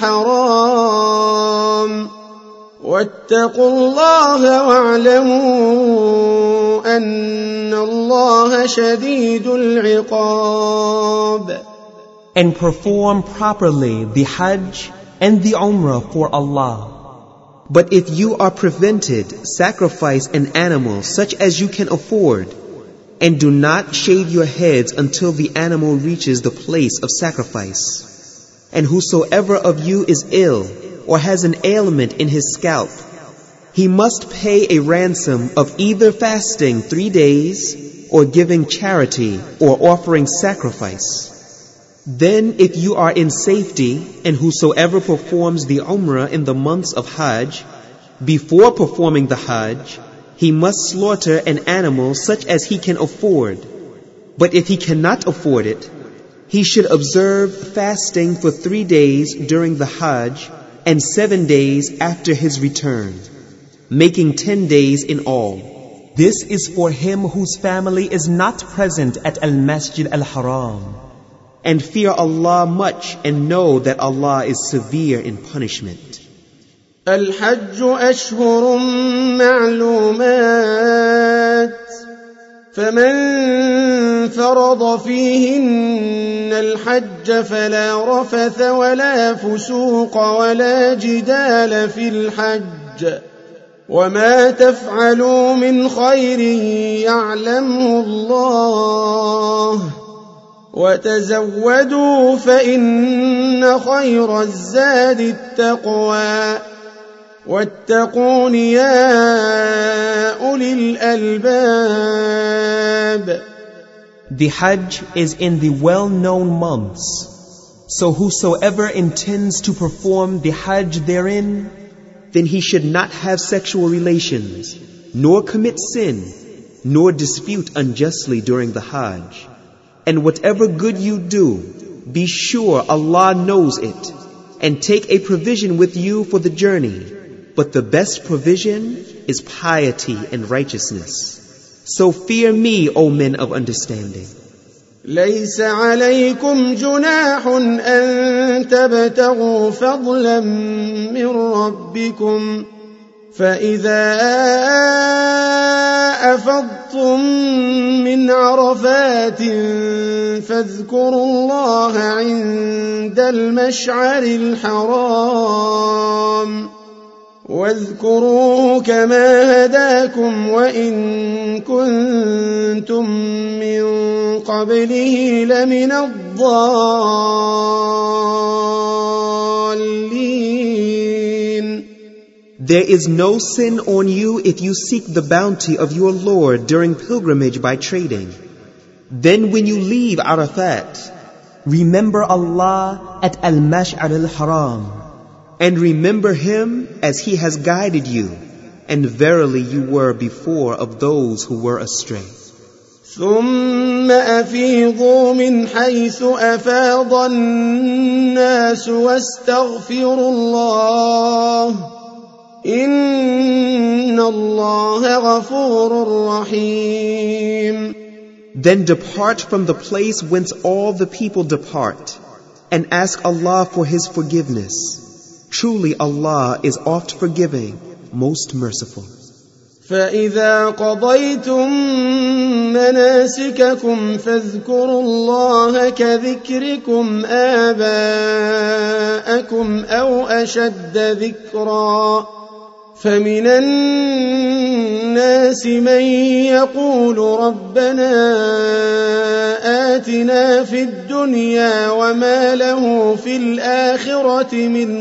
الحرام واتقوا الله واعلموا أن الله شديد العقاب. And perform properly the Hajj and the Umrah for Allah. But if you are prevented, sacrifice an animal such as you can afford, and do not shave your heads until the animal reaches the place of sacrifice. And whosoever of you is ill or has an ailment in his scalp, he must pay a ransom of either fasting 3 days or giving charity or offering sacrifice. Then if you are in safety, and whosoever performs the Umrah in the months of Hajj, before performing the Hajj, he must slaughter an animal such as he can afford. But if he cannot afford it, he should observe fasting for 3 days during the Hajj and 7 days after his return, making 10 days in all. This is for him whose family is not present at Al-Masjid Al-Haram. And fear Allah much and know that Allah is severe in punishment. الحج أشهر معلومات فمن فرض فيهن الحج فلا رفث ولا فسوق ولا جدال في الحج وما تفعلوا من خير يعلمه الله وتزودوا فإن خير الزاد التقوى واتقون يا أولي الألباب. The Hajj is in the well-known months, so whosoever intends to perform the Hajj therein, then he should not have sexual relations, nor commit sin, nor dispute unjustly during the Hajj. And whatever good you do, be sure Allah knows it, and take a provision with you for the journey. But the best provision is piety and righteousness. So fear me, O men of understanding. ليس عليكم جناح أن تبتغوا فضلا من ربكم فإذا أفضتم من عرفات فاذكروا الله عند المشعر الحرام واذكروه كما هداكم وإن كنتم من قبله لمن الضالين. There is no sin on you if you seek the bounty of your Lord during pilgrimage by trading. Then when you leave Arafat, remember Allah at Al-Mash'ar al-Haram, and remember Him as He has guided you, and verily you were before of those who were astray. ثم أفيضوا من حيث أفاض الناس واستغفروا الله إن الله غفور رحيم. Then depart from the place whence all the people depart, and ask Allah for His forgiveness. Truly Allah is oft forgiving, most merciful. فإذا قضيتم مناسككم فاذكروا الله كذكركم آباءكم أو أشد ذكرا فمن الناس من يقول ربنا آتنا في الدنيا وما له في الآخرة من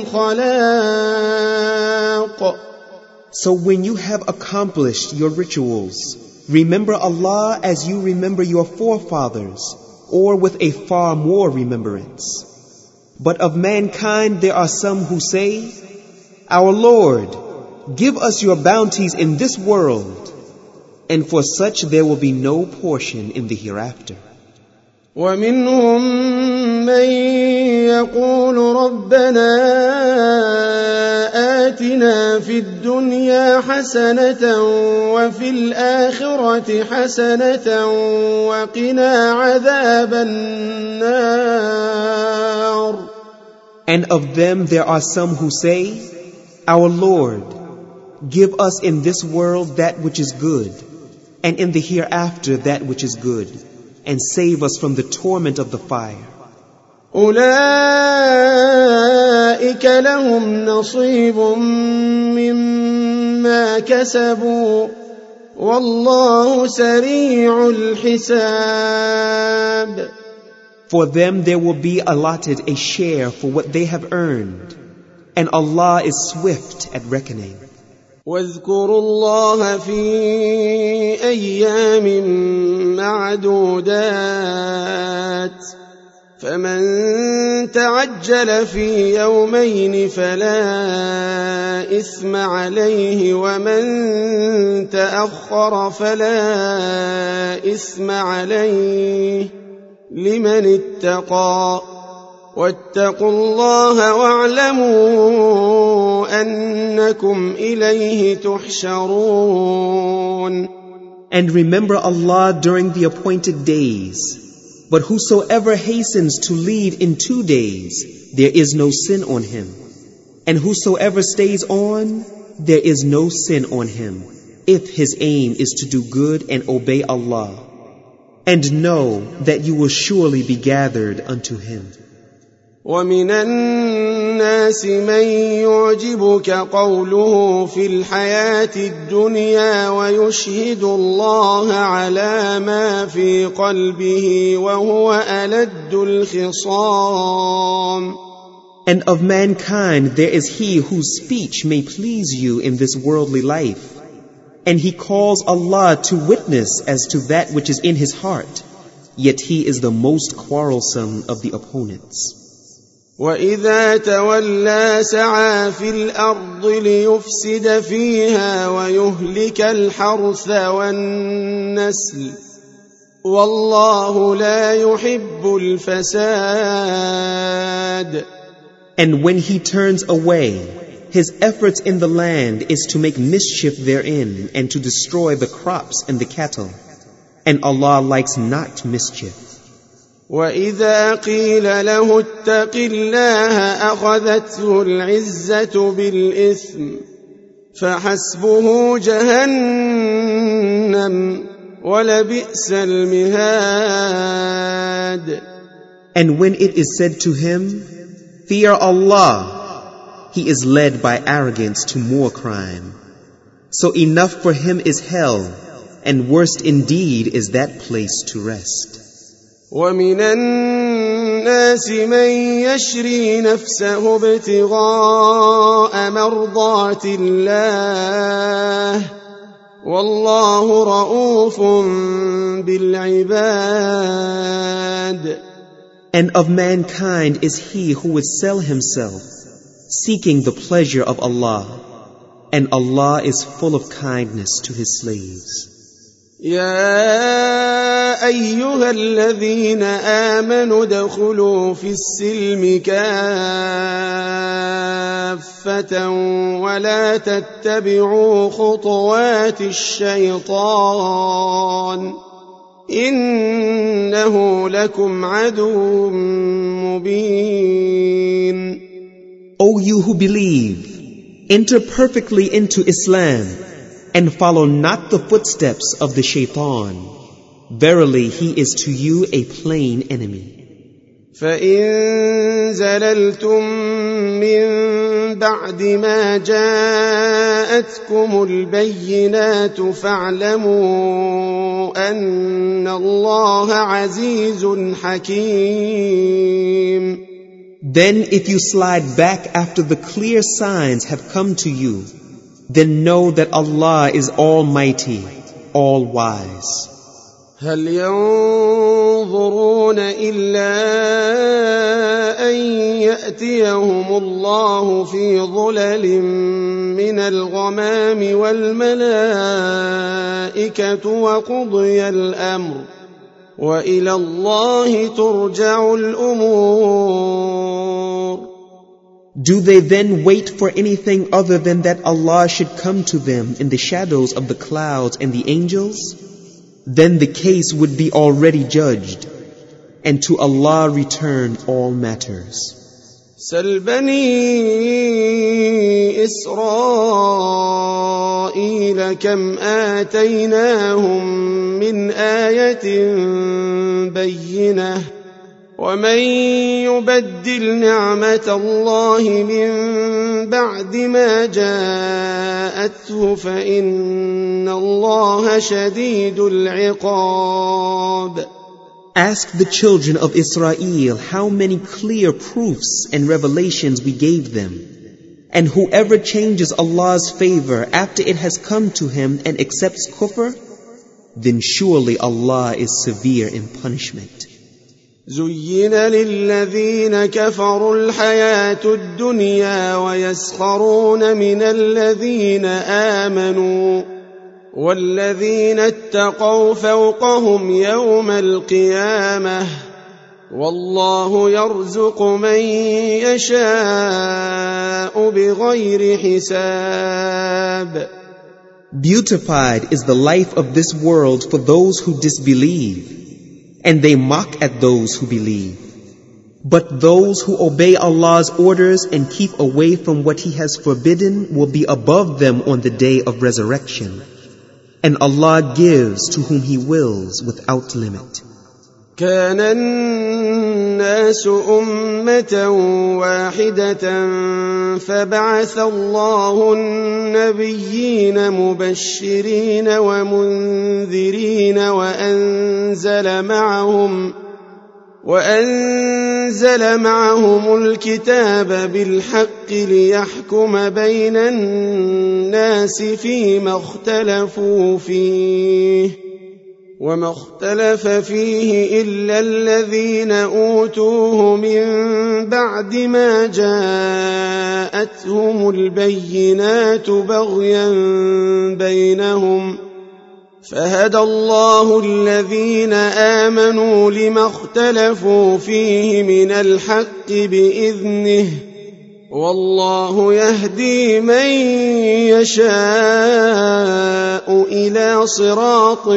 خلاق. So when you have accomplished your rituals, remember Allah as you remember your forefathers, or with a far more remembrance. But of mankind there are some who say, Our Lord, give us your bounties in this world. and for such there will be no portion in the hereafter. ومنهم من يقول ربنا آتنا في الدنيا حسنة وفي الآخرة حسنة وقنا عذاب النار. And of them there are some who say, Our Lord, give us in this world that which is good, and in the hereafter that which is good, and save us from the torment of the fire. أولئك لهم نصيب مما كسبوا والله سريع الحساب. For them there will be allotted a share for what they have earned, and Allah is swift at reckoning. واذكروا الله في أيام معدودات فمن تعجل في يومين فلا إثم عليه ومن تأخر فلا إثم عليه لمن اتقى واتقوا الله واعلموا أنكم إليه تحشرون. And remember Allah during the appointed days. But whosoever hastens to lead in 2 days, there is no sin on him. And whosoever stays on, there is no sin on him, if his aim is to do good and obey Allah. And know that you will surely be gathered unto him. ومن الناس من يعجبك قوله في الحياة الدنيا ويشهد الله على ما في قلبه وهو ألد الخصام. And of mankind there is he whose speech may please you in this worldly life, and he calls Allah to witness as to that which is in his heart, yet he is the most quarrelsome of the opponents. وَإِذَا تَوَلَّى سَعَى فِي الْأَرْضِ لِيُفْسِدَ فِيهَا وَيُهْلِكَ الْحَرْثَ وَالنَّسْلَ وَاللَّهُ لَا يُحِبُّ الْفَسَادَ. And when he turns away, his efforts in the land is to make mischief therein and to destroy the crops and the cattle. And Allah likes not mischief. وَإِذَا قِيلَ لَهُ اتَّقِ اللَّهَ أَخَذَتْهُ الْعِزَّةُ بِالْإِثْمِ فَحَسْبُهُ جَهَنَّمُ وَلَبِئْسَ الْمِهَادُ. And when it is said to him, Fear Allah, he is led by arrogance to more crime. So enough for him is hell, and worst indeed is that place to rest. وَمِنَ النَّاسِ مَن يَشْرِي نَفْسَهُ ابْتِغَاءَ مَرْضَاتِ اللَّهِ وَاللَّهُ رَءُوفٌ بِالْعِبَادِ. And of mankind is he who would sell himself, seeking the pleasure of Allah, and Allah is full of kindness to his slaves. يا أيها الذين آمنوا ادخلوا في السلم كافة ولا تتبعوا خطوات الشيطان إنه لكم عدو مبين. O you who believe, enter perfectly into Islam and follow not the footsteps of the shaitan. Verily, he is to you a plain enemy. فَإِن زَلَلْتُم مِّن بَعْدِ مَا جَاءَتْكُمُ الْبَيِّنَاتُ فَاعْلَمُوا أَنَّ اللَّهَ عَزِيزٌ حَكِيمٌ. Then if you slide back after the clear signs have come to you, then know that Allah is almighty, all wise. هل ينظرون إلا أن يأتيهم الله في ظلل من الغمام والملائكة وقضي الأمر وإلى الله ترجع الأمور. Do they then wait for anything other than that Allah should come to them in the shadows of the clouds and the angels? Then the case would be already judged, and to Allah return all matters. سل بني إسرائيل كم آتيناهم من آية بينة ومن يبدل نعمة الله من بعد ما جاءته فإن الله شديد العقاب. Ask the children of Israel how many clear proofs and revelations we gave them. And whoever changes Allah's favor after it has come to him and accepts kufr, then surely Allah is severe in punishment. زين للذين كفروا الحياة الدنيا ويسخرون من الذين آمنوا والذين اتقوا فوقهم يوم القيامة والله يرزق من يشاء بغير حساب. Beautified is the life of this world for those who disbelieve, and they mock at those who believe. But those who obey Allah's orders and keep away from what He has forbidden will be above them on the day of resurrection. And Allah gives to whom He wills without limit. كان الناس أمة واحدة فبعث الله النبيين مبشرين ومنذرين وأنزل معهم الكتاب بالحق ليحكم بين الناس فيما اختلفوا فيه وما اختلف فيه إلا الذين أوتوه من بعد ما جاءتهم البينات بغيا بينهم فهدى الله الذين آمنوا لما اختلفوا فيه من الحق بإذنه والله يهدي من يشاء إلى صراط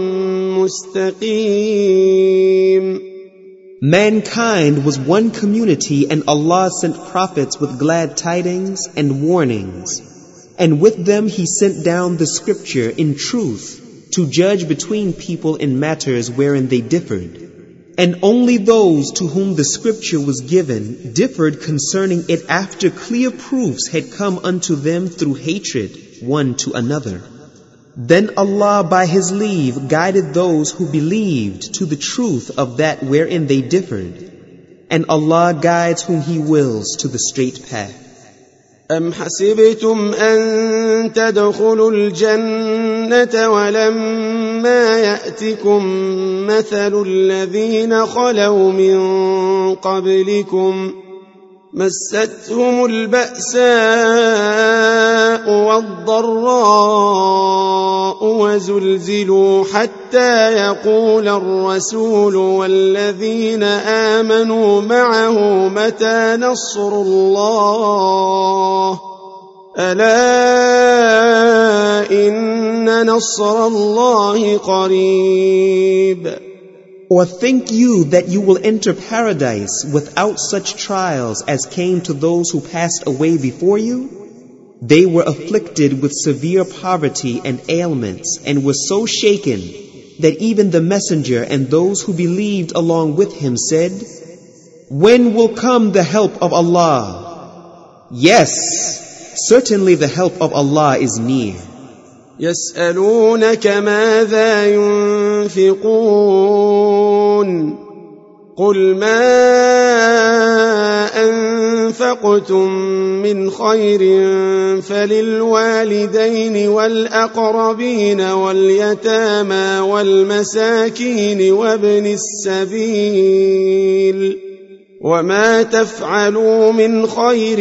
مستقيم. Mankind was one community, and Allah sent prophets with glad tidings and warnings. And with them He sent down the scripture in truth to judge between people in matters wherein they differed. And only those to whom the scripture was given differed concerning it after clear proofs had come unto them through hatred one to another. Then Allah by His leave guided those who believed to the truth of that wherein they differed. And Allah guides whom He wills to the straight path. أم حسبتم أن تدخلوا الجنة ولما يأتكم مثل الذين خلوا من قبلكم مستهم البأساء والضراء وزلزلوا حتى يقول الرسول والذين آمنوا معه متى نصر الله ألا إن نصر الله قريب. Or think you that you will enter paradise without such trials as came to those who passed away before you? They were afflicted with severe poverty and ailments and were so shaken that even the messenger and those who believed along with him said, "When will come the help of Allah?" Yes, certainly the help of Allah is near. يسألونك ماذا ينفقون قل ما أنفقتم من خير فللوالدين والأقربين واليتامى والمساكين وابن السبيل وما تفعلوا من خير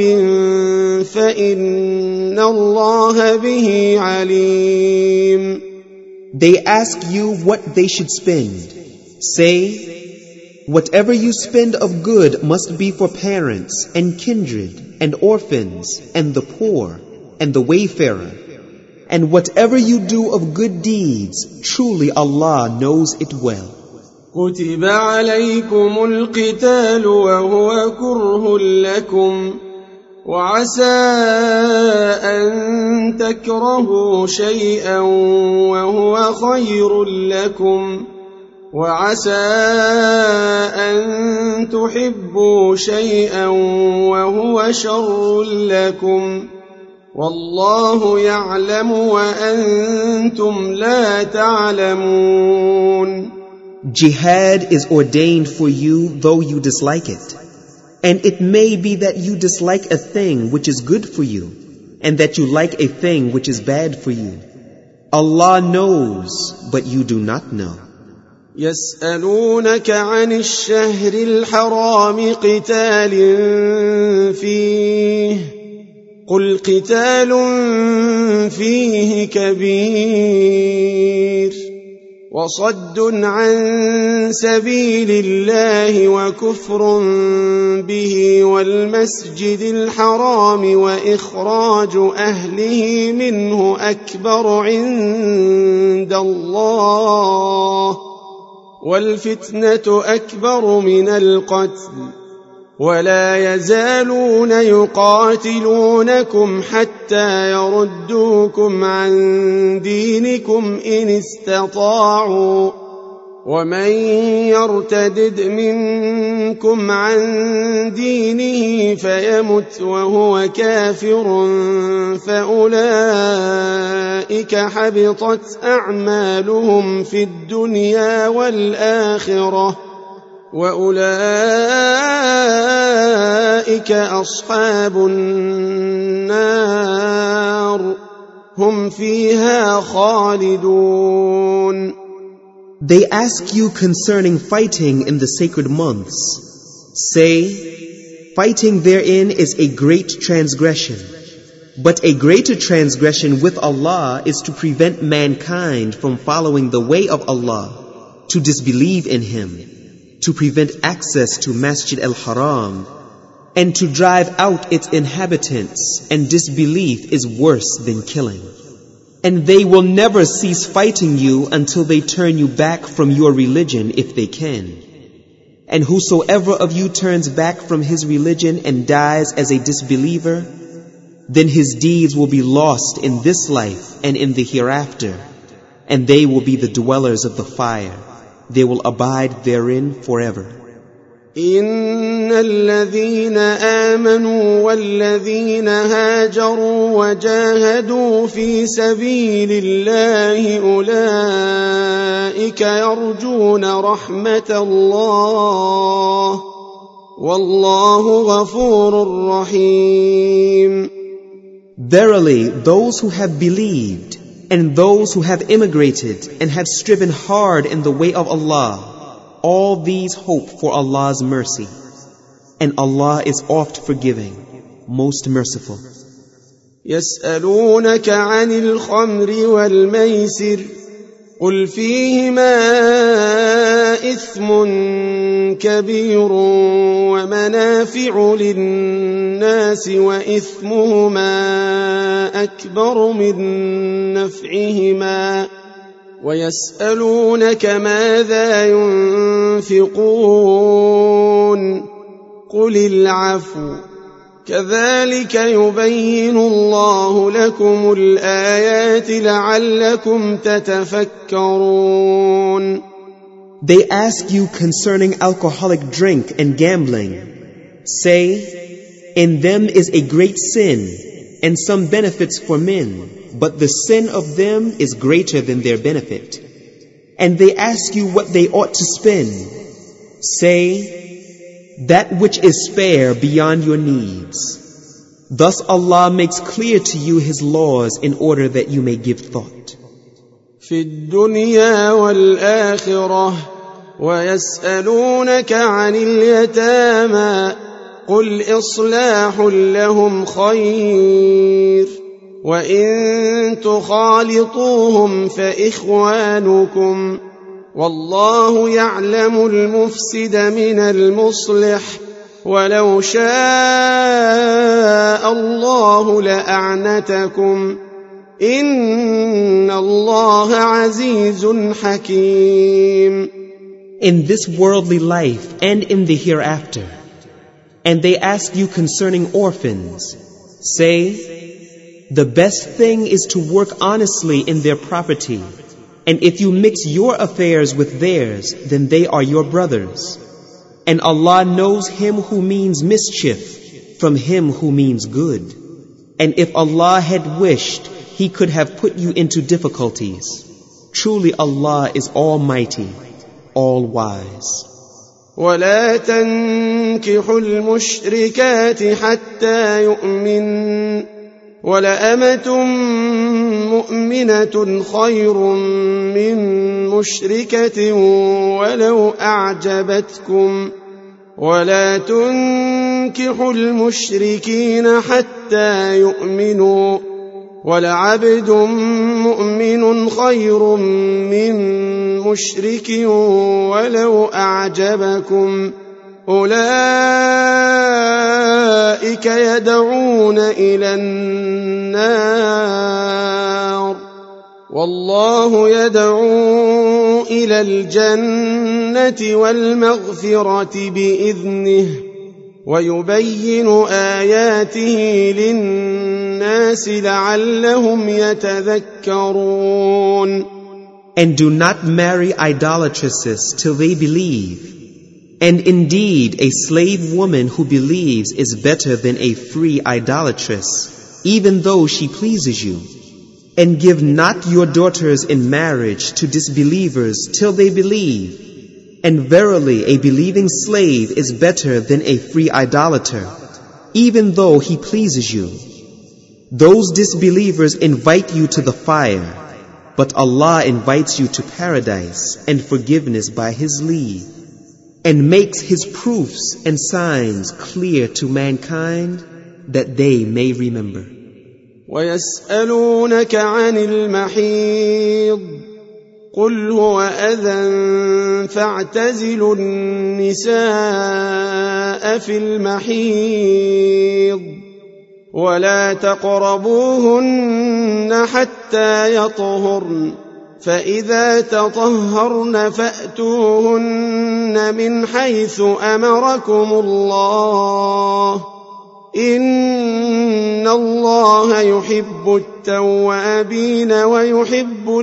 فإن الله به عليم. They ask you what they should spend. Say, whatever you spend of good must be for parents and kindred and orphans and the poor and the wayfarer. And whatever you do of good deeds, truly Allah knows it well. كتب عليكم القتال وهو كره لكم وعسى أن تكرهوا شيئا وهو خير لكم وعسى أن تحبوا شيئا وهو شر لكم والله يعلم وأنتم لا تعلمون. Jihad is ordained for you though you dislike it. And it may be that you dislike a thing which is good for you, and that you like a thing which is bad for you. Allah knows, but you do not know. يسألونك عن الشهر الحرام قتال فيه قل قتال فيه كبير وصد عن سبيل الله وكفر به والمسجد الحرام وإخراج أهله منه أكبر عند الله والفتنة أكبر من القتل ولا يزالون يقاتلونكم حتى يردوكم عن دينكم إن استطاعوا ومن يرتدد منكم عن دينه فيمت وهو كافر فأولئك حبطت أعمالهم في الدنيا والآخرة وأولئك أصحاب النار هم فيها خالدون. They ask you concerning fighting in the sacred months. Say, fighting therein is a great transgression. But a greater transgression with Allah is to prevent mankind from following the way of Allah, to disbelieve in Him, to prevent access to Masjid al-Haram, and to drive out its inhabitants, and disbelief is worse than killing. And they will never cease fighting you until they turn you back from your religion if they can. And whosoever of you turns back from his religion and dies as a disbeliever, then his deeds will be lost in this life and in the hereafter, and they will be the dwellers of the fire. They will abide therein forever. إن الذين آمنوا والذين هاجروا وجاهدوا في سبيل الله أولئك يرجون رحمة الله والله غفور رحيم. Verily, those who have believed and those who have immigrated and have striven hard in the way of Allah, all these hope for Allah's mercy, and Allah is oft forgiving, most merciful. يسألونك عن الخمر والميسر قل فيهما إثم كبير ومنافع للناس وإثمهما أكبر من نفعهما ويسألونك ماذا ينفقون قل العفو كذلك يبين الله لكم الآيات لعلكم تتفكرون. They ask you concerning alcoholic drink and gambling. Say, in them is a great sin and some benefits for men, but the sin of them is greater than their benefit. And they ask you what they ought to spend. Say, that which is spare beyond your needs. Thus Allah makes clear to you His laws in order that you may give thought. في الدنيا والآخرة ويسألونك عن اليتامى قل إصلاح لهم خير وإن تخالطوهم فإخوانكم والله يعلم المفسد من المصلح ولو شاء الله لأعنتكم إن الله عزيز حكيم. In this worldly life and in the hereafter. And they ask you concerning orphans. Say, the best thing is to work honestly in their property. And if you mix your affairs with theirs, then they are your brothers. And Allah knows him who means mischief from him who means good. And if Allah had wished, He could have put you into difficulties. Truly Allah is Almighty, All-Wise. ولا تنكحوا المشركات حتى يؤمن ولأمة مؤمنة خير من مشركة ولو أعجبتكم ولا تنكحوا المشركين حتى يؤمنوا ولعبد مؤمن خير من مشرك ولو أعجبكم أولئك يدعون إلى النار والله يدعو إلى الجنة والمغفرة بإذنه ويبين آياته للناس لعلهم يتذكرون. And do not marry idolatresses till they believe. And indeed, a slave woman who believes is better than a free idolatress, even though she pleases you. And give not your daughters in marriage to disbelievers till they believe. And verily, a believing slave is better than a free idolater, even though he pleases you. Those disbelievers invite you to the fire, but Allah invites you to paradise and forgiveness by His leave, and makes His proofs and signs clear to mankind that they may remember. ويسألونك عن المحيض قل هو أذى فاعتزلوا النساء في المحيض ولا تقربوهن حتى يطهرن فإذا تطهرن فأتوهن من حيث أمركم الله إن الله يحب التوابين ويحب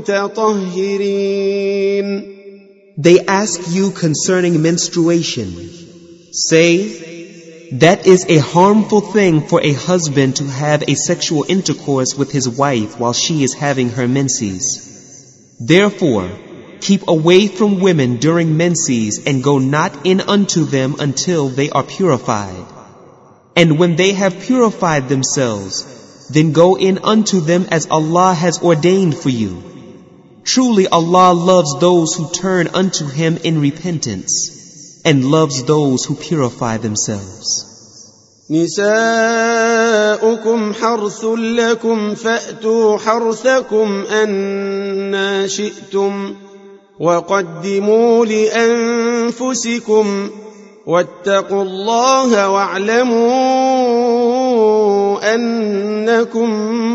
المتطهرين. They ask you concerning menstruation. Say, that is a harmful thing for a husband to have a sexual intercourse with his wife while she is having her menses. Therefore, keep away from women during menses and go not in unto them until they are purified. And when they have purified themselves, then go in unto them as Allah has ordained for you. Truly Allah loves those who turn unto Him in repentance, and loves those who purify themselves. نساؤكم حرث لكم فأتوا حرثكم أنى شئتم وقدموا لأنفسكم واتقوا الله واعلموا أنكم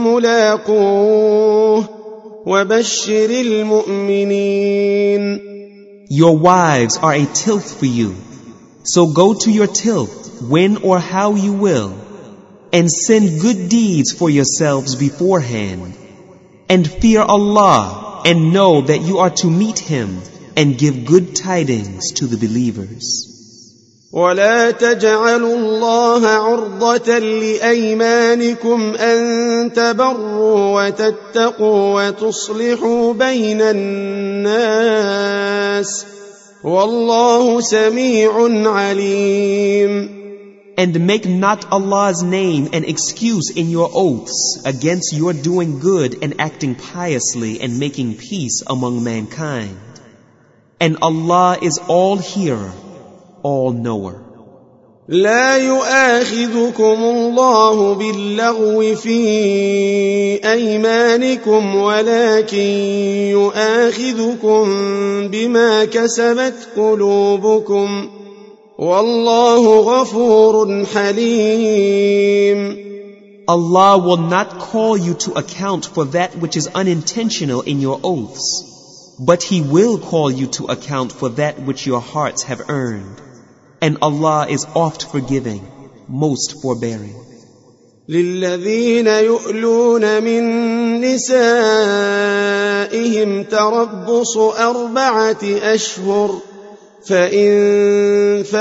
ملاقوه وبشر المؤمنين. Your wives are a tilth for you, so go to your tilth when or how you will, and send good deeds for yourselves beforehand, and fear Allah, and know that you are to meet Him, and give good tidings to the believers. ولا تجعلوا الله عرضة لأيمانكم أن تبروا وتتقوا وتصلحوا بين الناس والله سميع عليم. And make not Allah's name an excuse in your oaths against your doing good and acting piously and making peace among mankind. And Allah is all hearer, all knower. لا يؤاخذكم الله باللغو في أيمانكم ولكن يؤاخذكم بما كسبت قلوبكم والله غفور حليم. Allah will not call you to account for that which is unintentional in your oaths, but He will call you to account for that which your hearts have earned. And Allah is oft forgiving, most forbearing. للذين يؤلون من نسائهم تربص 4 أشهر فإن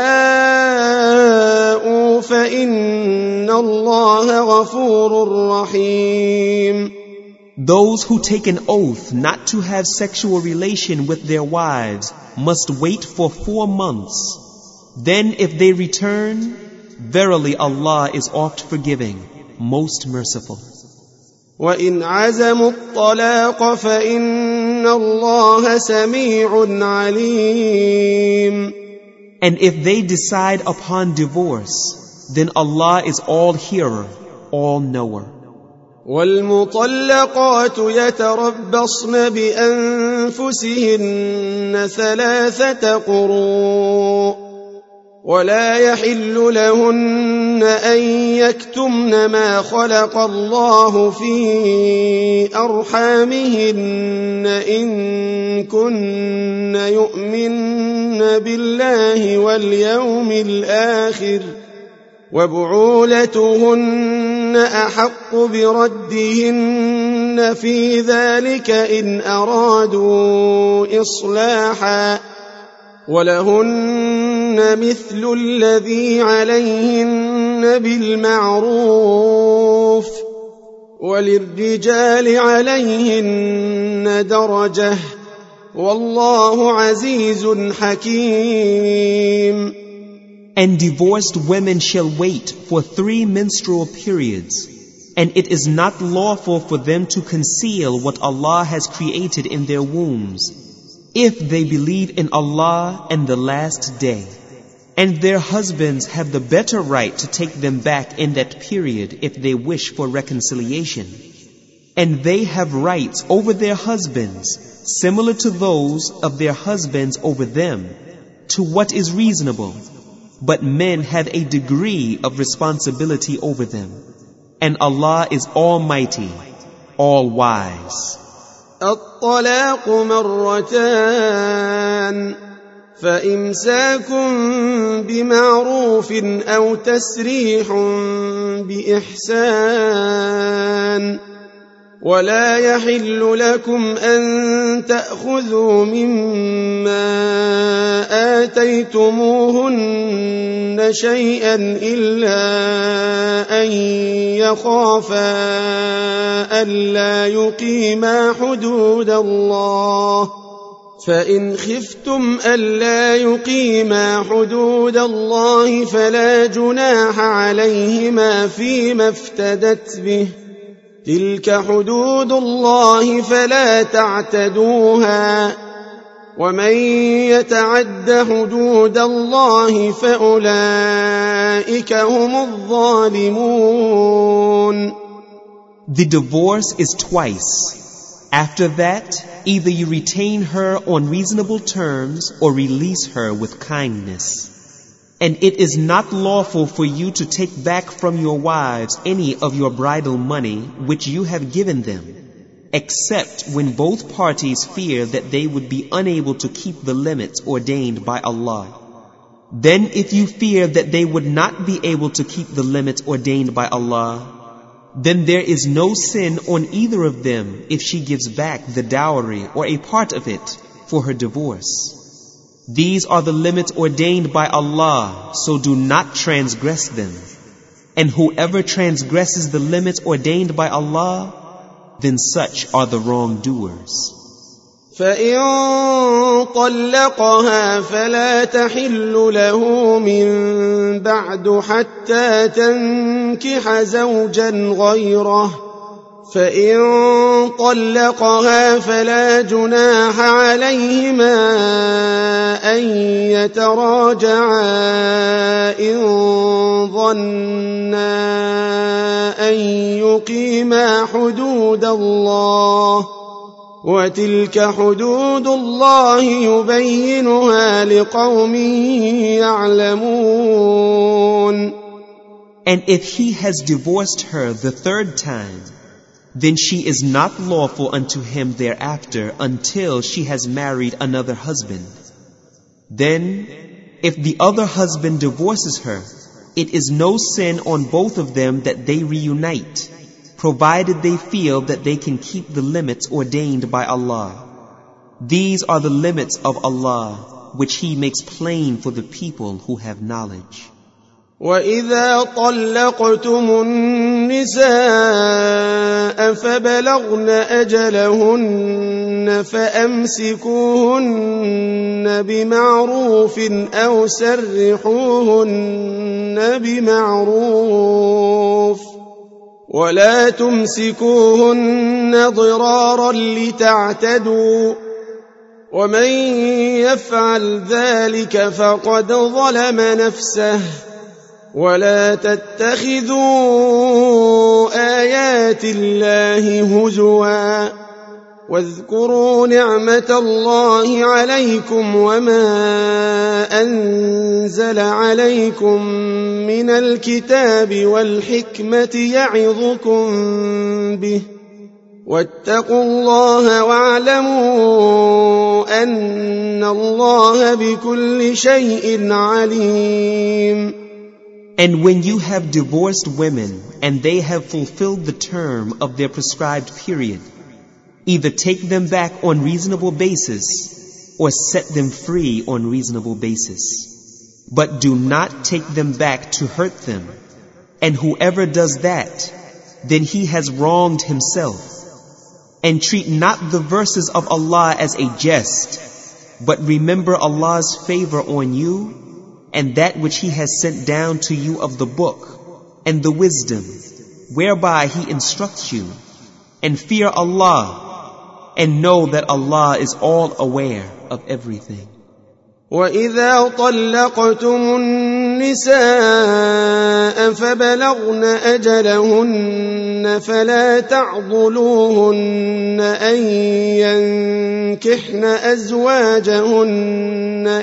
فاءوا فإن الله غفور رحيم. Those who take an oath not to have sexual relation with their wives must wait for 4 months. Then if they return, verily Allah is oft forgiving, most merciful. وَإِنْ عَزَمُوا الطَّلَاقَ فَإِنَّ اللَّهَ سَمِيعٌ عَلِيمٌ. And if they decide upon divorce, then Allah is all hearer, all knower. وَالْمُطَلَّقَاتُ يَتَرَبَّصْنَ بِأَنفُسِهِنَّ 3 قُرُوءٍ ولا يحل لهن أن يكتمن ما خلق الله في أرحامهن إن كن يؤمن بالله واليوم الآخر وبعولتهن أحق بردهن في ذلك إن أرادوا إصلاحا ولهن مثل الذي عليهن بالمعروف وللرجال عليهن درجة والله عزيز حكيم. And divorced women shall wait for 3 menstrual periods, and it is not lawful for them to conceal what Allah has created in their wombs, if they believe in Allah and the last day. And their husbands have the better right to take them back in that period if they wish for reconciliation. And they have rights over their husbands, similar to those of their husbands over them, to what is reasonable. But men have a degree of responsibility over them. And Allah is Almighty, All-Wise. الطلاق مرتان فإمساك بمعروف أو تسريح بإحسان ولا يحل لكم أن تأخذوا مما آتيتموهن شيئا إلا أن يخافا ألا يقيما حدود الله فإن خفتم ألا يقيما حدود الله فلا جناح عليهما فيما افتدت به تلك حدود الله فلا تعتدوها ومن يتعد حدود الله فأولئك هم الظالمون. The divorce is twice. After that, either you retain her on reasonable terms or release her with kindness. And it is not lawful for you to take back from your wives any of your bridal money which you have given them, except when both parties fear that they would be unable to keep the limits ordained by Allah. Then if you fear that they would not be able to keep the limits ordained by Allah, then there is no sin on either of them if she gives back the dowry or a part of it for her divorce. These are the limits ordained by Allah, so do not transgress them. And whoever transgresses the limits ordained by Allah, then such are the wrongdoers. فإن طلقها فلا تحل له من بعد حتى تنكح زوجا غيره فإن طلقها فلا جناح عليهما أن يتراجعا إن ظنا أن يقيما حدود الله وتلك حدود الله يبينها لقوم يعلمون. And if he has divorced her the third time, then she is not lawful unto him thereafter until she has married another husband. Then, if the other husband divorces her, it is no sin on both of them that they reunite, provided they feel that they can keep the limits ordained by Allah. These are the limits of Allah, which He makes plain for the people who have knowledge. وَإِذَا طَلَّقْتُمُ النِّسَاءَ فَبَلَغْنَ أَجَلَهُنَّ فَأَمْسِكُوهُنَّ بِمَعْرُوفٍ أَوْ سَرِّحُوهُنَّ بِمَعْرُوفٍ وَلَا تُمْسِكُوهُنَّ ضِرَارًا لِتَعْتَدُوا وَمَنْ يَفْعَلْ ذَلِكَ فَقَدْ ظَلَمَ نَفْسَهُ ولا تتخذوا آيات الله هزوا واذكروا نعمة الله عليكم وما أنزل عليكم من الكتاب والحكمة يعظكم به واتقوا الله واعلموا أن الله بكل شيء عليم. And when you have divorced women and they have fulfilled the term of their prescribed period, either take them back on reasonable basis or set them free on reasonable basis. But do not take them back to hurt them. And whoever does that, then he has wronged himself. And treat not the verses of Allah as a jest, but remember Allah's favor on you and that which He has sent down to you of the book and the wisdom, whereby He instructs you, and fear Allah, and know that Allah is all aware of everything. وَإِذَا طَلَّقْتُمُ النِّسَاءَ فَبَلَغْنَ أَجَلَهُنَّ فَلَا تَعْضُلُوهُنَّ أَن يَنكِحْنَ أَزْوَاجَهُنَّ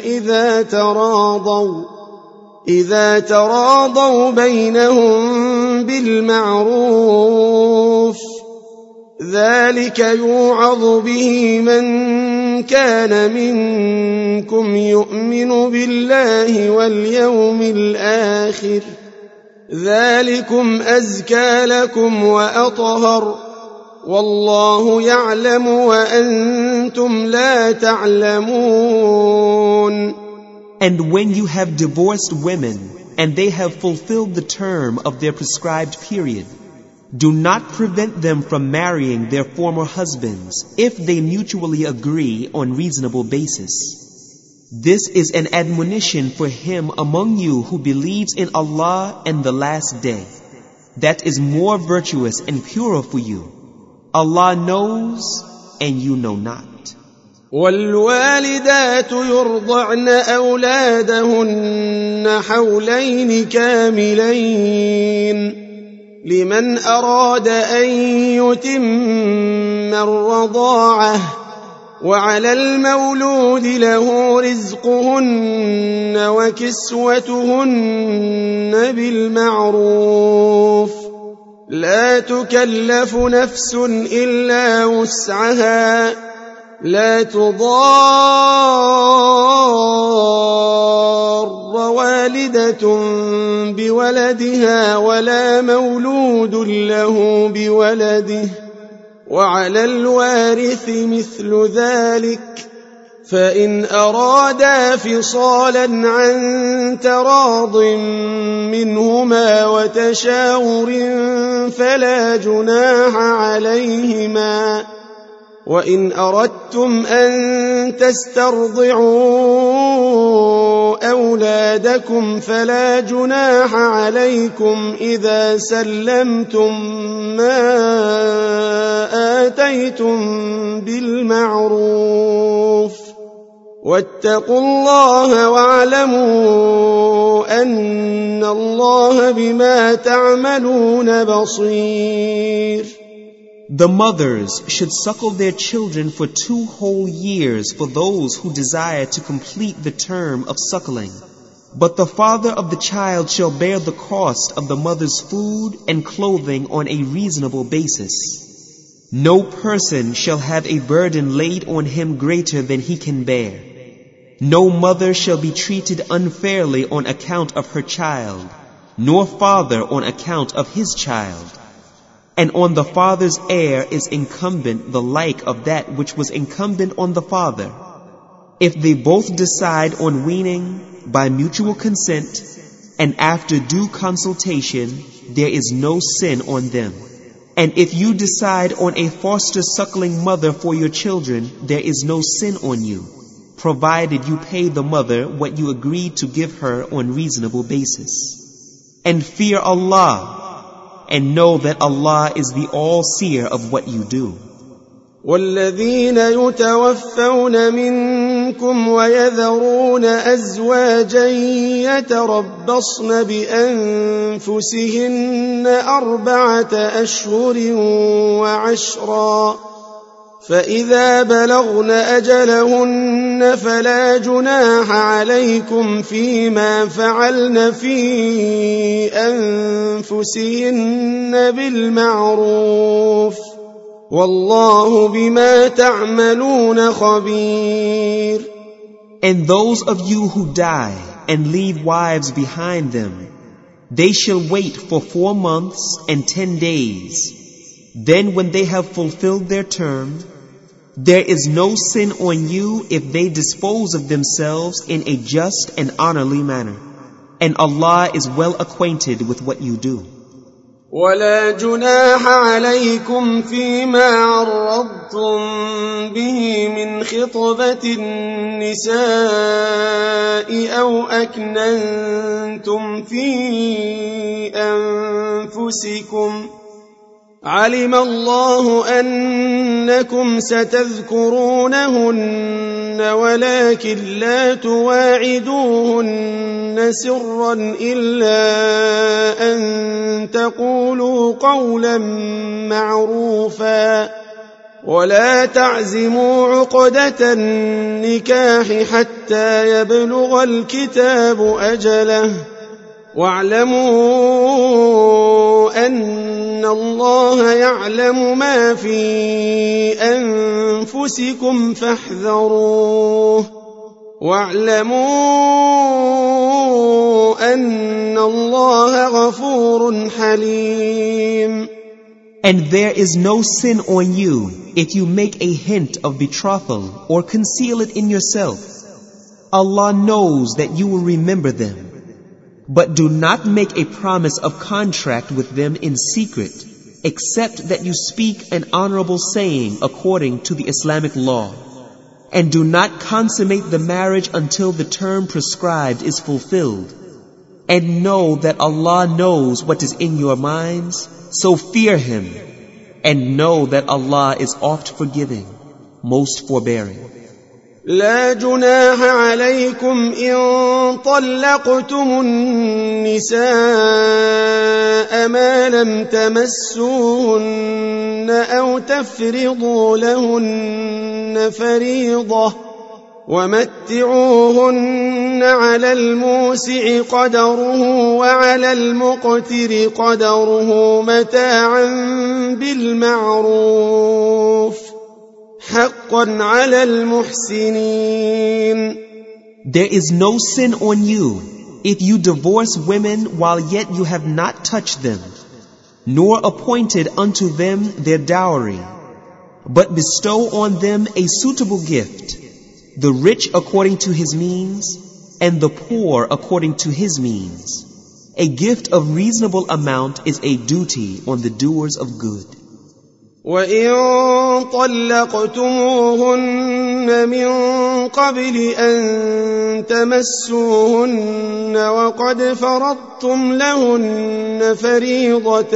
إِذَا تَرَاضَوْا بَيْنَهُم بِالْمَعْرُوفِ ذَلِكَ يُوعَظُ بِهِ مَن كان منكم يؤمن بالله واليوم الآخر ذلكم أزكى لكم وأطهر والله يعلم وأنتم لا تعلمون. And when you have divorced women and they have fulfilled the term of their prescribed period, do not prevent them from marrying their former husbands if they mutually agree on reasonable basis. This is an admonition for him among you who believes in Allah and the last day. That is more virtuous and purer for you. Allah knows and you know not. والوالدات يرضعن أولادهن حولين كاملين لمن أراد أن يتم الرضاعة وعلى المولود له رزقهن وكسوتهن بالمعروف لا تكلف نفس إلا وسعها لا تضار والدة بولدها ولا مولود له بولده وعلى الوارث مثل ذلك فإن أرادا فصالا عن تراض منهما وتشاور فلا جناح عليهما وإن أردتم أن تسترضعوا أولادكم فلا جناح عليكم إذا سلمتم ما آتيتم بالمعروف واتقوا الله واعلموا أن الله بما تعملون بصير. The mothers should suckle their children for 2 whole years for those who desire to complete the term of suckling. But the father of the child shall bear the cost of the mother's food and clothing on a reasonable basis. No person shall have a burden laid on him greater than he can bear. No mother shall be treated unfairly on account of her child, nor father on account of his child. And on the father's heir is incumbent the like of that which was incumbent on the father. If they both decide on weaning by mutual consent and after due consultation, there is no sin on them. And if you decide on a foster suckling mother for your children, there is no sin on you, provided you pay the mother what you agreed to give her on reasonable basis. And fear Allah, and know that Allah is the all-seer of what you do. والذين يتوفون منكم ويذرون أزواجا يتربصن بأنفسهن 4 أشهر وعشرا فإذا بلغن أجلهن فلا جناح عليكم فيما فعلن في أنفسهن بالمعروف والله بما تعملون خبير. And those of you who die and leave wives behind them, they shall wait for 4 months and 10 days. Then when they have fulfilled their term, there is no sin on you if they dispose of themselves in a just and honorly manner. And Allah is well acquainted with what you do. ولا جناح عليكم فيما عرضتم به من خطبة النساء أو أكننتم في أنفسكم علم الله أنكم ستذكرونهن ولكن لا تواعدوهن سرا إلا أن تقولوا قولا معروفا ولا تعزموا عقدة النكاح حتى يبلغ الكتاب أجله واعلموا أن الله يعلم ما في أنفسكم فاحذروه واعلموا أن الله غفور حليم. And there is no sin on you if you make a hint of betrothal or conceal it in yourself. Allah knows that you will remember them. But do not make a promise of contract with them in secret, except that you speak an honorable saying according to the Islamic law. And do not consummate the marriage until the term prescribed is fulfilled. And know that Allah knows what is in your minds, so fear Him. And know that Allah is oft forgiving, most forbearing. لا جناح عليكم إن طلقتم النساء ما لم تمسوهن أو تفرضوا لهن فريضة ومتعوهن على الموسع قدره وعلى المقتر قدره متاعا بالمعروف حقا على المحسنين. There is no sin on you if you divorce women while yet you have not touched them, nor appointed unto them their dowry, but bestow on them a suitable gift, the rich according to his means, and the poor according to his means. A gift of reasonable amount is a duty on the doers of good. وإن طلقتموهن من قبل أن تمسوهن وقد فرضتم لهن فريضة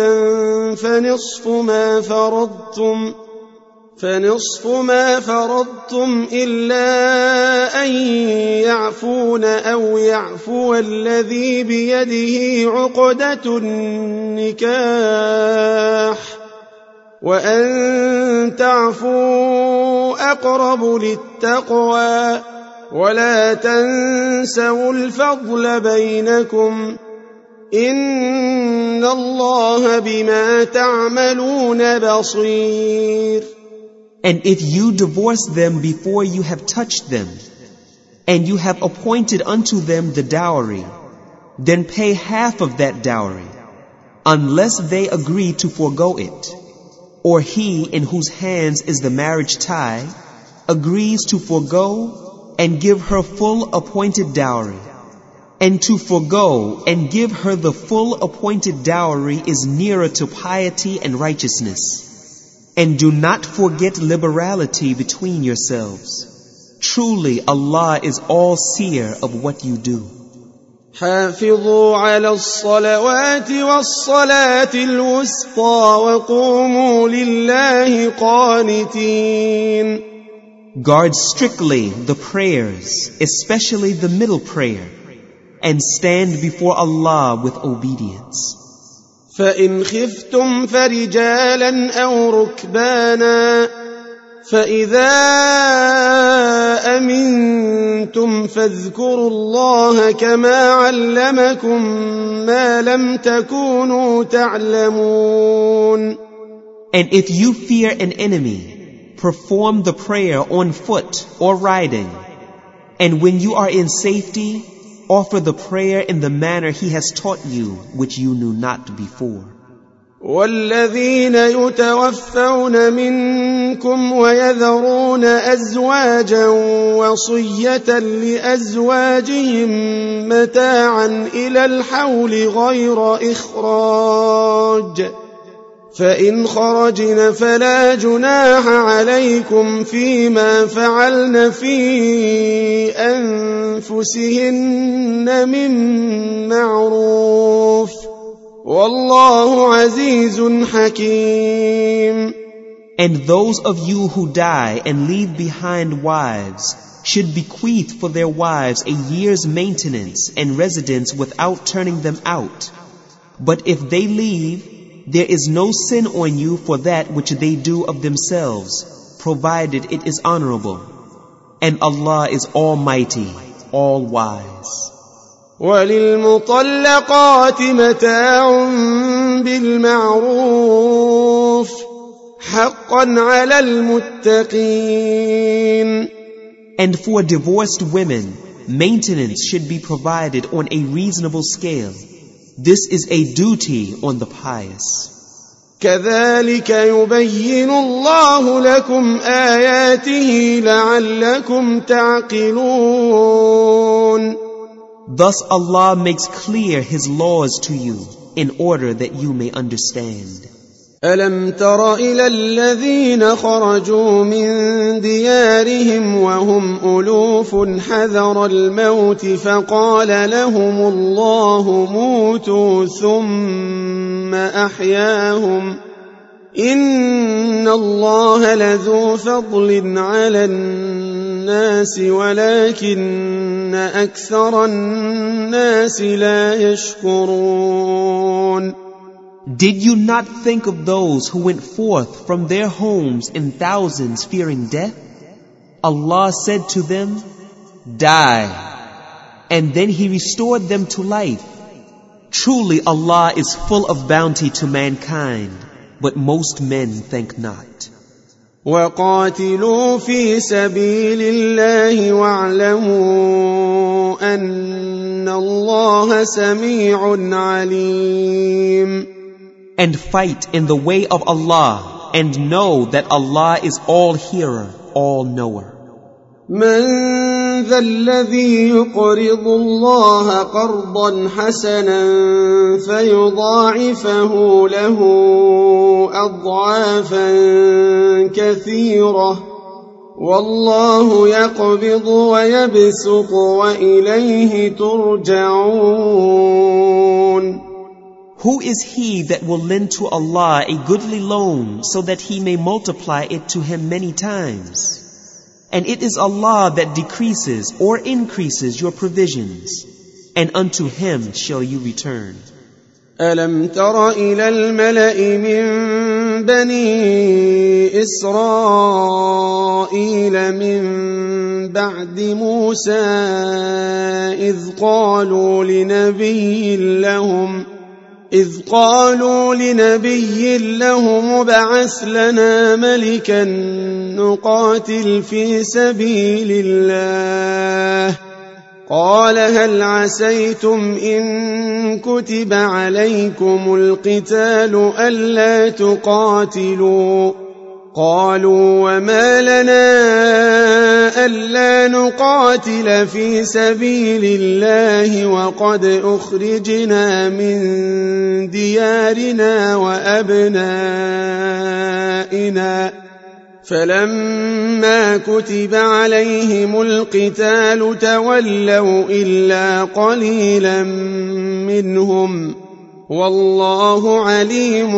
فنصف ما فرضتم إلا أن يعفون أو يعفو الذي بيده عقدة النكاح وأن تعفوا أقرب للتقوى ولا تنسوا الفضل بينكم إن الله بما تعملون بصير. And if you divorce them before you have touched them, and you have appointed unto them the dowry, then pay half of that dowry, unless they agree to forego it, or he in whose hands is the marriage tie agrees to forego and give her full appointed dowry. And to forego and give her the full appointed dowry is nearer to piety and righteousness. And do not forget liberality between yourselves. Truly Allah is all-seer of what you do. حافظوا على الصلوات والصلاة الوسطى وقوموا لله قانتين. Guard strictly the prayers, especially the middle prayer, and stand before Allah with obedience. فإن خفتم فرجالا أو ركبانا فإذا أمنتم فاذكروا الله كما علمكم ما لم تكونوا تعلمون. And if you fear an enemy, perform the prayer on foot or riding, and when you are in safety, offer the prayer in the manner He has taught you, which you knew not before. والذين يتوفون منكم ويذرون أزواجا وصية لأزواجهم متاعا إلى الحول غير إخراج فإن خرجن فلا جناح عليكم فيما فعلن في أنفسهن من معروف والله عزيز حكيم. And those of you who die and leave behind wives should bequeath for their wives a year's maintenance and residence without turning them out. But if they leave, there is no sin on you for that which they do of themselves, provided it is honorable. And Allah is Almighty, All-Wise. وَلِلْمُطَلَّقَاتِ مَتَاعٌ بِالْمَعْرُوفِ حَقًّا عَلَى الْمُتَّقِينَ. And for divorced women, maintenance should be provided on a reasonable scale. This is a duty on the pious. كذلك يبين الله لكم آياته لعلكم تعقلون. Thus Allah makes clear His laws to you in order that you may understand. ألم تر إلى الذين خرجوا من ديارهم وهم ألوف حذر الموت فقال لهم الله موتوا ثم أحياهم إن الله لذو فضل على الناس ولكن أكثر الناس لا يشكرون. Did you not think of those who went forth from their homes in thousands fearing death? Allah said to them, "Die," and then He restored them to life. Truly Allah is full of bounty to mankind, but most men think not. وَقَاتِلُوا فِي سَبِيلِ اللَّهِ وَاعْلَمُوا أَنَّ اللَّهَ سَمِيعٌ عَلِيمٌ. And fight in the way of Allah, and know that Allah is all-hearer, all-knower. من ذا الذي يقرض الله قرضا حسنا فيضاعفه له أضعافا كثيرة والله يقبض ويبسط وإليه ترجعون. Who is he that will lend to Allah a goodly loan so that he may multiply it to him many times? And it is Allah that decreases or increases your provisions, and unto him shall you return. ألم تر إلى الملأ من بني إسرائيل من بعد موسى إذ قالوا لنبي لهم ابعث لنا ملكا نقاتل في سبيل الله قال هل عسيتم إن كتب عليكم القتال ألا تقاتلوا قالوا وما لنا ألا نقاتل في سبيل الله وقد أخرجنا من ديارنا وأبنائنا فلما كتب عليهم القتال تولوا إلا قليلا منهم والله عليم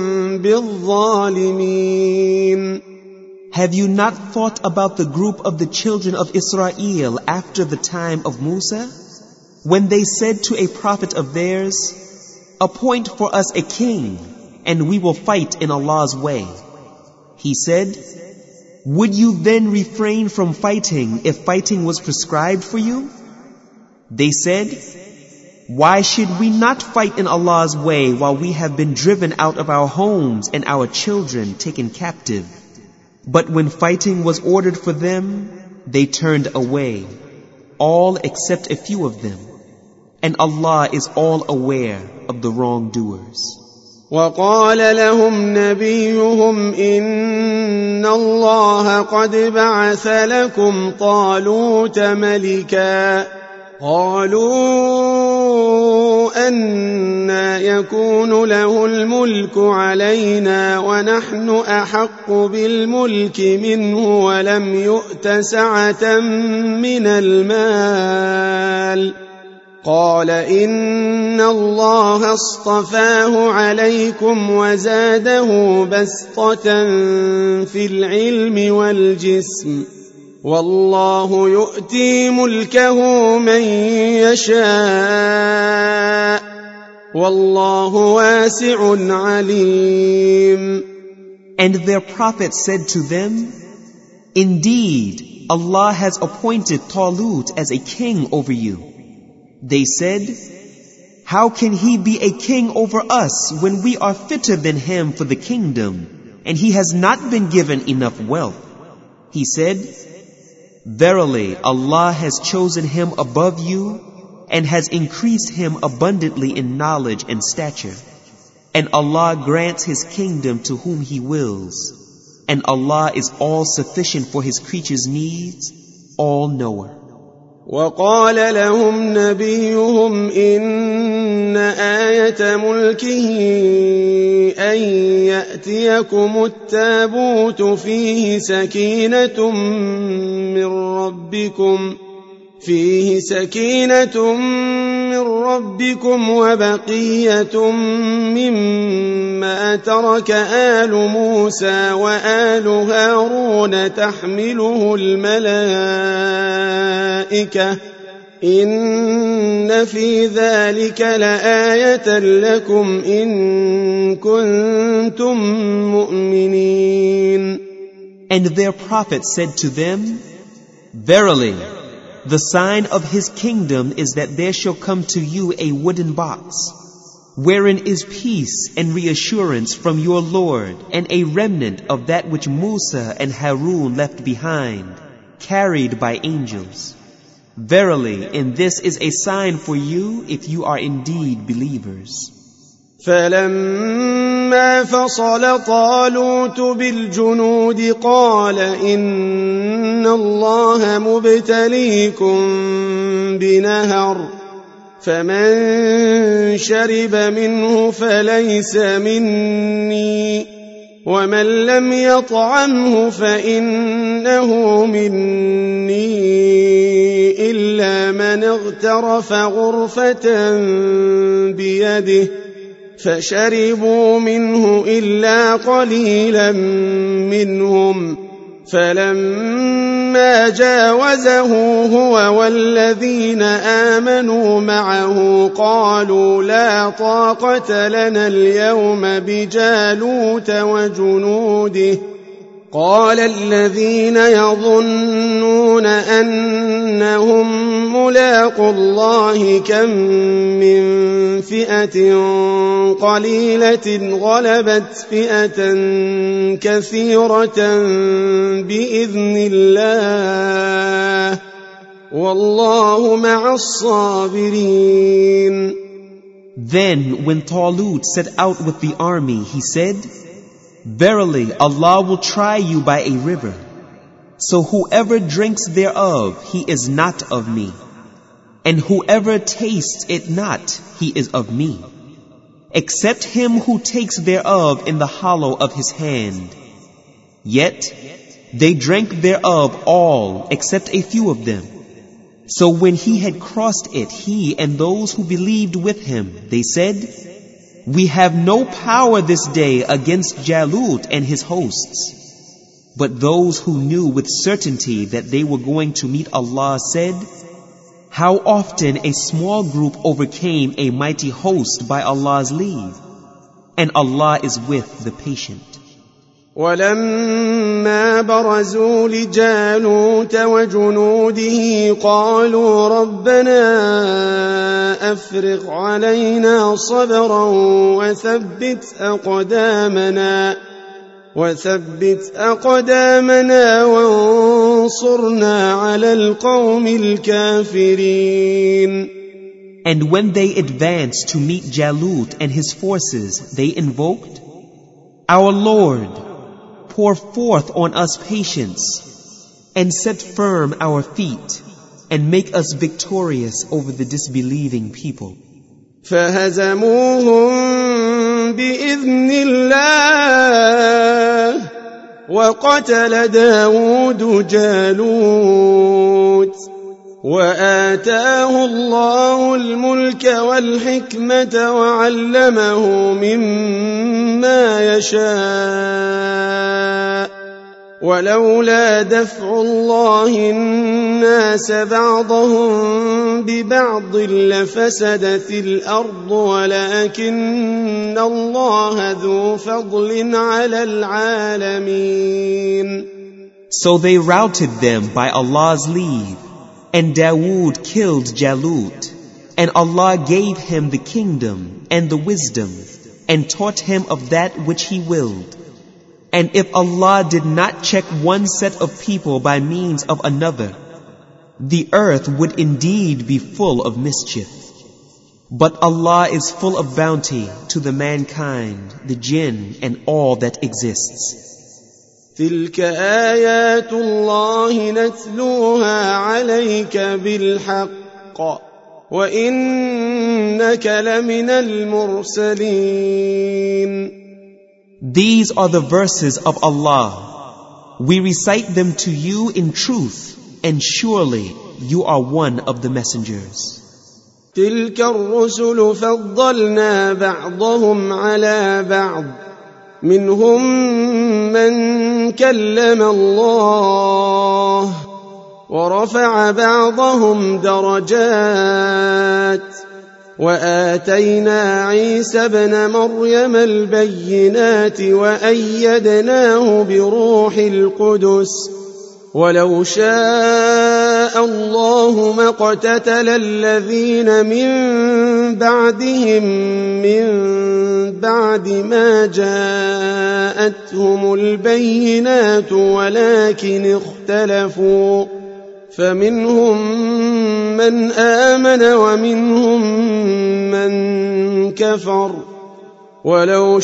بالظالمين. Have you not thought about the group of the children of Israel after the time of Musa, when they said to a prophet of theirs, appoint for us a king, and we will fight in Allah's way? He said, would you then refrain from fighting if fighting was prescribed for you? They said, why should we not fight in Allah's way while we have been driven out of our homes and our children taken captive? But when fighting was ordered for them, they turned away, all except a few of them. And Allah is all aware of the wrongdoers. وقال لهم نبيهم إن الله قد بعث لكم طالوت ملكا قالوا أنى يكون له الملك علينا ونحن أحق بالملك منه ولم يؤت سعة من المال قال إن الله اصطفاه عليكم وزاده بسطة في العلم والجسم والله يؤتي ملكه من يشاء والله واسع عليم. And their prophet said to them, indeed, Allah has appointed Talut as a king over you. They said, how can he be a king over us when we are fitter than him for the kingdom, and he has not been given enough wealth? He said, verily, Allah has chosen him above you and has increased him abundantly in knowledge and stature. And Allah grants his kingdom to whom he wills. And Allah is all sufficient for his creatures' needs, all knower. وقال لهم نبيهم إن آية ملكه أن يأتيكم التابوت فيه سكينة من ربكم وبقية مما ترك آل موسى وآل هارون تحمله الملائكة إن في ذلك لآية لكم إن كنتم مؤمنين. And their prophet said to them, verily, the sign of his kingdom is that there shall come to you a wooden box, wherein is peace and reassurance from your Lord, and a remnant of that which Musa and Harun left behind, carried by angels. Verily, in this is a sign for you if you are indeed believers. فلما فصل طالوت بالجنود قال إن الله مبتليكم بنهر فمن شرب منه فليس مني ومن لم يطعمه فإنه مني إلا من اغترف غرفة بيده فشربوا منه إلا قليلا منهم فلما جاوزه هو والذين آمنوا معه قالوا لا طاقة لنا اليوم بجالوت وجنوده قال الذين يظنون أنهم ملاقو الله كم من فئة قليلة غلبت فئة كثيرة بإذن الله والله مع الصابرين. Then when Talut set out with the army, he said, Verily, Allah will try you by a river. So whoever drinks thereof, he is not of me. And whoever tastes it not, he is of me. Except him who takes thereof in the hollow of his hand. Yet they drank thereof all, except a few of them. So when he had crossed it, he and those who believed with him, they said, We have no power this day against Jalut and his hosts. But those who knew with certainty that they were going to meet Allah said, How often a small group overcame a mighty host by Allah's leave. And Allah is with the patient. ولما برزوا لجالوت وجنوده قالوا ربنا أفرغ علينا صبرا وثبت أقدامنا وانصرنا على القوم الكافرين. And when they advanced to meet Jalut and his forces, they invoked, Our Lord, pour forth on us patience, and set firm our feet, and make us victorious over the disbelieving people. فهزموهم بإذن الله وقتل داود جالوت وآتاه الله الملك والحكمة وعلمه مما يشاء ولولا دفع الله الناس بعضهم ببعض لفسدت الأرض ولكن الله ذو فضل على العالمين. So they routed them by Allah's leave, and Dawood killed Jalut, and Allah gave him the kingdom and the wisdom, and taught him of that which He willed. And if Allah did not check one set of people by means of another, the earth would indeed be full of mischief. But Allah is full of bounty to the mankind, the jinn, and all that exists. تلك آيات الله نتلوها عليك بالحق وإنك لمن المرسلين. These are the verses of Allah. We recite them to you in truth, and surely you are one of the messengers. تلك الرسل فضلنا بعضهم على بعض منهم من كلم الله ورفع بعضهم درجات وآتينا عيسى ابن مريم البينات وأيدناه بروح القدس ولو شاء الله ما اقتتل الذين من بعدهم من بعد ما جاءتهم البينات ولكن اختلفوا فمنهم من آمن ومنهم من كفر ولو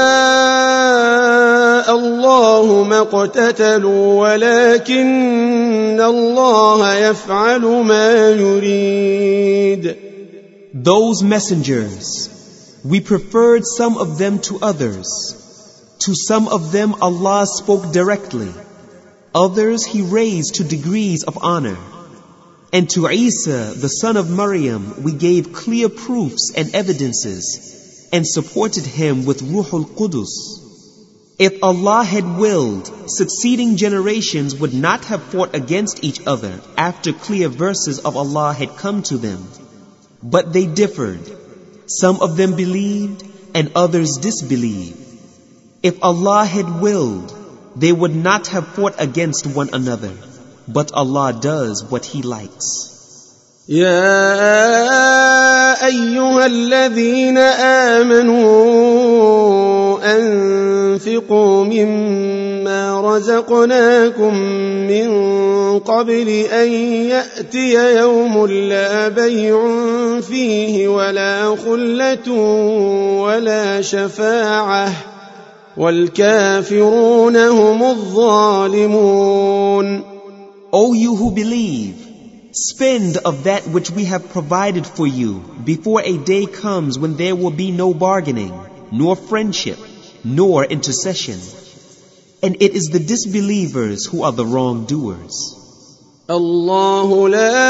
شاء الله ما اقتتلوا ولكن الله يفعل ما يريد. Those messengers, we preferred some of them to others. To some of them Allah spoke directly. Others He raised to degrees of honor. And to Isa, the son of Maryam, we gave clear proofs and evidences and supported him with Ruhul Qudus. If Allah had willed, succeeding generations would not have fought against each other after clear verses of Allah had come to them. But they differed. Some of them believed and others disbelieved. If Allah had willed, they would not have fought against one another. But Allah does what He likes. يا أيها الذين آمنوا أنفقوا مما رزقناكم من قبل أن يأتي يوم لا بيع فيه ولا خلة ولا شفاعة والكافرون هم الظالمون. O you who believe, spend of that which we have provided for you before a day comes when there will be no bargaining, nor friendship, nor intercession. And it is the disbelievers who are the wrongdoers. الله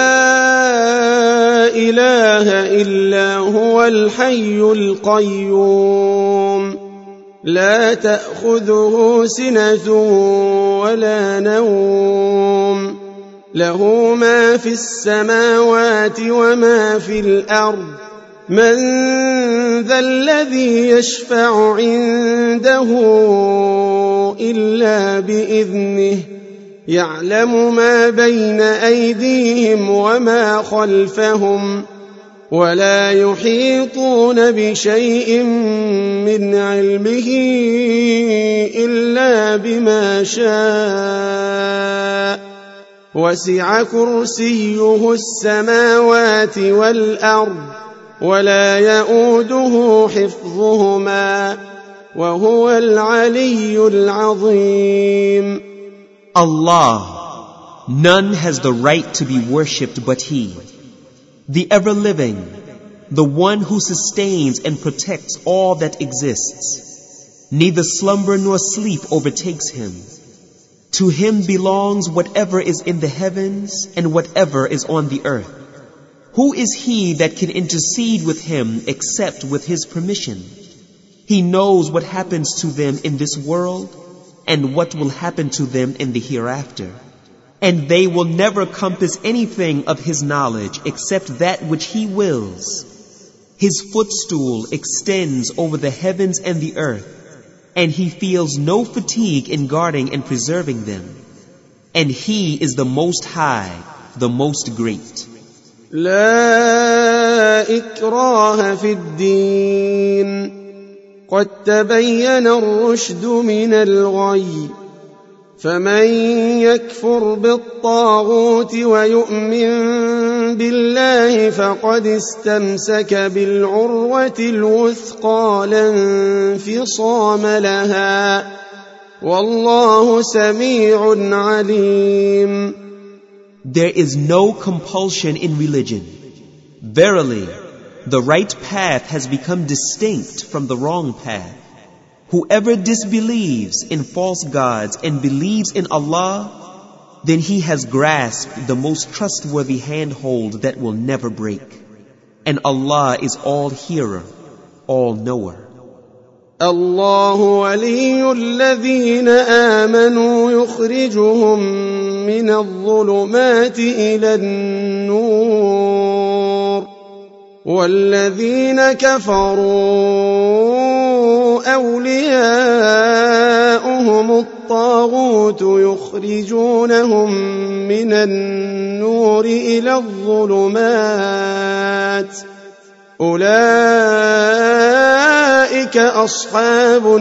لا إله إلا هو الحي القيوم لا تأخذه سنة ولا نوم له ما في السماوات وما في الأرض من ذا الذي يشفع عنده إلا بإذنه يعلم ما بين أيديهم وما خلفهم ولا يحيطون بشيء من علمه إلا بما شاء وسع كرسيه السماوات والأرض ولا يؤوده حفظهما وهو العلي العظيم. Allah, none has the right to be worshipped but He, the ever-living, the one who sustains and protects all that exists. Neither slumber nor sleep overtakes Him. To Him belongs whatever is in the heavens and whatever is on the earth. Who is He that can intercede with Him except with His permission? He knows what happens to them in this world and what will happen to them in the hereafter. And they will never compass anything of His knowledge except that which He wills. His footstool extends over the heavens and the earth, and He feels no fatigue in guarding and preserving them. And He is the Most High, the Most Great. لا إكراه في الدين قد تبين الرشد من الغي فمن يكفر بالطاغوت ويؤمن بالله فقد استمسك بالعروة الوثقى لا انفصام لها والله سميع عليم. There is no compulsion in religion. Verily, the right path has become distinct from the wrong path. Whoever disbelieves in false gods and believes in Allah, then he has grasped the most trustworthy handhold that will never break. And Allah is all hearer, all knower. الله ولي الذين آمنوا يخرجهم من الظلمات إلى النور والذين كفروا أولياؤهم الطاغوت يخرجونهم من النور إلى الظلمات أولئك أصحاب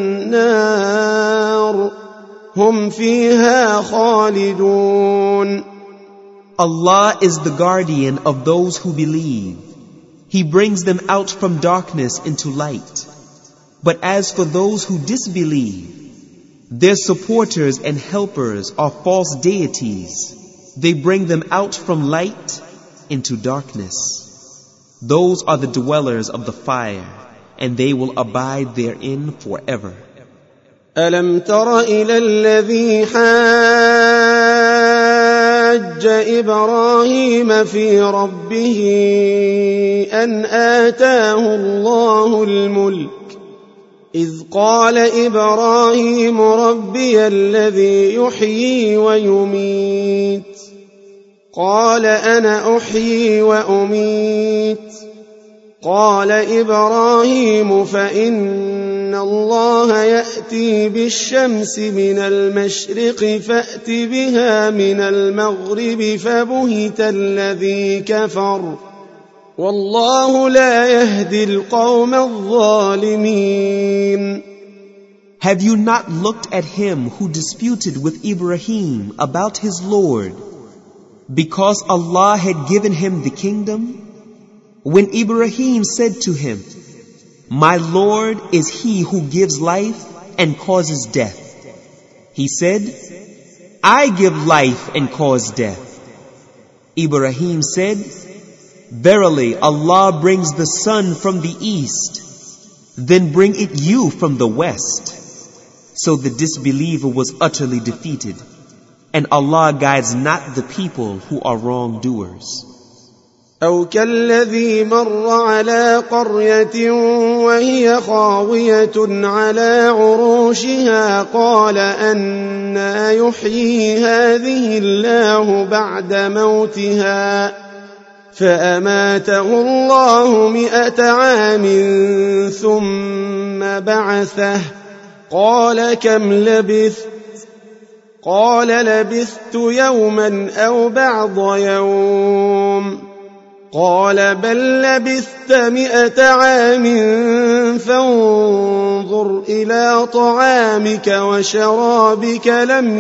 النار هم فيها خالدون. Allah is the guardian of those who believe. He brings them out from darkness into light. But as for those who disbelieve, their supporters and helpers are false deities. They bring them out from light into darkness. Those are the dwellers of the fire, and they will abide therein forever. ألم تر إلى الذي حاج إبراهيم في ربه أن آتاه الله الملك إذ قال إبراهيم ربي الذي يحيي ويميت قال أنا أحيي وأميت قال إبراهيم فإن الله يأتي بالشمس من المشرق فأت بها من المغرب فبهت الذي كفر والله لا يهدي القوم الظالمين. Have you not looked at him who disputed with Ibrahim about his Lord, because Allah had given him the kingdom? When Ibrahim said to him, "My Lord is he who gives life and causes death," he said, "I give life and cause death." Ibrahim said, "Verily Allah brings the sun from the east, then bring it you from the west." So the disbeliever was utterly defeated, and Allah guides not the people who are wrongdoers. أو كالذي مر على قرية وهي خاوية على عروشها قال أنى يحيي هذه الله بعد موتها فأماته الله 100 عام ثم بعثه قال كم لبثت قال لبثت يوما أو بعض يوم قال بل لبثت 100 عام فانظر إلى طعامك وشرابك لم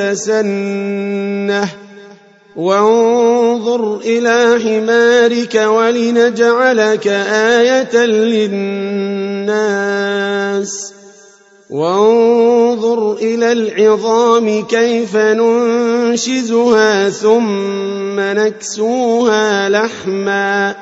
يتسنه وانظر إلى حمارك ولنجعلك آية للناس وانظر إلى العظام كيف ننشزها ثم نكسوها لحما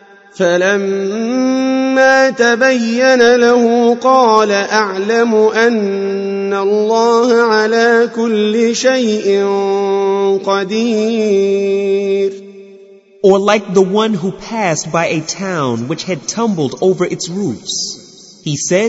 فلما تبين له قال أعلم أن الله على كل شيء قدير. Or like the one who passed by a town which had tumbled over its roofs. He said,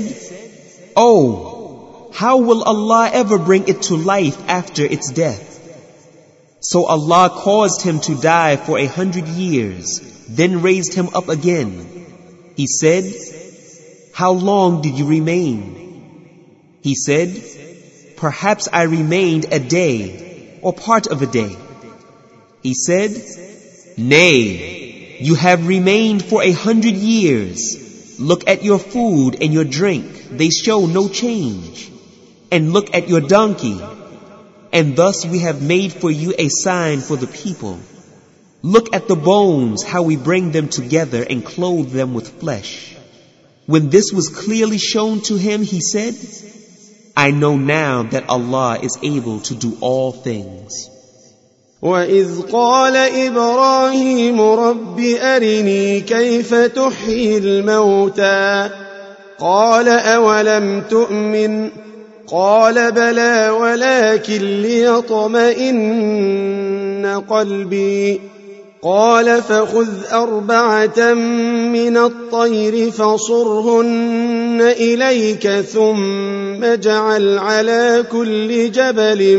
"Oh, how will Allah ever bring it to life after its death?" So Allah caused him to die for 100 years, then raised him up again. He said, "How long did you remain?" He said, "Perhaps I remained a day or part of a day." He said, "Nay, you have remained for 100 years. Look at your food and your drink, they show no change. And look at your donkey. And thus we have made for you a sign for the people. Look at the bones, how we bring them together and clothe them with flesh." When this was clearly shown to him, he said, "I know now that Allah is able to do all things." وَإِذْ قَالَ إِبْرَاهِيمُ رَبِّ أَرِنِي كَيْفَ تُحْيِي الْمَوْتَى قَالَ أَوَلَمْ تُؤْمِنْ قَالَ بَلَى وَلَكِنْ لِيَطْمَئِنَّ قَلْبِي قال فخذ 4 من الطير فصرهن إليك ثم اجعل على كل جبل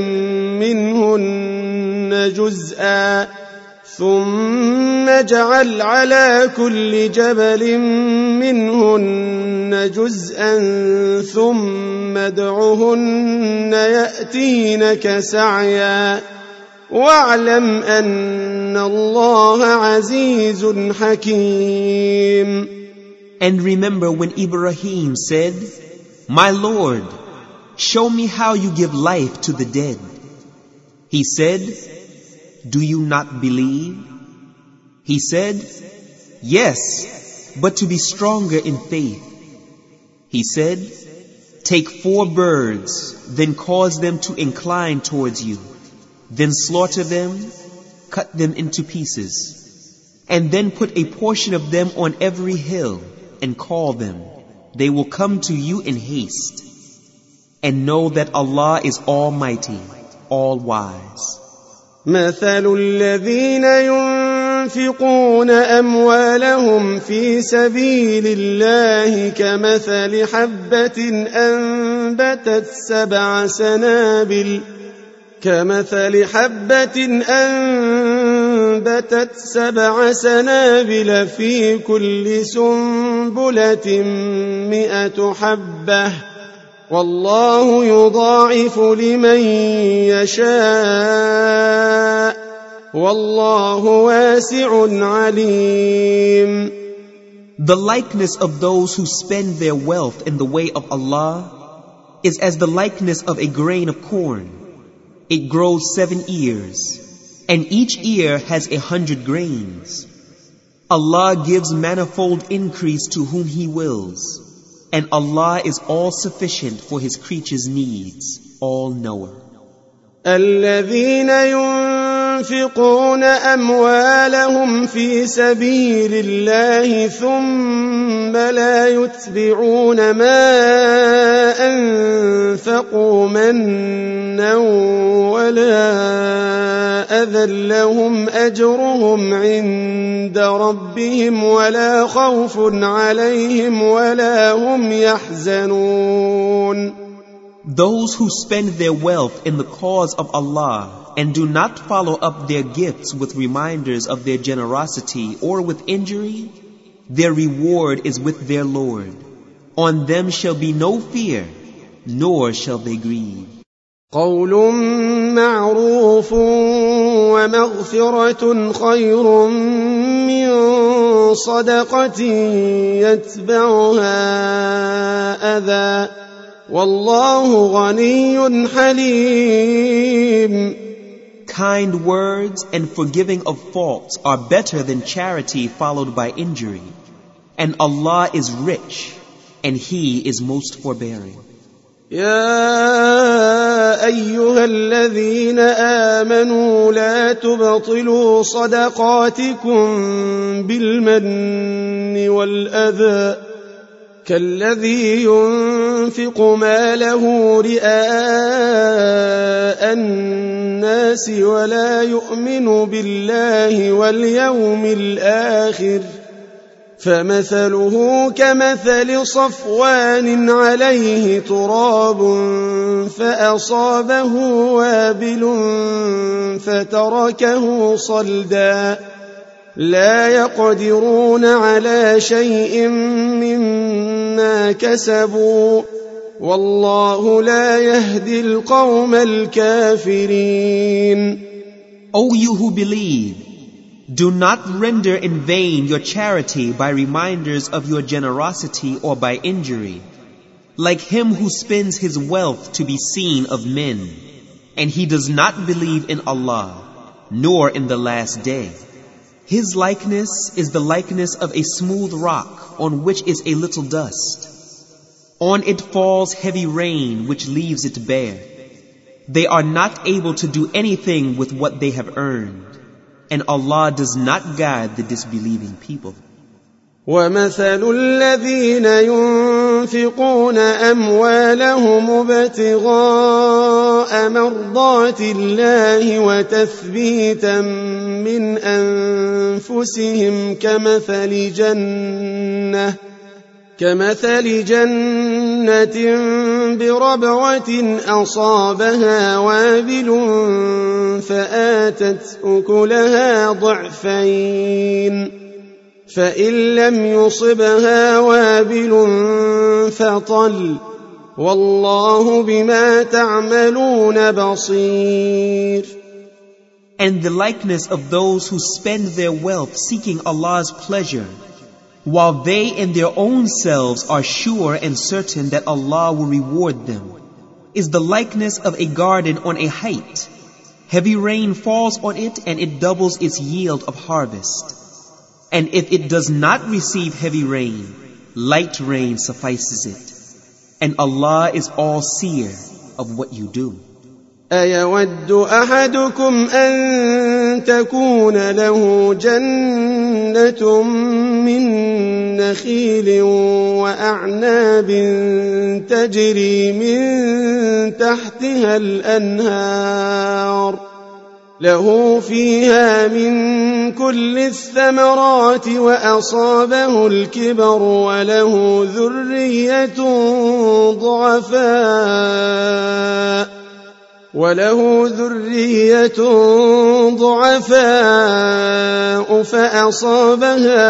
منهن جزءا ثم ادعهن يأتينك سعيا واعلم أن الله عزيز حكيم. And remember when Ibrahim said, "My Lord, show me how you give life to the dead." He said, "Do you not believe?" He said, "Yes, but to be stronger in faith." He said, "Take 4 birds, then cause them to incline towards you. Then slaughter them, cut them into pieces. And then put a portion of them on every hill and call them. They will come to you in haste. And know that Allah is Almighty, All-Wise." مثل الذين ينفقون أموالهم في سبيل الله كمثل حبة أنبتت 7 سنابل في كل سنبلة 100 حبة والله يضاعف لمن يشاء والله واسع عليم. The likeness of those who spend their wealth in the way of Allah is as the likeness of a grain of corn. It grows 7 ears, and each ear has 100 grains. Allah gives manifold increase to whom He wills, and Allah is all sufficient for His creatures' needs, all-knower. الذين ينفقون أموالهم في سبيل الله ثم لا يتبعون ما أنفقوا منا ولا أذى لهم أجرهم عند ربهم ولا خوف عليهم ولا هم يحزنون. Those who spend their wealth in the cause of Allah and do not follow up their gifts with reminders of their generosity or with injury, their reward is with their Lord. On them shall be no fear, nor shall they grieve. قول معروف ومغفرة خير من صدقة يتبعها أذى والله غني حليم. Kind words and forgiving of faults are better than charity followed by injury. And Allah is rich, and He is most forbearing. يا أيها الذين آمنوا لا تبطلوا صدقاتكم بالمن والأذى كالذي ينفق ماله رئاء الناس ولا يؤمن بالله واليوم الآخر فمثله كمثل صفوان عليه تراب فأصابه وابل فتركه صلدا لا يقدرون على شيء مما كسبوا والله لا يهدي القوم الكافرين. O you who believe, do not render in vain your charity by reminders of your generosity or by injury, like him who spends his wealth to be seen of men, and he does not believe in Allah, nor in the last day. His likeness is the likeness of a smooth rock on which is a little dust. On it falls heavy rain which leaves it bare. They are not able to do anything with what they have earned, and Allah does not guide the disbelieving people. وَمَثَلُ الَّذِينَ يُنفِقُونَ أَمْوَالَهُمُ ابْتِغَاءَ مَرْضَاتِ اللَّهِ وَتَثْبِيتًا مِّنْ أَنفُسِهِمْ كمثل جنة بربوة أصابها وابل فآتت أكلها ضعفين فإن لم يصبها وابل فطل والله بما تعملون بصير. And the likeness of those who spend their wealth seeking Allah's pleasure, while they in their own selves are sure and certain that Allah will reward them, is the likeness of a garden on a height. Heavy rain falls on it and it doubles its yield of harvest. And if it does not receive heavy rain, light rain suffices it. And Allah is all-seer of what you do. أيود أحدكم أن تكون له جنة من نخيل وأعناب تجري من تحتها الأنهار له فيها من كل الثمرات وأصابه الكبر وله ذرية ضعفاء فأصابها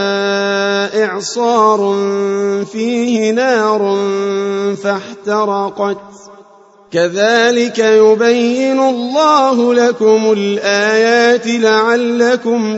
إعصار فيه نار فاحترقت كذلك يبين الله لكم الآيات لعلكم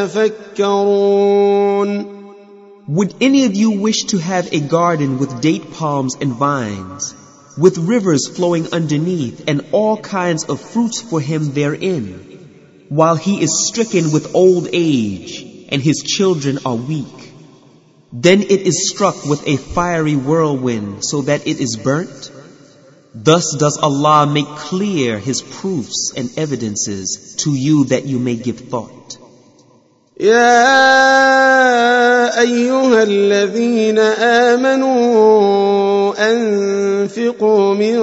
تتفكرون. Would any of you wish to have a garden with date palms and vines, with rivers flowing underneath and all kinds of fruits for him therein, while he is stricken with old age and his children are weak? Then it is struck with a fiery whirlwind so that it is burnt. Thus does Allah make clear His proofs and evidences to you that you may give thought. يا أيها الذين آمنوا أنفقوا من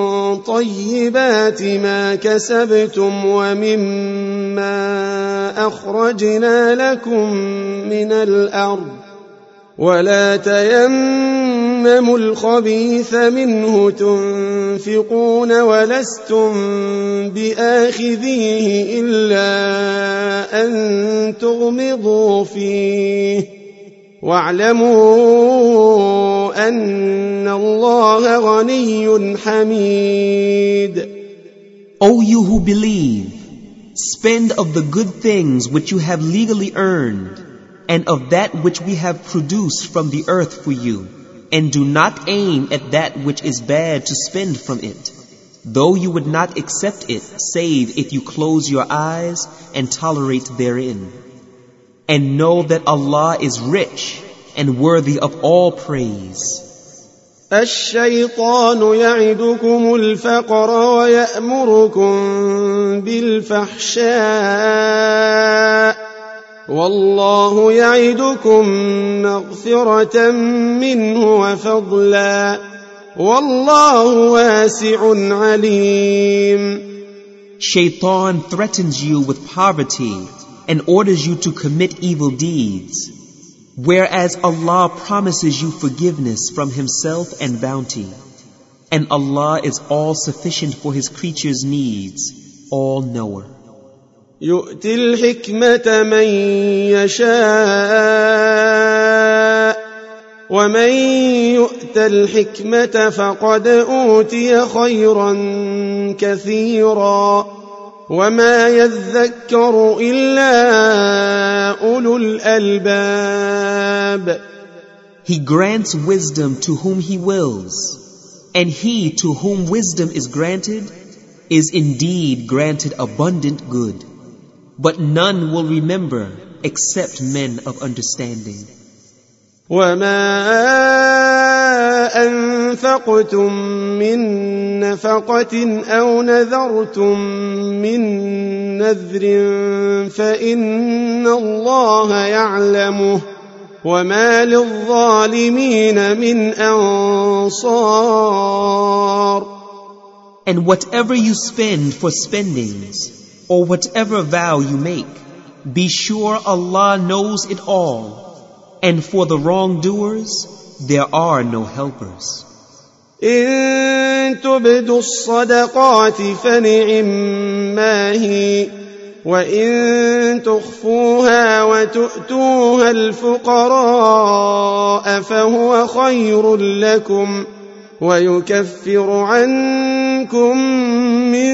طيبات ما كسبتم ومما أخرجنا لكم من الأرض ولا تيمموا الخبيث منه تنفقون ولستم بآخذيه إلا أن تغمضوا فيه واعلموا أن الله غني حميد. O you who believe, spend of the good things which you have legally earned, and of that which we have produced from the earth for you, and do not aim at that which is bad to spend from it, though you would not accept it save if you close your eyes and tolerate therein. And know that Allah is rich and worthy of all praise. الشيطان يعدكم الفقر ويأمركم بالفحشاء والله يعدكم مغفرة منه وفضلا والله واسع عليم. Shaitan threatens you with poverty and orders you to commit evil deeds, whereas Allah promises you forgiveness from Himself and bounty. And Allah is all sufficient for His creatures' needs, all knower. يؤتي الحكمة من يشاء ومن يؤت الحكمة فقد أوتي خيرا كثيرا وما يذكر إلا أولو الألباب. He grants wisdom to whom He wills, and he to whom wisdom is granted is indeed granted abundant good. But none will remember except men of understanding. وما أنفقتم من نفقة أو نذرتم من نذر فإن الله يعلمه وما للظالمين من أنصار. And whatever you spend for spendings, or whatever vow you make, be sure Allah knows it all, and for the wrongdoers there are no helpers. إن تبدوا الصدقات فنعما هي وإن تخفوها وتؤتوها الفقراء فهو خير لكم ويكفر عنكم من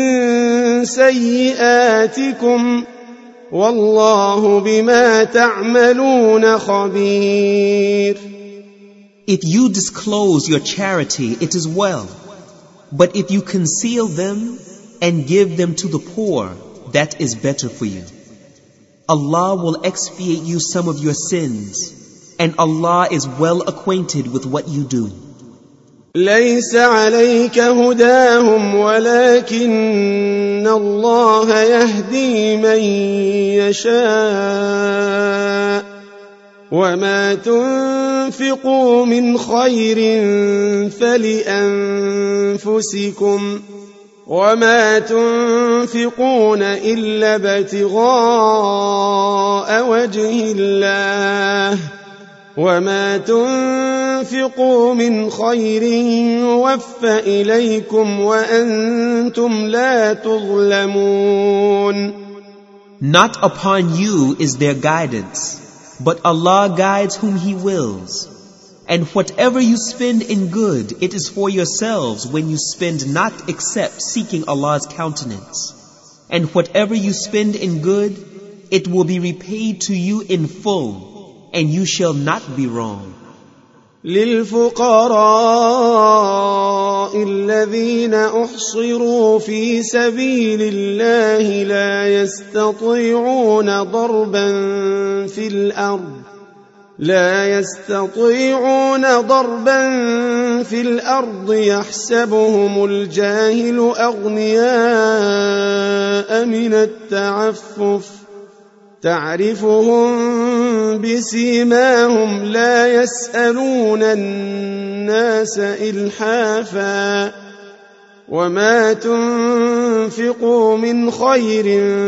سيئاتكم والله بما تعملون خبير. If you disclose your charity, it is well. But if you conceal them and give them to the poor, that is better for you. Allah will expiate you some of your sins, and Allah is well acquainted with what you do. ليس عليك هداهم ولكن الله يهدي من يشاء وما تنفقوا من خير فلأنفسكم وما تنفقون إلا ابتغاء وجه الله وما تنفقوا من خير يوفى إليكم وأنتم لا تظلمون. Not upon you is their guidance, but Allah guides whom He wills. And whatever you spend in good, it is for yourselves when you spend not except seeking Allah's countenance. And whatever you spend in good, it will be repaid to you in full, and you shall not be wrong. للفقراء الذين أحصروا في سبيل الله لا يستطيعون ضربا في الأرض يحسبهم الجاهل أغنياء من التعفف تعرفهم بسيماهم لا يسألون الناس إلحافا وما تنفقوا من خير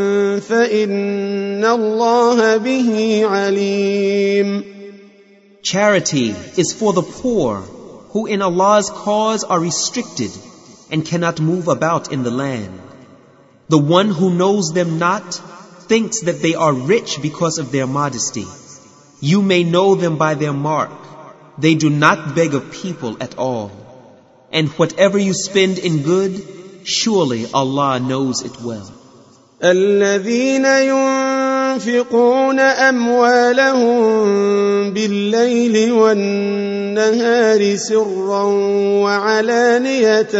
فإن الله به عليم. Charity is for the poor who in Allah's cause are restricted and cannot move about in the land. The one who knows them not thinks that they are rich because of their modesty. You may know them by their mark. They do not beg of people at all. And whatever you spend in good, surely Allah knows it well. الذين ينفقون أموالهم بالليل والنهار سرا وعلانية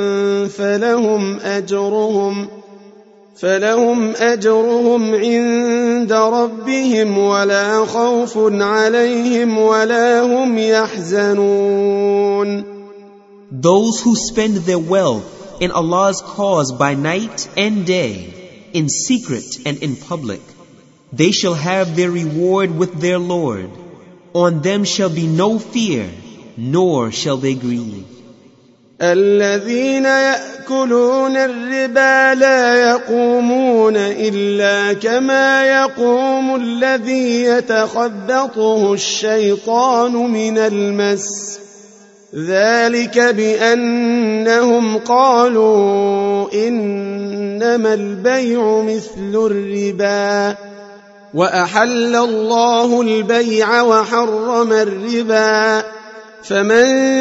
فلهم أجرهم عند ربهم ولا خوف عليهم ولا هم يحزنون. Those who spend their wealth in Allah's cause by night and day, in secret and in public, they shall have their reward with their Lord. On them shall be no fear, nor shall they grieve. الذين يأكلون الربا لا يقومون إلا كما يقوم الذي يتخبطه الشيطان من المس ذلك بأنهم قالوا إنما البيع مثل الربا وأحل الله البيع وحرم الربا فمن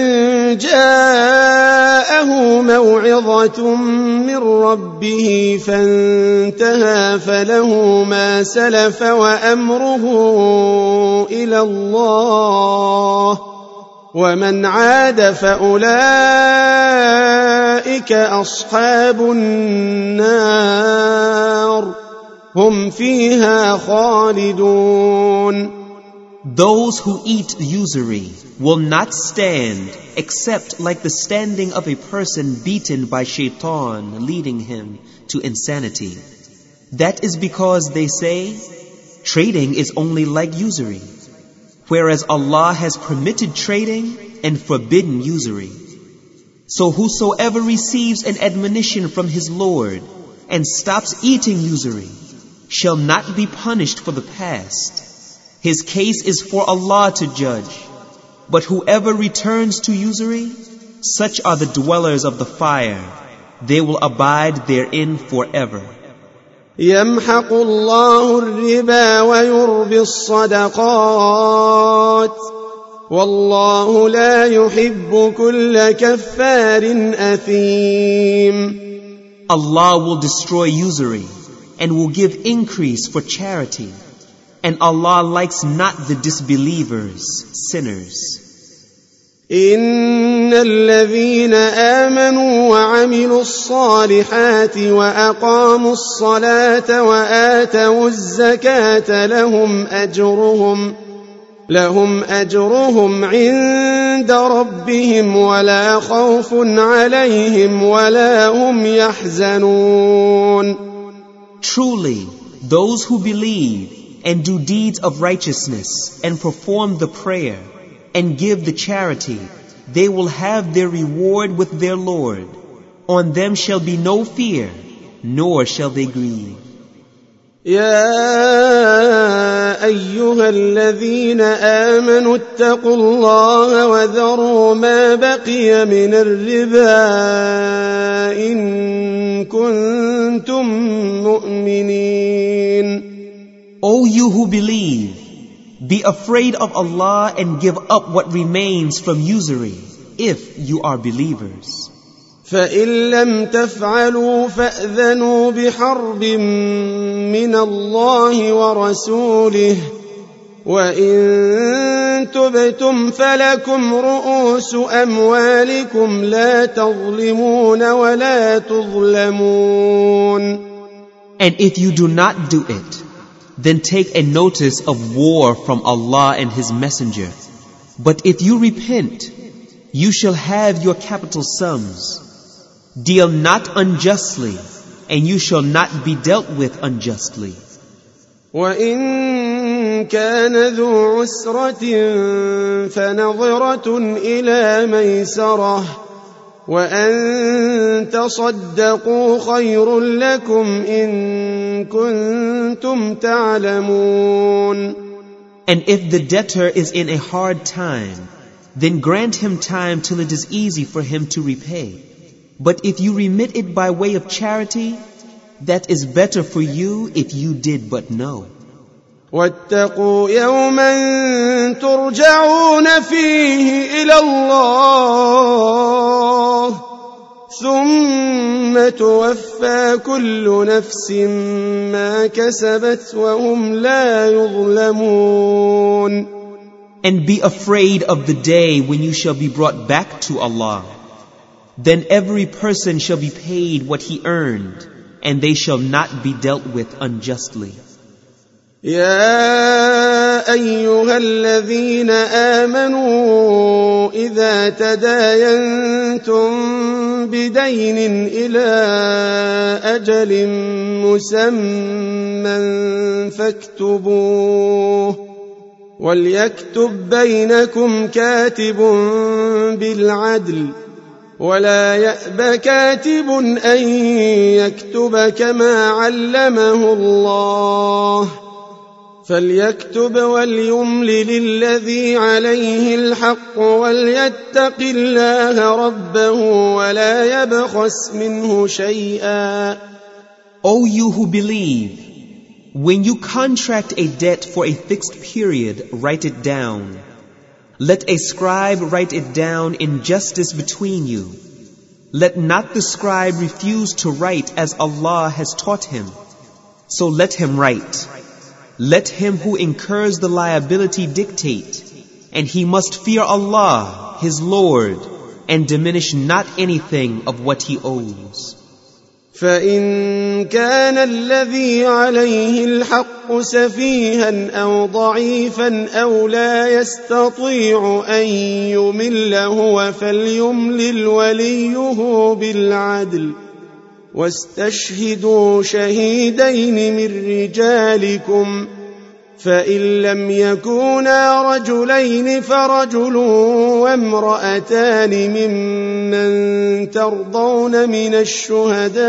جاءه موعظة من ربه فانتهى فله ما سلف وأمره إلى الله ومن عاد فأولئك أصحاب النار هم فيها خالدون. Those who eat usury will not stand except like the standing of a person beaten by shaitan leading him to insanity. That is because they say, trading is only like usury, whereas Allah has permitted trading and forbidden usury. So whosoever receives an admonition from his Lord and stops eating usury shall not be punished for the past. His case is for Allah to judge. But whoever returns to usury, such are the dwellers of the fire. They will abide therein forever. يمحق الله الربا ويربي الصدقات والله لا يحب كل كفار أثيم. Allah will destroy usury and will give increase for charity. And Allah likes not the disbelievers, sinners. إن الذين آمنوا وعملوا الصالحات وأقاموا الصلاة وآتوا الزكاة لهم أجرهم عند ربهم ولا خوف عليهم ولا هم يحزنون. Truly, those who believe and do deeds of righteousness and perform the prayer and give the charity, they will have their reward with their Lord. On them shall be no fear, nor shall they grieve. يا أيها الذين آمنوا اتقوا الله وذروا ما بقي من الربا إن كنتم مؤمنين. O you who believe, be afraid of Allah and give up what remains from usury, if you are believers. فإن لم تفعلوا فأذنوا بحرب من الله ورسوله وإن تبتم فلكم رؤوس أموالكم لا تظلمون ولا تظلمون. And if you do not do it, then take a notice of war from Allah and His Messenger. But if you repent, you shall have your capital sums. Deal not unjustly, and you shall not be dealt with unjustly. وَإِن كَانَ ذُو عُسْرَةٍ فَنَظِرَةٌ إِلَى مَيْسَرَةٍ وَأَن تَصَدَّقُوا خَيْرٌ لَكُمْ إِن كُنتُمْ تَعْلَمُونَ. And if the debtor is in a hard time, then grant him time till it is easy for him to repay. But if you remit it by way of charity, that is better for you if you did but know. وَاتَّقُوا يَوْمًا تُرْجَعُونَ فِيهِ إِلَى اللَّهِ ثُمَّ تُوَفَّى كُلُّ نَفْسٍ مَا كَسَبَتْ وَهُمْ لَا يُظْلَمُونَ. And be afraid of the day when you shall be brought back to Allah. Then every person shall be paid what he earned, and they shall not be dealt with unjustly. يا أيها الذين آمنوا إذا تداينتم بدين إلى أجل مسمى فاكتبوه وليكتب بينكم كاتب بالعدل ولا يأب كاتب أن يكتب كما علمه الله فليكتب وليملل الذي عليه الحق وليتق الله ربه ولا يبخس منه شيئا. O you who believe, when you contract a debt for a fixed period, write it down. Let a scribe write it down in justice between you. Let not the scribe refuse to write as Allah has taught him. So let him write. Let him who incurs the liability dictate, and he must fear Allah, his Lord, and diminish not anything of what he owes. فإن كان الذي عليه الحق سفيها أو ضعيفا أو لا يستطيع أن يمل هو فليملل وليه بالعدل واستشهدوا شهيدين من رجالكم فإن لم يكونا رجلين فرجل وامرأتان ممن ترضون من الشهداء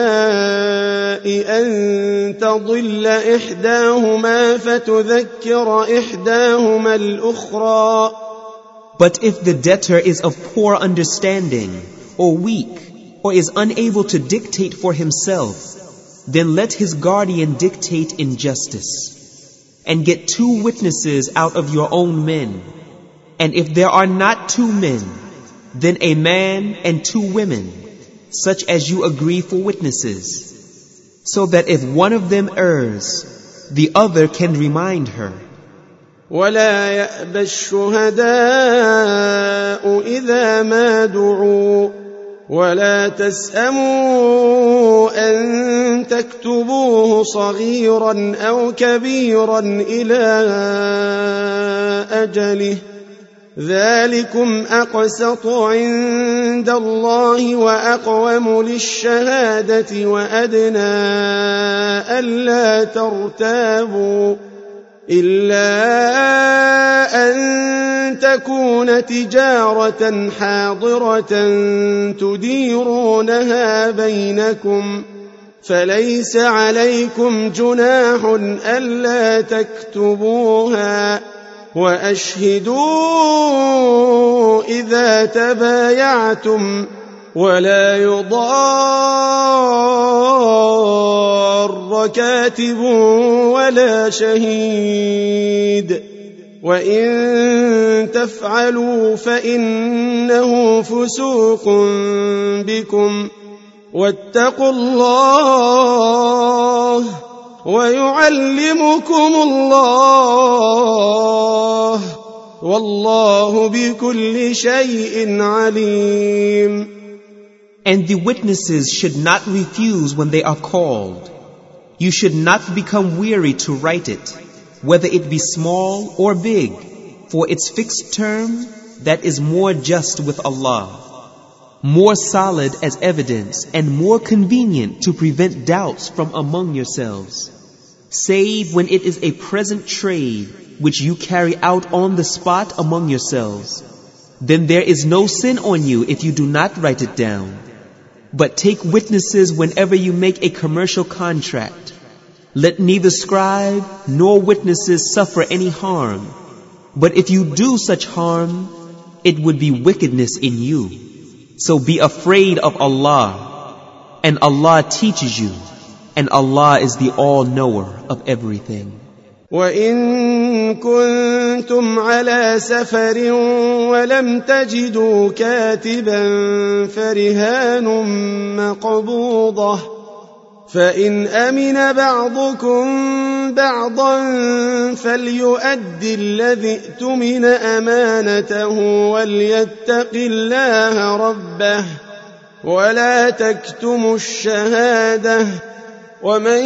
أن تضل إحداهما فتذكر إحداهما الأخرى. But if the debtor is of poor understanding or weak or is unable to dictate for himself, then let his guardian dictate in justice. And get 2 witnesses out of your own men. And if there are not 2 men, then a man and 2 women, such as you agree for witnesses, so that if one of them errs, the other can remind her. ولا يأبى الشهداء إذا ما دعوا ولا تسأموا أن تكتبوه صغيرا أو كبيرا إلى أجله ذلكم أقسط عند الله وأقوم للشهادة وأدنى ألا ترتابوا إلا أن تكون تجارة حاضرة تديرونها بينكم فليس عليكم جناح ألا تكتبوها وأشهدوا إذا تبايعتم ولا يضار كاتب ولا شهيد وإن تفعلوا فإنه فسوق بكم واتقوا الله ويعلمكم الله والله بكل شيء عليم. And the witnesses should not refuse when they are called. You should not become weary to write it, whether it be small or big, for its fixed term that is more just with Allah, more solid as evidence and more convenient to prevent doubts from among yourselves, save when it is a present trade which you carry out on the spot among yourselves. Then there is no sin on you if you do not write it down. But take witnesses whenever you make a commercial contract. Let neither scribe nor witnesses suffer any harm. But if you do such harm, it would be wickedness in you. So be afraid of Allah, and Allah teaches you, and Allah is the all-knower of everything. وَإِن كُنتُمْ عَلَى سَفَرٍ وَلَمْ تَجِدُوا كَاتِبًا فَرِهَانٌ مَّقْبُوضَةٌ فَإِنْ أَمِنَ بَعْضُكُمْ بَعْضًا فَلْيُؤَدِّ الَّذِي اؤْتُمِنَ أَمَانَتَهُ وَلْيَتَّقِ اللَّهَ رَبَّهُ وَلَا تَكْتُمُوا الشَّهَادَةَ ومن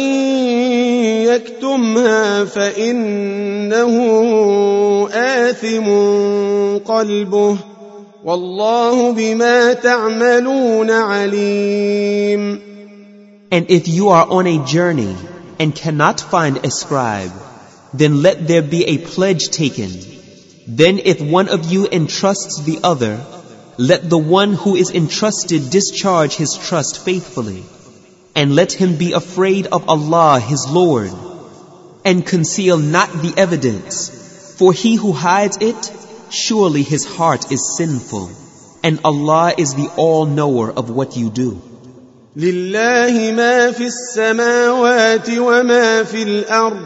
يكتمها فإنه آثم قلبه والله بما تعملون عليم. And if you are on a journey and cannot find a scribe, then let there be a pledge taken. Then if one of you entrusts the other, let the one who is entrusted discharge his trust faithfully. And let him be afraid of Allah his Lord, and conceal not the evidence, for he who hides it, surely his heart is sinful, and Allah is the all-knower of what you do. لله ما في السماوات وما في الأرض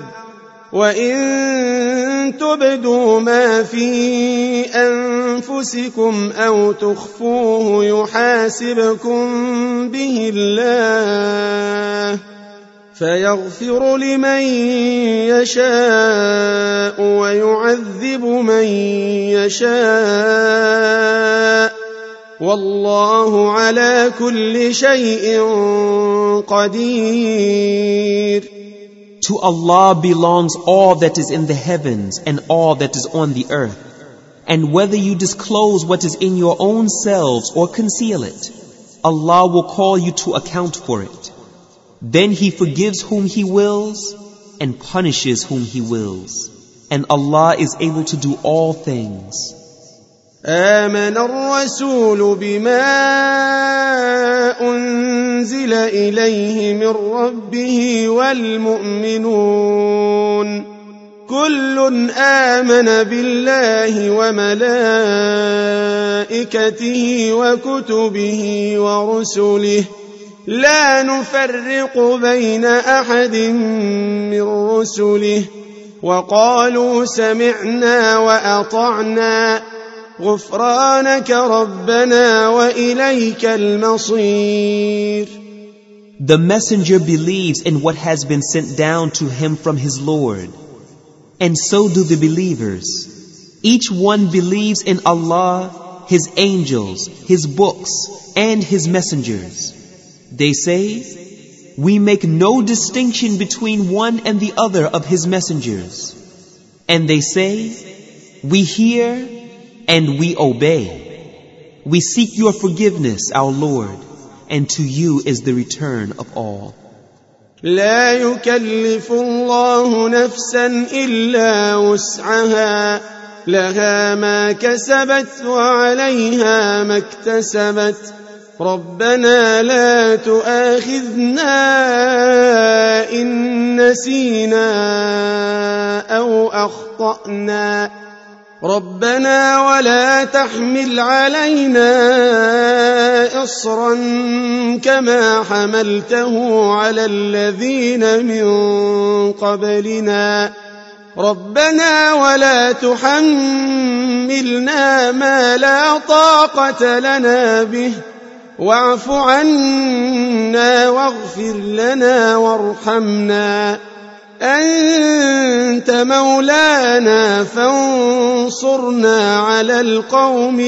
وإن تبدوا ما في أنفسكم أو تخفوه يحاسبكم به الله فيغفر لمن يشاء ويعذب من يشاء والله على كل شيء قدير. To Allah belongs all that is in the heavens and all that is on the earth. And whether you disclose what is in your own selves or conceal it, Allah will call you to account for it. Then He forgives whom He wills and punishes whom He wills. And Allah is able to do all things. آمن الرسول بما أنزل إليه من ربه والمؤمنون كل آمن بالله وملائكته وكتبه ورسله لا نفرق بين أحد من رسله وقالوا سمعنا وأطعنا غفرانك ربنا وإليك المصير. The messenger believes in what has been sent down to him from his Lord, and so do the believers. Each one believes in Allah, His angels, His books, and His messengers. They say, we make no distinction between one and the other of His messengers. And they say, We hear and we obey. We seek your forgiveness, our Lord, and to you is the return of all. لا يكلف الله نفسا إلا وسعها لها ما كسبت وعليها ما اكتسبت ربنا لا تؤاخذنا إن نسينا أو أخطأنا ربنا ولا تحمل علينا إصرا كما حملته على الذين من قبلنا ربنا ولا تحملنا ما لا طاقة لنا به واعف عنا واغفر لنا وارحمنا أنت مولانا فانصرنا على القوم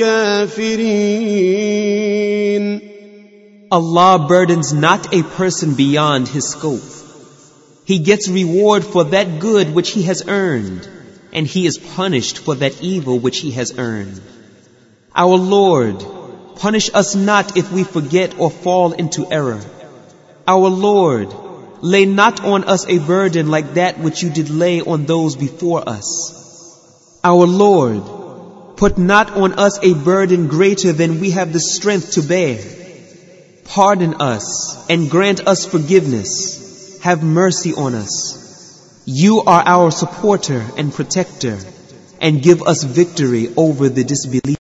الكافرين. Allah burdens not a person beyond his scope. He gets reward for that good which he has earned, and he is punished for that evil which he has earned. Our Lord, punish us not if we forget or fall into error. Our Lord, lay not on us a burden like that which you did lay on those before us. Our Lord, put not on us a burden greater than we have the strength to bear. Pardon us and grant us forgiveness. Have mercy on us. You are our supporter and protector, and give us victory over the disbelievers.